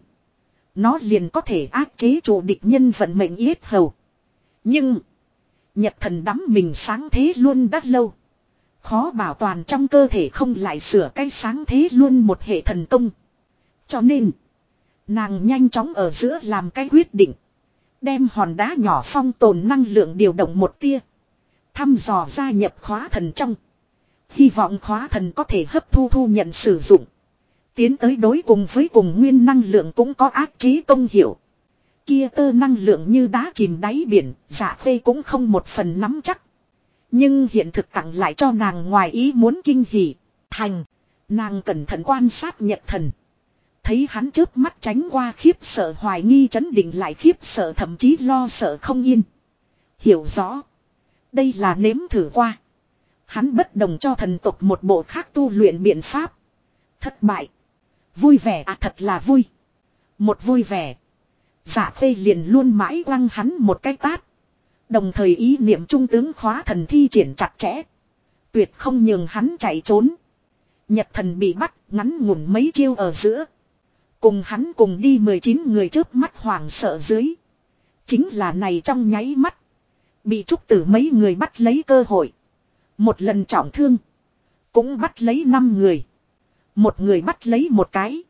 Nó liền có thể áp chế chủ địch nhân vận mệnh yết hầu. Nhưng. Nhật thần đắm mình sáng thế luôn đã lâu. Khó bảo toàn trong cơ thể không lại sửa cái sáng thế luôn một hệ thần công. Cho nên. Nàng nhanh chóng ở giữa làm cái quyết định. Đem hòn đá nhỏ phong tồn năng lượng điều động một tia. Thăm dò gia nhập khóa thần trong. Hy vọng khóa thần có thể hấp thu nhận sử dụng. Tiến tới đối cùng với cùng nguyên năng lượng cũng có áp chế công hiệu. Kia tơ năng lượng như đá chìm đáy biển, dạ phê cũng không một phần nắm chắc. Nhưng hiện thực tặng lại cho nàng ngoài ý muốn kinh hỉ. Thành, nàng cẩn thận quan sát Nhật thần. Thấy hắn chớp mắt tránh qua khiếp sợ hoài nghi chấn định lại khiếp sợ thậm chí lo sợ không yên. Hiểu rõ. Đây là nếm thử qua. Hắn bất đồng cho thần tộc một bộ khác tu luyện biện pháp. Thất bại. Vui vẻ à, thật là vui. Một vui vẻ. Dạ phê liền luôn mãi quăng hắn một cái tát. Đồng thời ý niệm trung tướng khóa thần thi triển chặt chẽ. Tuyệt không nhường hắn chạy trốn. Nhật thần bị bắt ngắn ngủn mấy chiêu ở giữa. Cùng hắn cùng đi 19 người chớp mắt hoảng sợ dưới. Chính là này trong nháy mắt. Bị trúc tử mấy người bắt lấy cơ hội. Một lần trọng thương. Cũng bắt lấy 5 người. Một người bắt lấy một cái.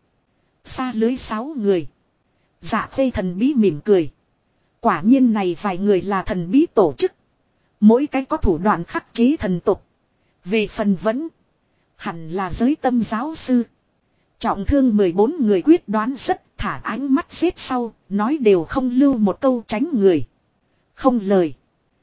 Xa lưới 6 người. Dạ phê thần bí mỉm cười. Quả nhiên này vài người là thần bí tổ chức. Mỗi cái có thủ đoạn khắc chế thần tục. Về phần vẫn. Hẳn là giới tâm giáo sư. Trọng thương 14 người quyết đoán rất thả ánh mắt xếp sau. Nói đều không lưu một câu tránh người. Không lời.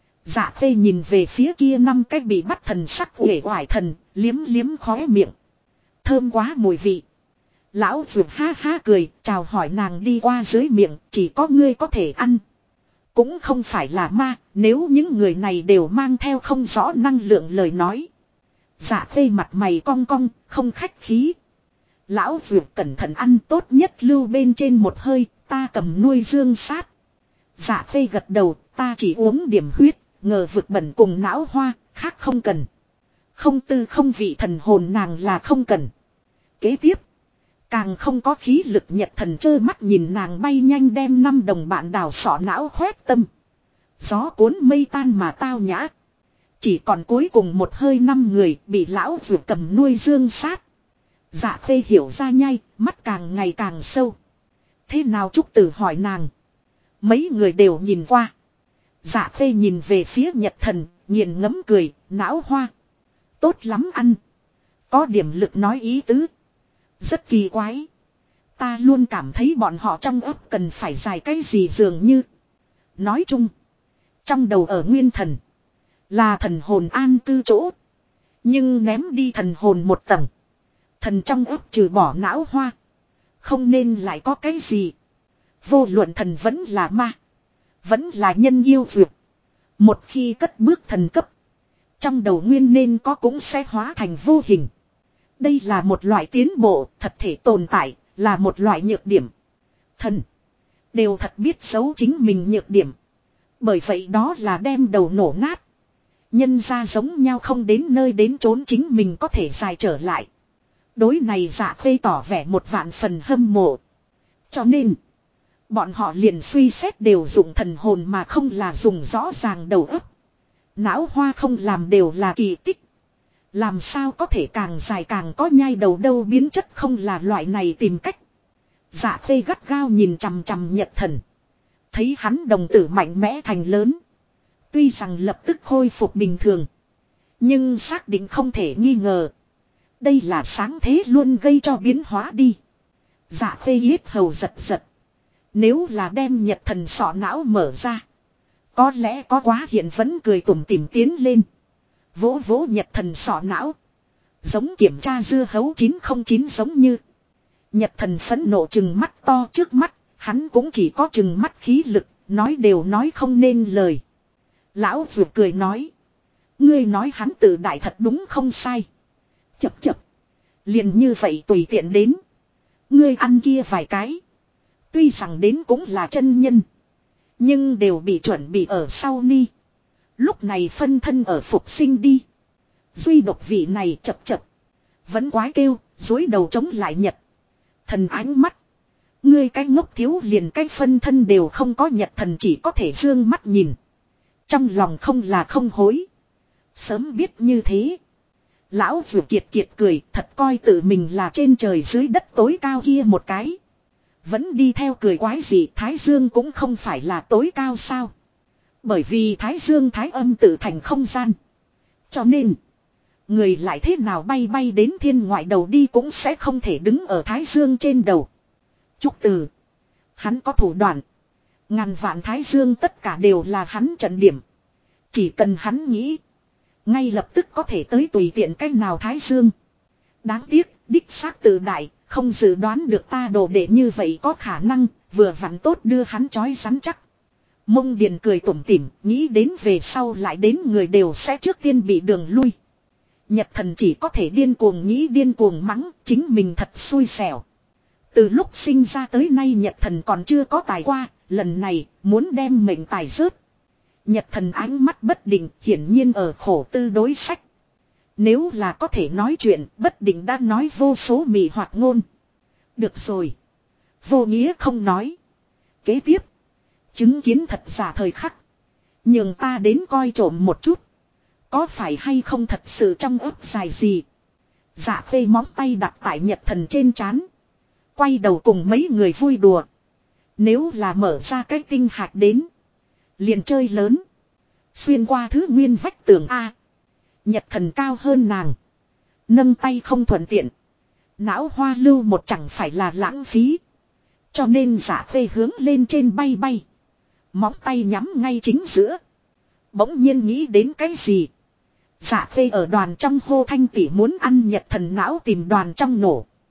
Dạ phê nhìn về phía kia 5 cái bị bắt thần sắc uể oải thần. Liếm liếm khóe miệng. Thơm quá mùi vị. Lão Dược ha ha cười, chào hỏi nàng đi qua dưới miệng, chỉ có ngươi có thể ăn. Cũng không phải là ma, nếu những người này đều mang theo không rõ năng lượng lời nói. Dạ Phê mặt mày cong cong, không khách khí. Lão Dược cẩn thận ăn, tốt nhất lưu bên trên một hơi, ta cầm nuôi dương sát. Dạ Phê gật đầu, ta chỉ uống điểm huyết, ngờ vực bẩn cùng não hoa, khác không cần. Không tư không vị thần hồn nàng là không cần. Kế tiếp, càng không có khí lực Nhật Thần trơ mắt nhìn nàng bay nhanh đem 5 đồng bạn đào sọ não khoét tâm. Gió cuốn mây tan mà tao nhã. Chỉ còn cuối cùng một hơi 5 người bị lão Dược cầm nuôi dương sát. Dạ Phê hiểu ra nhai, mắt càng ngày càng sâu. Thế nào Trúc Tử hỏi nàng. Mấy người đều nhìn qua. Dạ Phê nhìn về phía Nhật Thần, nghiền ngẫm cười, não hoa. Tốt lắm ăn. Có điểm lực nói ý tứ. Rất kỳ quái. Ta luôn cảm thấy bọn họ trong ấp cần phải dài cái gì dường như. Nói chung. Trong đầu ở nguyên thần. Là thần hồn an cư chỗ. Nhưng ném đi thần hồn một tầng. Thần trong ấp trừ bỏ não hoa. Không nên lại có cái gì. Vô luận thần vẫn là ma. Vẫn là nhân yêu dược. Một khi cất bước thần cấp. Trong đầu nguyên nên có cũng sẽ hóa thành vô hình. Đây là một loại tiến bộ, thật thể tồn tại, là một loại nhược điểm. Thần. Đều thật biết giấu chính mình nhược điểm. Bởi vậy đó là đem đầu nổ nát. Nhân ra giống nhau không đến nơi đến chốn chính mình có thể dài trở lại. Đối này Dạ Phê tỏ vẻ một vạn phần hâm mộ. Cho nên, bọn họ liền suy xét đều dùng thần hồn mà không là dùng rõ ràng đầu óc. Não hoa không làm đều là kỳ tích. Làm sao có thể càng dài càng có nhai đầu đâu, biến chất không là loại này tìm cách. Dạ Phê gắt gao nhìn chằm chằm Nhật Thần. Thấy hắn đồng tử mạnh mẽ thành lớn. Tuy rằng lập tức khôi phục bình thường. Nhưng xác định không thể nghi ngờ. Đây là sáng thế luôn gây cho biến hóa đi. Dạ Phê yết hầu giật giật. Nếu là đem Nhật Thần sọ não mở ra. Có lẽ có quá hiện vẫn cười tủm tỉm tiến lên. Vỗ vỗ Nhật Thần sọ não. Giống kiểm tra dưa hấu 909 giống như. Nhật Thần phẫn nộ chừng mắt to trước mắt. Hắn cũng chỉ có chừng mắt khí lực. Nói đều nói không nên lời. Lão Dược cười nói. Ngươi nói hắn tự đại thật đúng không sai. Chập chập. Liền như vậy tùy tiện đến. Ngươi ăn kia vài cái. Tuy rằng đến cũng là chân nhân. Nhưng đều bị chuẩn bị ở sau ni. Lúc này phân thân ở phục sinh đi. Duy độc vị này chập chập. Vẫn quái kêu, dối đầu chống lại Nhật. Thần ánh mắt. Ngươi cái ngốc thiếu liền cái phân thân đều không có. Nhật Thần chỉ có thể dương mắt nhìn. Trong lòng không là không hối. Sớm biết như thế. Lão Vừa kiệt kiệt cười, thật coi tự mình là trên trời dưới đất tối cao kia một cái. Vẫn đi theo cười quái gì, Thái Dương cũng không phải là tối cao sao. Bởi vì Thái Dương thái âm tự thành không gian. Cho nên, người lại thế nào bay bay đến thiên ngoại đầu đi cũng sẽ không thể đứng ở Thái Dương trên đầu. Trúc Từ, hắn có thủ đoạn. Ngàn vạn Thái Dương tất cả đều là hắn trận điểm. Chỉ cần hắn nghĩ, ngay lập tức có thể tới tùy tiện cách nào Thái Dương. Đáng tiếc, đích xác tự đại, không dự đoán được ta đồ đệ như vậy có khả năng, vừa vặn tốt đưa hắn trói rắn chắc. Mông Điền cười tủm tỉm, nghĩ đến về sau lại đến người đều sẽ trước tiên bị đường lui. Nhật Thần chỉ có thể điên cuồng nghĩ điên cuồng mắng, chính mình thật xui xẻo. Từ lúc sinh ra tới nay Nhật Thần còn chưa có tài qua, lần này muốn đem mệnh tài rớt. Nhật Thần ánh mắt bất định, hiển nhiên ở khổ tư đối sách. Nếu là có thể nói chuyện, bất định đã nói vô số mị hoạt ngôn. Được rồi. Vô nghĩa không nói. Kế tiếp. Chứng kiến thật giả thời khắc. Nhường ta đến coi trộm một chút. Có phải hay không thật sự trong ớt dài gì. Dạ Phê móng tay đặt tại Nhật Thần trên trán. Quay đầu cùng mấy người vui đùa. Nếu là mở ra cái tinh hạt đến. Liền chơi lớn. Xuyên qua thứ nguyên vách tường A. Nhật Thần cao hơn nàng. Nâng tay không thuận tiện. Não hoa lưu một chẳng phải là lãng phí. Cho nên Dạ Phê hướng lên trên bay bay. Móng tay nhắm ngay chính giữa. Bỗng nhiên nghĩ đến cái gì. Dạ Phê ở đoàn trong hô Thanh tỷ muốn ăn Nhật Thần não tìm đoàn trong nổ.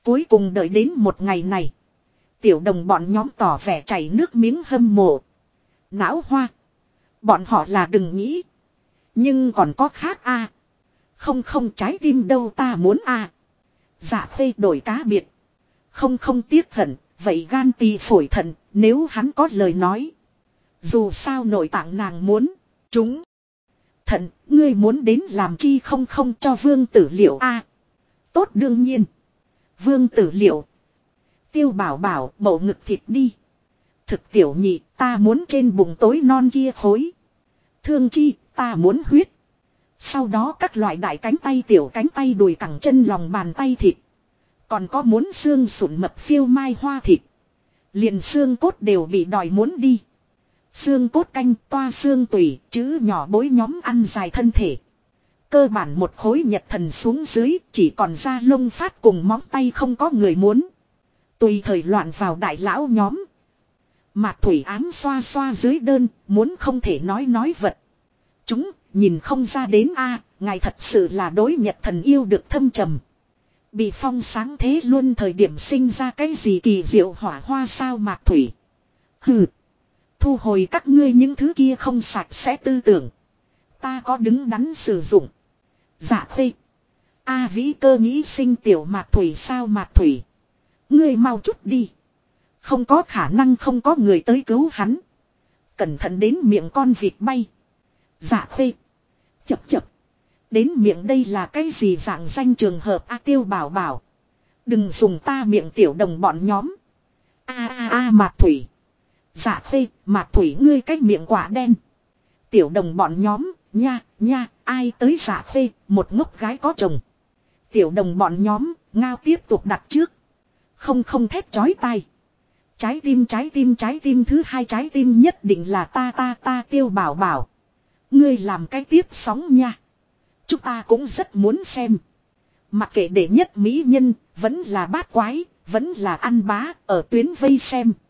Cuối cùng đợi đến một ngày này. Tiểu đồng bọn nhóm tỏ vẻ chảy nước miếng hâm mộ. Não hoa. Bọn họ là đừng nghĩ. Nhưng còn có khác a. Không không trái tim đâu ta muốn a. Dạ Khê đổi cá biệt. Không không tiếc hận. Vậy gan tỳ phổi thận. Nếu hắn có lời nói. Dù sao nội tạng nàng muốn. Chúng. Thận. Ngươi muốn đến làm chi không không cho vương tử liệu a. Tốt đương nhiên. Vương tử liệu. Tiêu bảo bảo bầu ngực thịt đi. Thực tiểu nhị ta muốn trên bụng tối non kia khối. Thương chi ta muốn huyết. Sau đó các loại đại cánh tay tiểu cánh tay đùi cẳng chân lòng bàn tay thịt. Còn có muốn xương sụn mập phiêu mai hoa thịt. Liền xương cốt đều bị đòi muốn đi. Xương cốt canh toa xương tủy chữ nhỏ bối nhóm ăn dài thân thể. Cơ bản một khối nhật thần xuống dưới chỉ còn da lông phát cùng móng tay không có người muốn. Tùy thời loạn vào đại lão nhóm. Mạc Thủy ám xoa xoa dưới đơn muốn không thể nói vật. Chúng nhìn không ra đến a ngài thật sự là đối nhật thần yêu được thâm trầm. Bị phong sáng thế luôn thời điểm sinh ra cái gì kỳ diệu hỏa hoa sao Mạc Thủy. Hừ. Thu hồi các ngươi những thứ kia không sạch sẽ tư tưởng. Ta có đứng đắn sử dụng. Dạ Khê. A Vĩ Cơ nghĩ sinh tiểu Mạc Thủy sao Mạc Thủy. Ngươi mau chút đi. Không có khả năng không có người tới cứu hắn. Cẩn thận đến miệng con vịt bay. Dạ Khê. Chập chập. Đến miệng đây là cái gì dạng danh trường hợp A Tiêu bảo bảo. Đừng dùng ta miệng tiểu đồng bọn nhóm. A Mạc Thủy. Dạ Khê, Mạc Thủy ngươi cái miệng quả đen. Tiểu đồng bọn nhóm, nha, ai tới Dạ Khê, một ngốc gái có chồng. Tiểu đồng bọn nhóm, ngao tiếp tục đặt trước. Không thét chói tai. Trái tim thứ hai trái tim nhất định là ta Tiêu bảo bảo. Ngươi làm cái tiếp sóng nha. Chúng ta cũng rất muốn xem. Mặc kệ đệ nhất mỹ nhân, vẫn là bát quái, vẫn là ăn bá, ở tuyến vây xem.